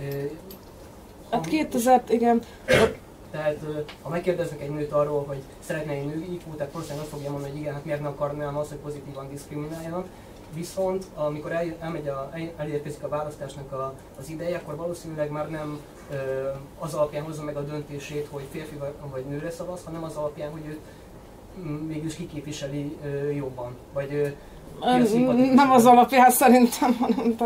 S2: Hát 2000, igen.
S6: Tehát ha megkérdeznek egy nőt arról, hogy szeretne egy női kvótát, valószínűleg azt fogja mondani, hogy igen, hát miért ne akarnám azt, hogy pozitívan diszkrimináljanak. Viszont amikor elérkezik a választásnak az ideje, akkor valószínűleg már nem az alapján hozza meg a döntését, hogy férfi vagy nőre szavaz, hanem az alapján, hogy őt mégis kiképviseli jobban. Vagy
S2: nem az alapján szerintem, hanem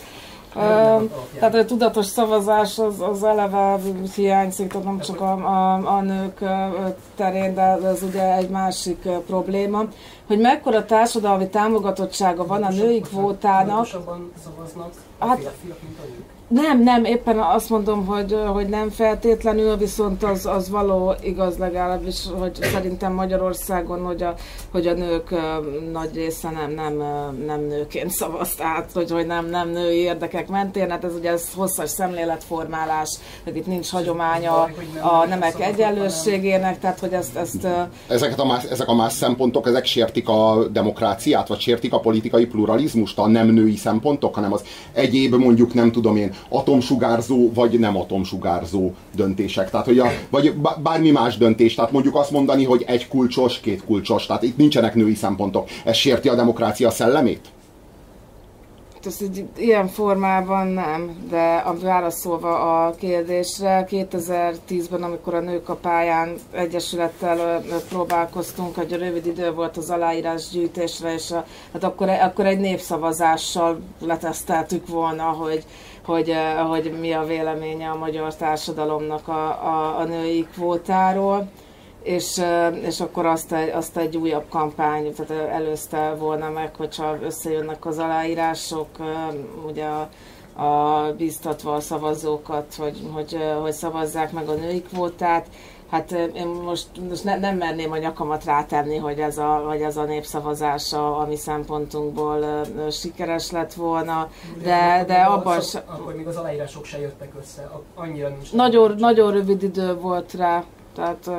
S2: tehát a tudatos szavazás az eleve hiányzik, tehát nem csak a nők terén, de ez ugye egy másik probléma. Hogy mekkora társadalmi támogatottsága van a női kvótának.
S6: Pontosabban szavaznak a férfiak, mint a nők?
S2: Nem, éppen azt mondom, hogy nem feltétlenül, viszont az való igaz legalábbis, hogy szerintem Magyarországon, hogy a nők nagy része nem nőként szavaz, tehát hogy nem női érdekek mentén, hát ez ugye ez hosszas szemléletformálás, hogy itt nincs hagyománya a nemek egyenlőségének, tehát hogy ezt
S1: ezek a más szempontok, ezek sértik a demokráciát, vagy sértik a politikai pluralizmust, a nem női szempontok, hanem az egyéb, mondjuk nem tudom én, atomsugárzó vagy nem atomsugárzó döntések. Tehát, hogy vagy bármi más döntés. Tehát mondjuk azt mondani, hogy egy kulcsos, két kulcsos. Tehát itt nincsenek női szempontok. Ez sérti a demokrácia szellemét?
S2: Ez ilyen formában nem, de válaszolva a kérdésre, 2010-ben, amikor a Nők a pályán egyesülettel próbálkoztunk, hogy rövid idő volt az aláírásgyűjtésre, és hát akkor egy népszavazással leteszteltük volna, hogy mi a véleménye a magyar társadalomnak a női kvótáról. És akkor azt egy újabb kampány, tehát előzte volna meg, hogyha összejönnek az aláírások, ugye bíztatva a szavazókat, hogy szavazzák meg a női kvótát. Hát én most nem merném a nyakamat rátenni, hogy ez a népszavazás a mi szempontunkból sikeres lett volna, de abban sem...
S6: Akkor még az aláírások se jöttek össze, annyira nincs...
S2: Nagyon rövid idő volt rá, tehát...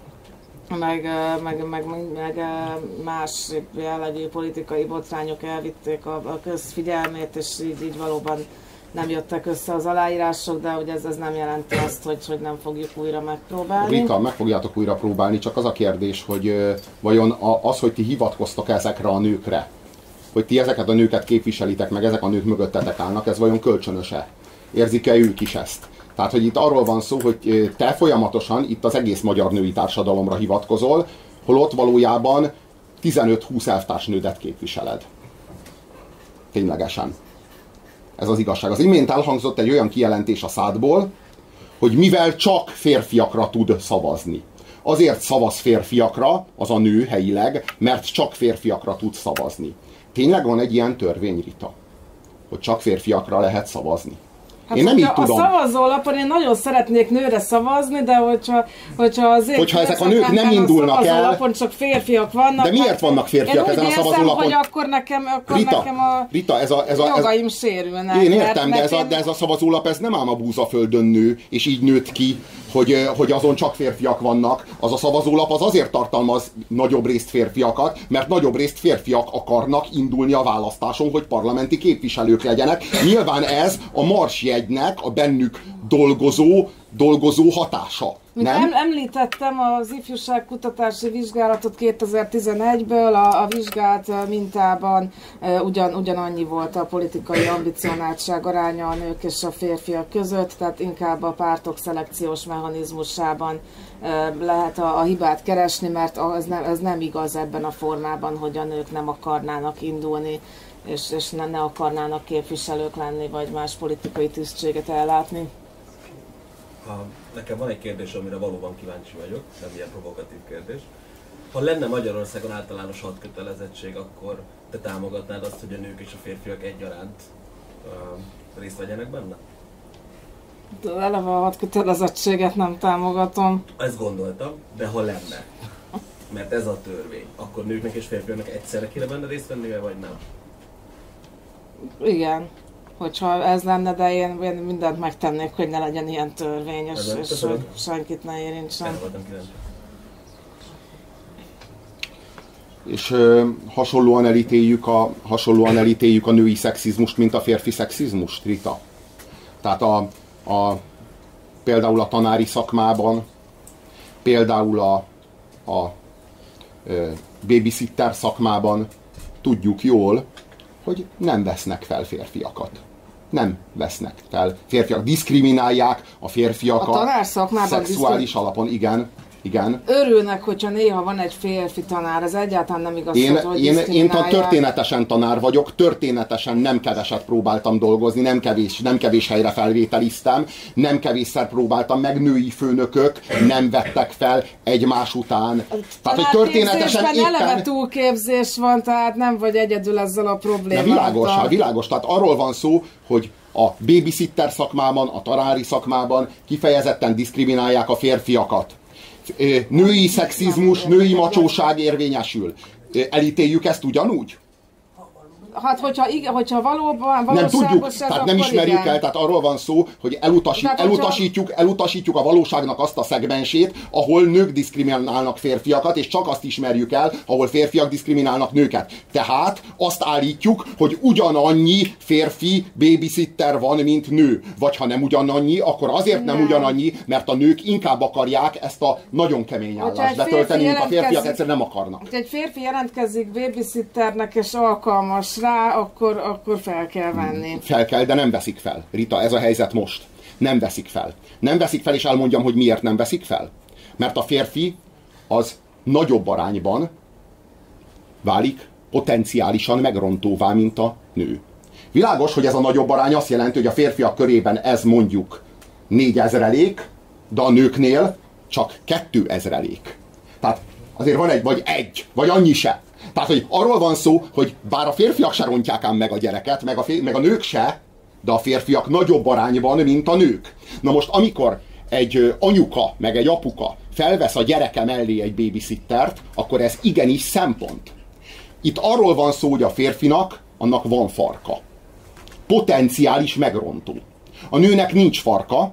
S2: Meg más jellegű politikai botrányok elvitték a közfigyelmét, és így valóban nem jöttek össze az aláírások, de ugye ez nem jelenti azt, hogy nem fogjuk újra megpróbálni.
S1: Rita, meg fogjátok újra próbálni, csak az a kérdés, hogy vajon az, hogy ti hivatkoztok ezekre a nőkre, hogy ti ezeket a nőket képviselitek, meg ezek a nők mögöttetek állnak, ez vajon kölcsönöse? Érzik-e ők is ezt? Tehát, hogy itt arról van szó, hogy te folyamatosan itt az egész magyar női társadalomra hivatkozol, holott valójában 15-20 elvtársnődet képviseled. Ténylegesen. Ez az igazság. Az imént elhangzott egy olyan kijelentés a szádból, hogy mivel csak férfiakra tud szavazni. Azért szavaz férfiakra az a nő helyileg, mert csak férfiakra tud szavazni. Tényleg van egy ilyen törvény, Rita? Hogy csak férfiakra lehet szavazni?
S2: Hát,
S1: én nem így tudom.
S2: A szavazólapon én nagyon szeretnék nőre szavazni, de hogyha azért...
S1: Hogyha ezek a nők nem indulnak el...
S2: A szavazólapon csak férfiak vannak...
S1: De miért vannak férfiak ezen a szavazólapon?
S2: Hogy akkor nekem
S1: Rita, ez a
S2: jogaim sérülnek.
S1: Én értem, de ez a szavazólap ez nem ám a búzaföldön nő, és így nőtt ki, hogy azon csak férfiak vannak. Az a szavazólap az azért tartalmaz nagyobb részt férfiakat, mert nagyobb részt férfiak akarnak indulni a választáson, hogy parlamenti képviselők legyenek. Nyilván ez a marsjegynek a bennük dolgozó hatása. Nem?
S2: Említettem az ifjúságkutatási vizsgálatot 2011-ből, a vizsgált mintában ugyanannyi volt a politikai ambicionáltság aránya a nők és a férfiak között, tehát inkább a pártok szelekciós mechanizmusában lehet a hibát keresni, mert ez nem igaz ebben a formában, hogy a nők nem akarnának indulni, és ne akarnának képviselők lenni, vagy más politikai tisztséget ellátni.
S7: Nekem van egy kérdés, amire valóban kíváncsi vagyok, nem ilyen provokatív kérdés. Ha lenne Magyarországon általános hadkötelezettség, akkor te támogatnád azt, hogy a nők és a férfiak egyaránt részt vegyenek benne?
S2: De eleve a hadkötelezettséget nem támogatom.
S7: Ezt gondoltam, de ha lenne, mert ez a törvény, akkor nőknek és férfiaknak egyszerre kéne benne részt vennie, vagy nem?
S2: Igen. Hogyha ez lenne, de én mindent megtennék, hogy ne legyen ilyen törvény, és senkit ne érintsen.
S1: És hasonlóan elítéljük a női szexizmust, mint a férfi szexizmust, Rita. Tehát például a tanári szakmában, például a babysitter szakmában tudjuk jól, hogy nem vesznek fel férfiakat. Nem vesznek fel férfiak. Diszkriminálják a férfiakat.
S2: A tanárszakmában
S1: szexuális alapon, igen.
S2: Örülnek, hogyha néha van egy férfi tanár, ez egyáltalán nem igaz, hogy
S1: én történetesen tanár vagyok, történetesen nem keveset próbáltam dolgozni, nem kevés helyre felvételiztem, nem kevésszer próbáltam meg, női főnökök nem vettek fel egymás után. Tehát, hogy történetesen
S2: eleve túlképzés van, tehát nem vagy egyedül ezzel a problémával.
S1: Világos. Tehát arról van szó, hogy a babysitter szakmában, a tanári szakmában kifejezetten diszkriminálják a férfiakat. Női szexizmus, női macsóság érvényesül. Elítéljük ezt ugyanúgy?
S2: Hát, hogyha valóban
S1: nem tudjuk, tehát nem ismerjük el, tehát arról van szó, hogy elutasítjuk a valóságnak azt a szegmensét, ahol nők diszkriminálnak férfiakat, és csak azt ismerjük el, ahol férfiak diszkriminálnak nőket. Tehát azt állítjuk, hogy ugyanannyi férfi babysitter van, mint nő. Vagy ha nem ugyanannyi, akkor azért nem ugyanannyi, mert a nők inkább akarják ezt a nagyon kemény állást betölteni, mint a férfiak egyszerűen nem akarnak.
S2: Ha egy férfi jelentkezik babysitternek és alkalmas rá, akkor fel kell venni.
S1: Fel kell, de nem veszik fel. Rita, ez a helyzet most. Nem veszik fel. Nem veszik fel, és elmondjam, hogy miért nem veszik fel. Mert a férfi az nagyobb arányban válik potenciálisan megrontóvá, mint a nő. Világos, hogy ez a nagyobb arány azt jelenti, hogy a férfiak körében ez mondjuk 4000-elék, de a nőknél csak 2000-elék. Tehát azért van vagy annyi se. Tehát, hogy arról van szó, hogy bár a férfiak se rontják ám meg a gyereket, meg a nők se, de a férfiak nagyobb arányban, mint a nők. Na most, amikor egy anyuka, meg egy apuka felvesz a gyereke mellé egy babysittert, akkor ez igenis szempont. Itt arról van szó, hogy a férfinak annak van farka. Potenciális megrontó. A nőnek nincs farka,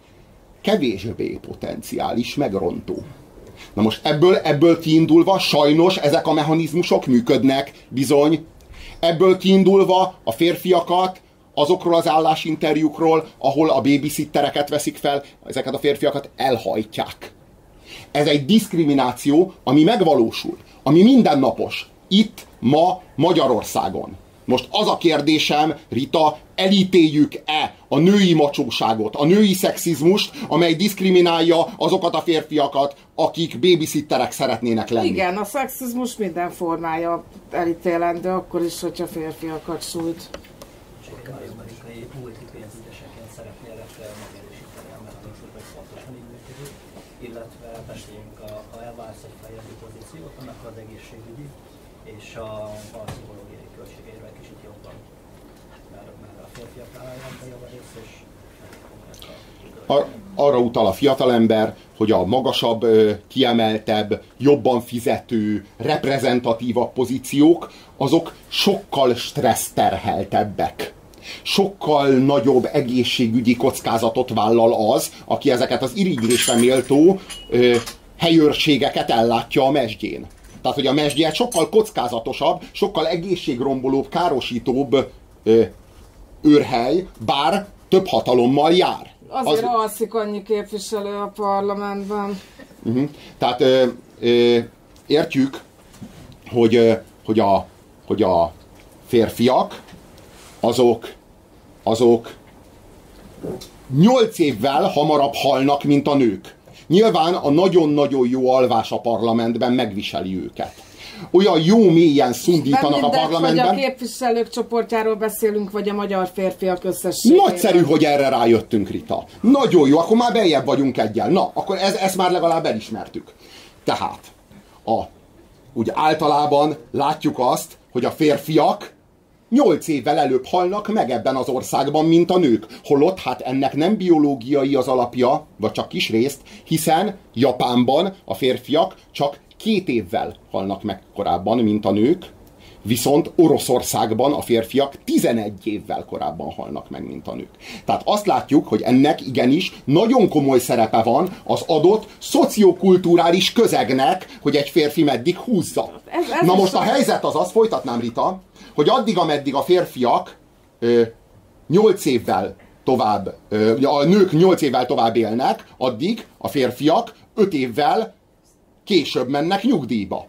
S1: kevésbé potenciális megrontó. Na most ebből kiindulva sajnos ezek a mechanizmusok működnek, bizony. Ebből kiindulva a férfiakat azokról az állásinterjúkról, ahol a babysittereket veszik fel, ezeket a férfiakat elhajtják. Ez egy diszkrimináció, ami megvalósul, ami mindennapos, itt, ma, Magyarországon. Most az a kérdésem, Rita, elítéljük-e a női macsóságot, a női szexizmust, amely diszkriminálja azokat a férfiakat, akik babysitterek szeretnének lenni?
S2: Igen, a szexizmus minden formája elítélendő, akkor is, hogyha férfiakat sújt.
S8: Amerikai multipénzügyeseket szeretnél megerősíteni a mechanizmus, hogy pontosan így működik, illetve beszéljünk, ha elválsz egy feljebbi pozíciót, annak az egészségügyi és a pszichológiai költségeiről egy kicsit jobban. Mert a férfiak vállalják a javarészt, és
S1: Arra utal a fiatalember, hogy a magasabb, kiemeltebb, jobban fizető, reprezentatívabb pozíciók, azok sokkal stresszterheltebbek. Sokkal nagyobb egészségügyi kockázatot vállal az, aki ezeket az irigylésre méltó helyőrségeket ellátja a mesdjén. Tehát, hogy a mesdje sokkal kockázatosabb, sokkal egészségrombolóbb, károsítóbb őrhely, bár több hatalommal jár.
S2: Azért alszik annyi képviselő a parlamentben.
S1: Tehát értjük, hogy a férfiak azok 8 évvel hamarabb halnak, mint a nők. Nyilván a nagyon-nagyon jó alvás a parlamentben megviseli őket. Olyan jó mélyen szundítanak a parlamentben.
S2: Hogy a képviselők csoportjáról beszélünk, vagy a magyar férfiak összességéről.
S1: Nagyszerű, hogy erre rájöttünk, Rita. Nagyon jó, akkor már beljebb vagyunk eggyel. Na, akkor ezt már legalább elismertük. Tehát, úgy általában látjuk azt, hogy a férfiak 8 évvel előbb halnak meg ebben az országban, mint a nők. Holott hát ennek nem biológiai az alapja, vagy csak kis részt, hiszen Japánban a férfiak csak 2 évvel halnak meg korábban, mint a nők, viszont Oroszországban a férfiak 11 évvel korábban halnak meg, mint a nők. Tehát azt látjuk, hogy ennek igenis nagyon komoly szerepe van az adott szociokulturális közegnek, hogy egy férfi meddig húzza. Na most a helyzet az, folytatnám, Rita, hogy addig, ameddig a férfiak 8 évvel tovább, a nők 8 évvel tovább élnek, addig a férfiak 5 évvel később mennek nyugdíjba.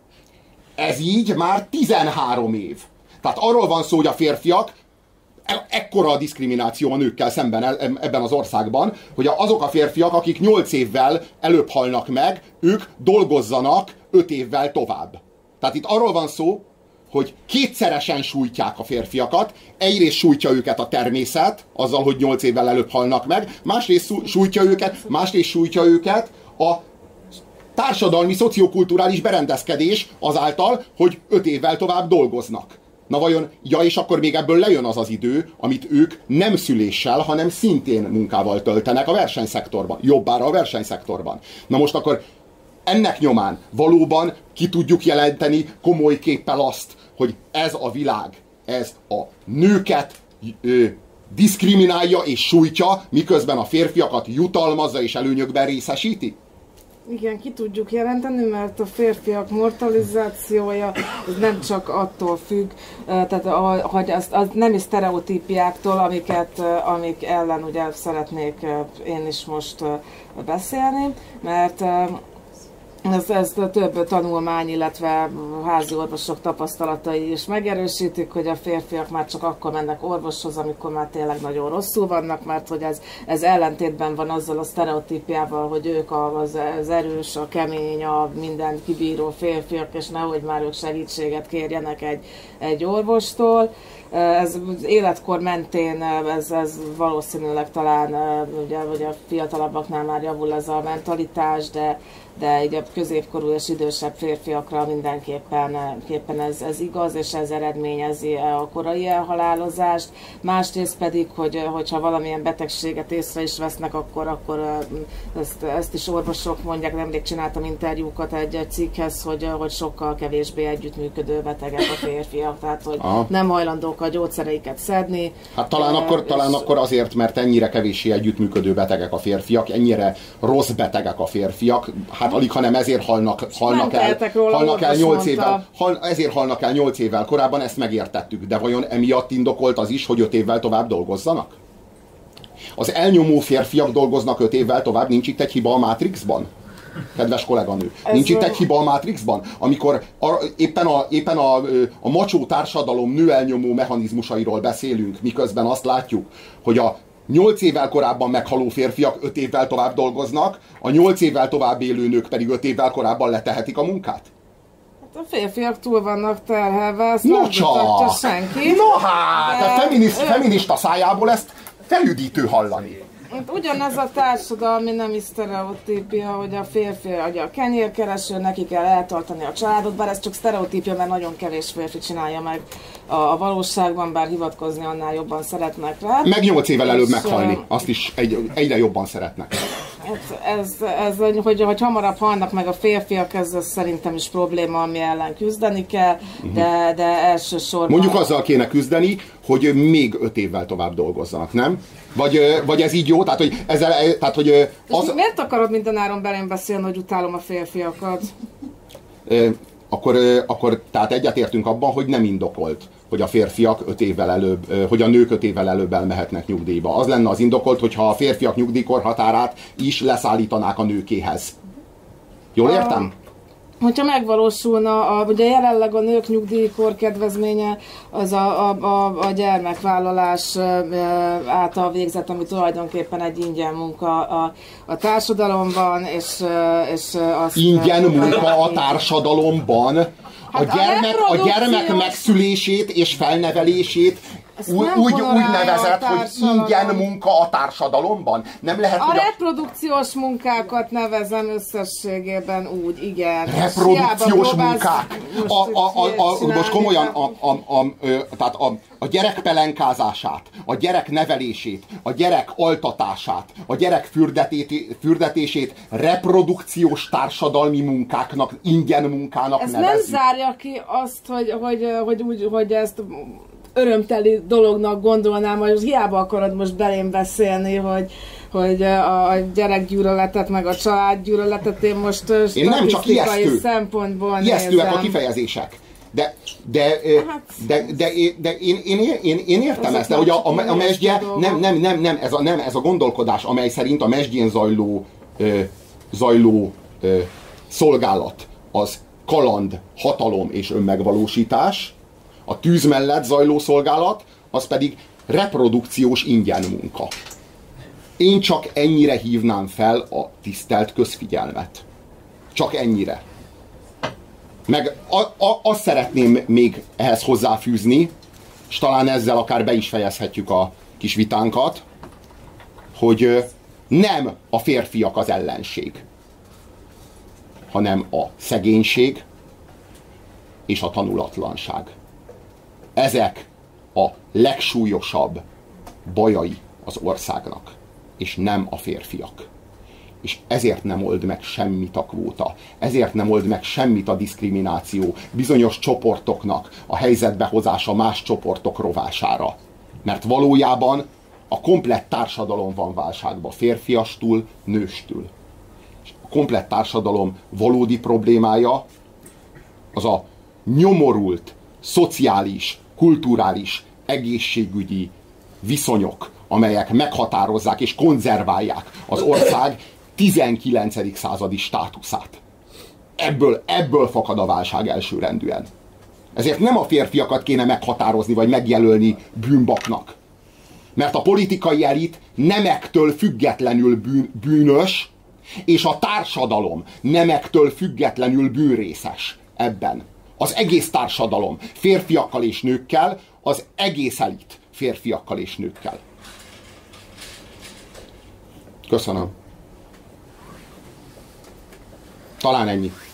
S1: Ez így már 13 év. Tehát arról van szó, hogy a férfiak, ekkora a diszkrimináció a nőkkel szemben ebben az országban, hogy azok a férfiak, akik 8 évvel előbb halnak meg, ők dolgozzanak 5 évvel tovább. Tehát itt arról van szó, hogy kétszeresen sújtják a férfiakat, egyrészt sújtja őket a természet, azzal, hogy 8 évvel előbb halnak meg, másrészt sújtja őket a társadalmi, szociokulturális berendezkedés azáltal, hogy 5 évvel tovább dolgoznak. Na vajon, és akkor még ebből lejön az az idő, amit ők nem szüléssel, hanem szintén munkával töltenek a versenyszektorban, jobbára a versenyszektorban. Na most akkor ennek nyomán valóban ki tudjuk jelenteni komoly képpel azt, hogy ez a világ, ez a nőket diszkriminálja és sújtja, miközben a férfiakat jutalmazza és előnyökben részesíti?
S2: Igen, ki tudjuk jelenteni, mert a férfiak mortalizációja nem csak attól függ, tehát hogy az nem sztereotípiáktól, amik ellen ugye szeretnék én is most beszélni, mert ez több tanulmány, illetve házi orvosok tapasztalatai is megerősítik, hogy a férfiak már csak akkor mennek orvoshoz, amikor már tényleg nagyon rosszul vannak, mert hogy ez ellentétben van azzal a sztereotípiával, hogy ők az erős, a kemény, a mindent kibíró férfiak, és nehogy már ők segítséget kérjenek egy orvostól. Ez életkor mentén ez valószínűleg talán ugye a fiatalabbaknál már javul ez a mentalitás, de így a középkorú és idősebb férfiakra mindenképpen ez igaz, és ez eredményezi a korai elhalálozást. Másrészt pedig, hogyha valamilyen betegséget észre is vesznek, akkor ezt is orvosok mondják, nemrég csináltam interjúkat egy cikkhez, hogy sokkal kevésbé együttműködő betegek a férfiak, tehát hogy nem hajlandók a gyógyszereiket szedni.
S1: Hát talán akkor azért, mert ennyire kevéssé együttműködő betegek a férfiak, ennyire rossz betegek a férfiak, hát alig, hanem ezért halnak el 8 évvel. Ezért halnak el 8 évvel korábban, ezt megértettük. De vajon emiatt indokolt az is, hogy 5 évvel tovább dolgozzanak? Az elnyomó férfiak dolgoznak 5 évvel tovább, nincs itt egy hiba a Matrixban? Kedves kolléganő, nincs itt egy hiba a Matrixban? Amikor éppen a macsó társadalom nőelnyomó mechanizmusairól beszélünk, miközben azt látjuk, hogy a 8 évvel korábban meghaló férfiak 5 évvel tovább dolgoznak, a 8 évvel tovább élő nők pedig 5 évvel korábban letehetik a munkát?
S2: Hát a férfiak túl vannak terhelve, ezt nem mutatja senki.
S1: No hát, a feminista szájából ezt felüdítő hallani.
S2: Ugyanaz a társadalmi nemi sztereotípia, hogy a férfi a kenyérkereső, neki kell eltartani a családot, bár ez csak sztereotípia, mert nagyon kevés férfi csinálja meg a valóságban, bár hivatkozni annál jobban szeretnek rá.
S1: Meg 8 évvel előbb meghalni, azt is egyre jobban szeretnek. Hogy hamarabb halnak meg a férfiak, ez szerintem is probléma, ami ellen küzdeni kell, de elsősorban... Mondjuk azzal kéne küzdeni, hogy még 5 évvel tovább dolgozzanak, nem? Vagy ez így jó? Tehát, hogy
S2: miért akarod mindenáron belém beszélni, hogy utálom a férfiakat?
S1: Akkor tehát egyetértünk abban, hogy nem indokolt, hogy a férfiak 5 évvel előbb, hogy a nők 5 évvel előbb elmehetnek nyugdíjba. Az lenne az indokolt, hogyha a férfiak nyugdíjkorhatárát is leszállítanák a nőkéhez. Jól értem?
S2: Hogyha megvalósulna, ugye jelenleg a nők nyugdíjkor kedvezménye az a gyermekvállalás által végzett, ami tulajdonképpen egy ingyen munka a társadalomban, és azt...
S1: Ingyen munka a társadalomban? A gyermek megszülését és felnevelését úgy nevezett, hogy ingyen munka a társadalomban? Nem lehet,
S2: a reprodukciós munkákat nevezem összességében úgy, igen.
S1: Reprodukciós munkák? Most komolyan, tehát a gyerek pelenkázását, a gyerek nevelését, a gyerek altatását, a gyerek fürdetését reprodukciós társadalmi munkáknak, ingyen munkának
S2: ez
S1: nevezzük.
S2: Ez nem zárja ki azt, hogy ezt örömteli dolognak gondolnám, hogy hiába akarod most belém beszélni, hogy a gyerekgyűlöletet, meg a családgyűlöletet én most statisztikai szempontból
S1: ijesztőek a kifejezések. De én értem ezt, de hogy a mesdje, nem ez a gondolkodás, amely szerint a mesdjén zajló szolgálat az kaland, hatalom és önmegvalósítás, a tűz mellett zajló szolgálat, az pedig reprodukciós ingyen munka. Én csak ennyire hívnám fel a tisztelt közfigyelmet. Csak ennyire. Meg azt szeretném még ehhez hozzáfűzni, és talán ezzel akár be is fejezhetjük a kis vitánkat, hogy nem a férfiak az ellenség, hanem a szegénység és a tanulatlanság. Ezek a legsúlyosabb bajai az országnak, és nem a férfiak. És ezért nem old meg semmit a kvóta, ezért nem old meg semmit a diszkrimináció, bizonyos csoportoknak a helyzetbe hozása más csoportok rovására. Mert valójában a komplett társadalom van válságban, férfiastól, nőstől. És a komplett társadalom valódi problémája az a nyomorult, szociális, kulturális, egészségügyi viszonyok, amelyek meghatározzák és konzerválják az ország 19. századi státuszát. Ebből fakad a válság elsőrendűen. Ezért nem a férfiakat kéne meghatározni vagy megjelölni bűnbaknak. Mert a politikai elit nemektől függetlenül bűnös, és a társadalom nemektől függetlenül bűnrészes ebben. Az egész társadalom férfiakkal és nőkkel, az egész elit férfiakkal és nőkkel. Köszönöm. Talán ennyi.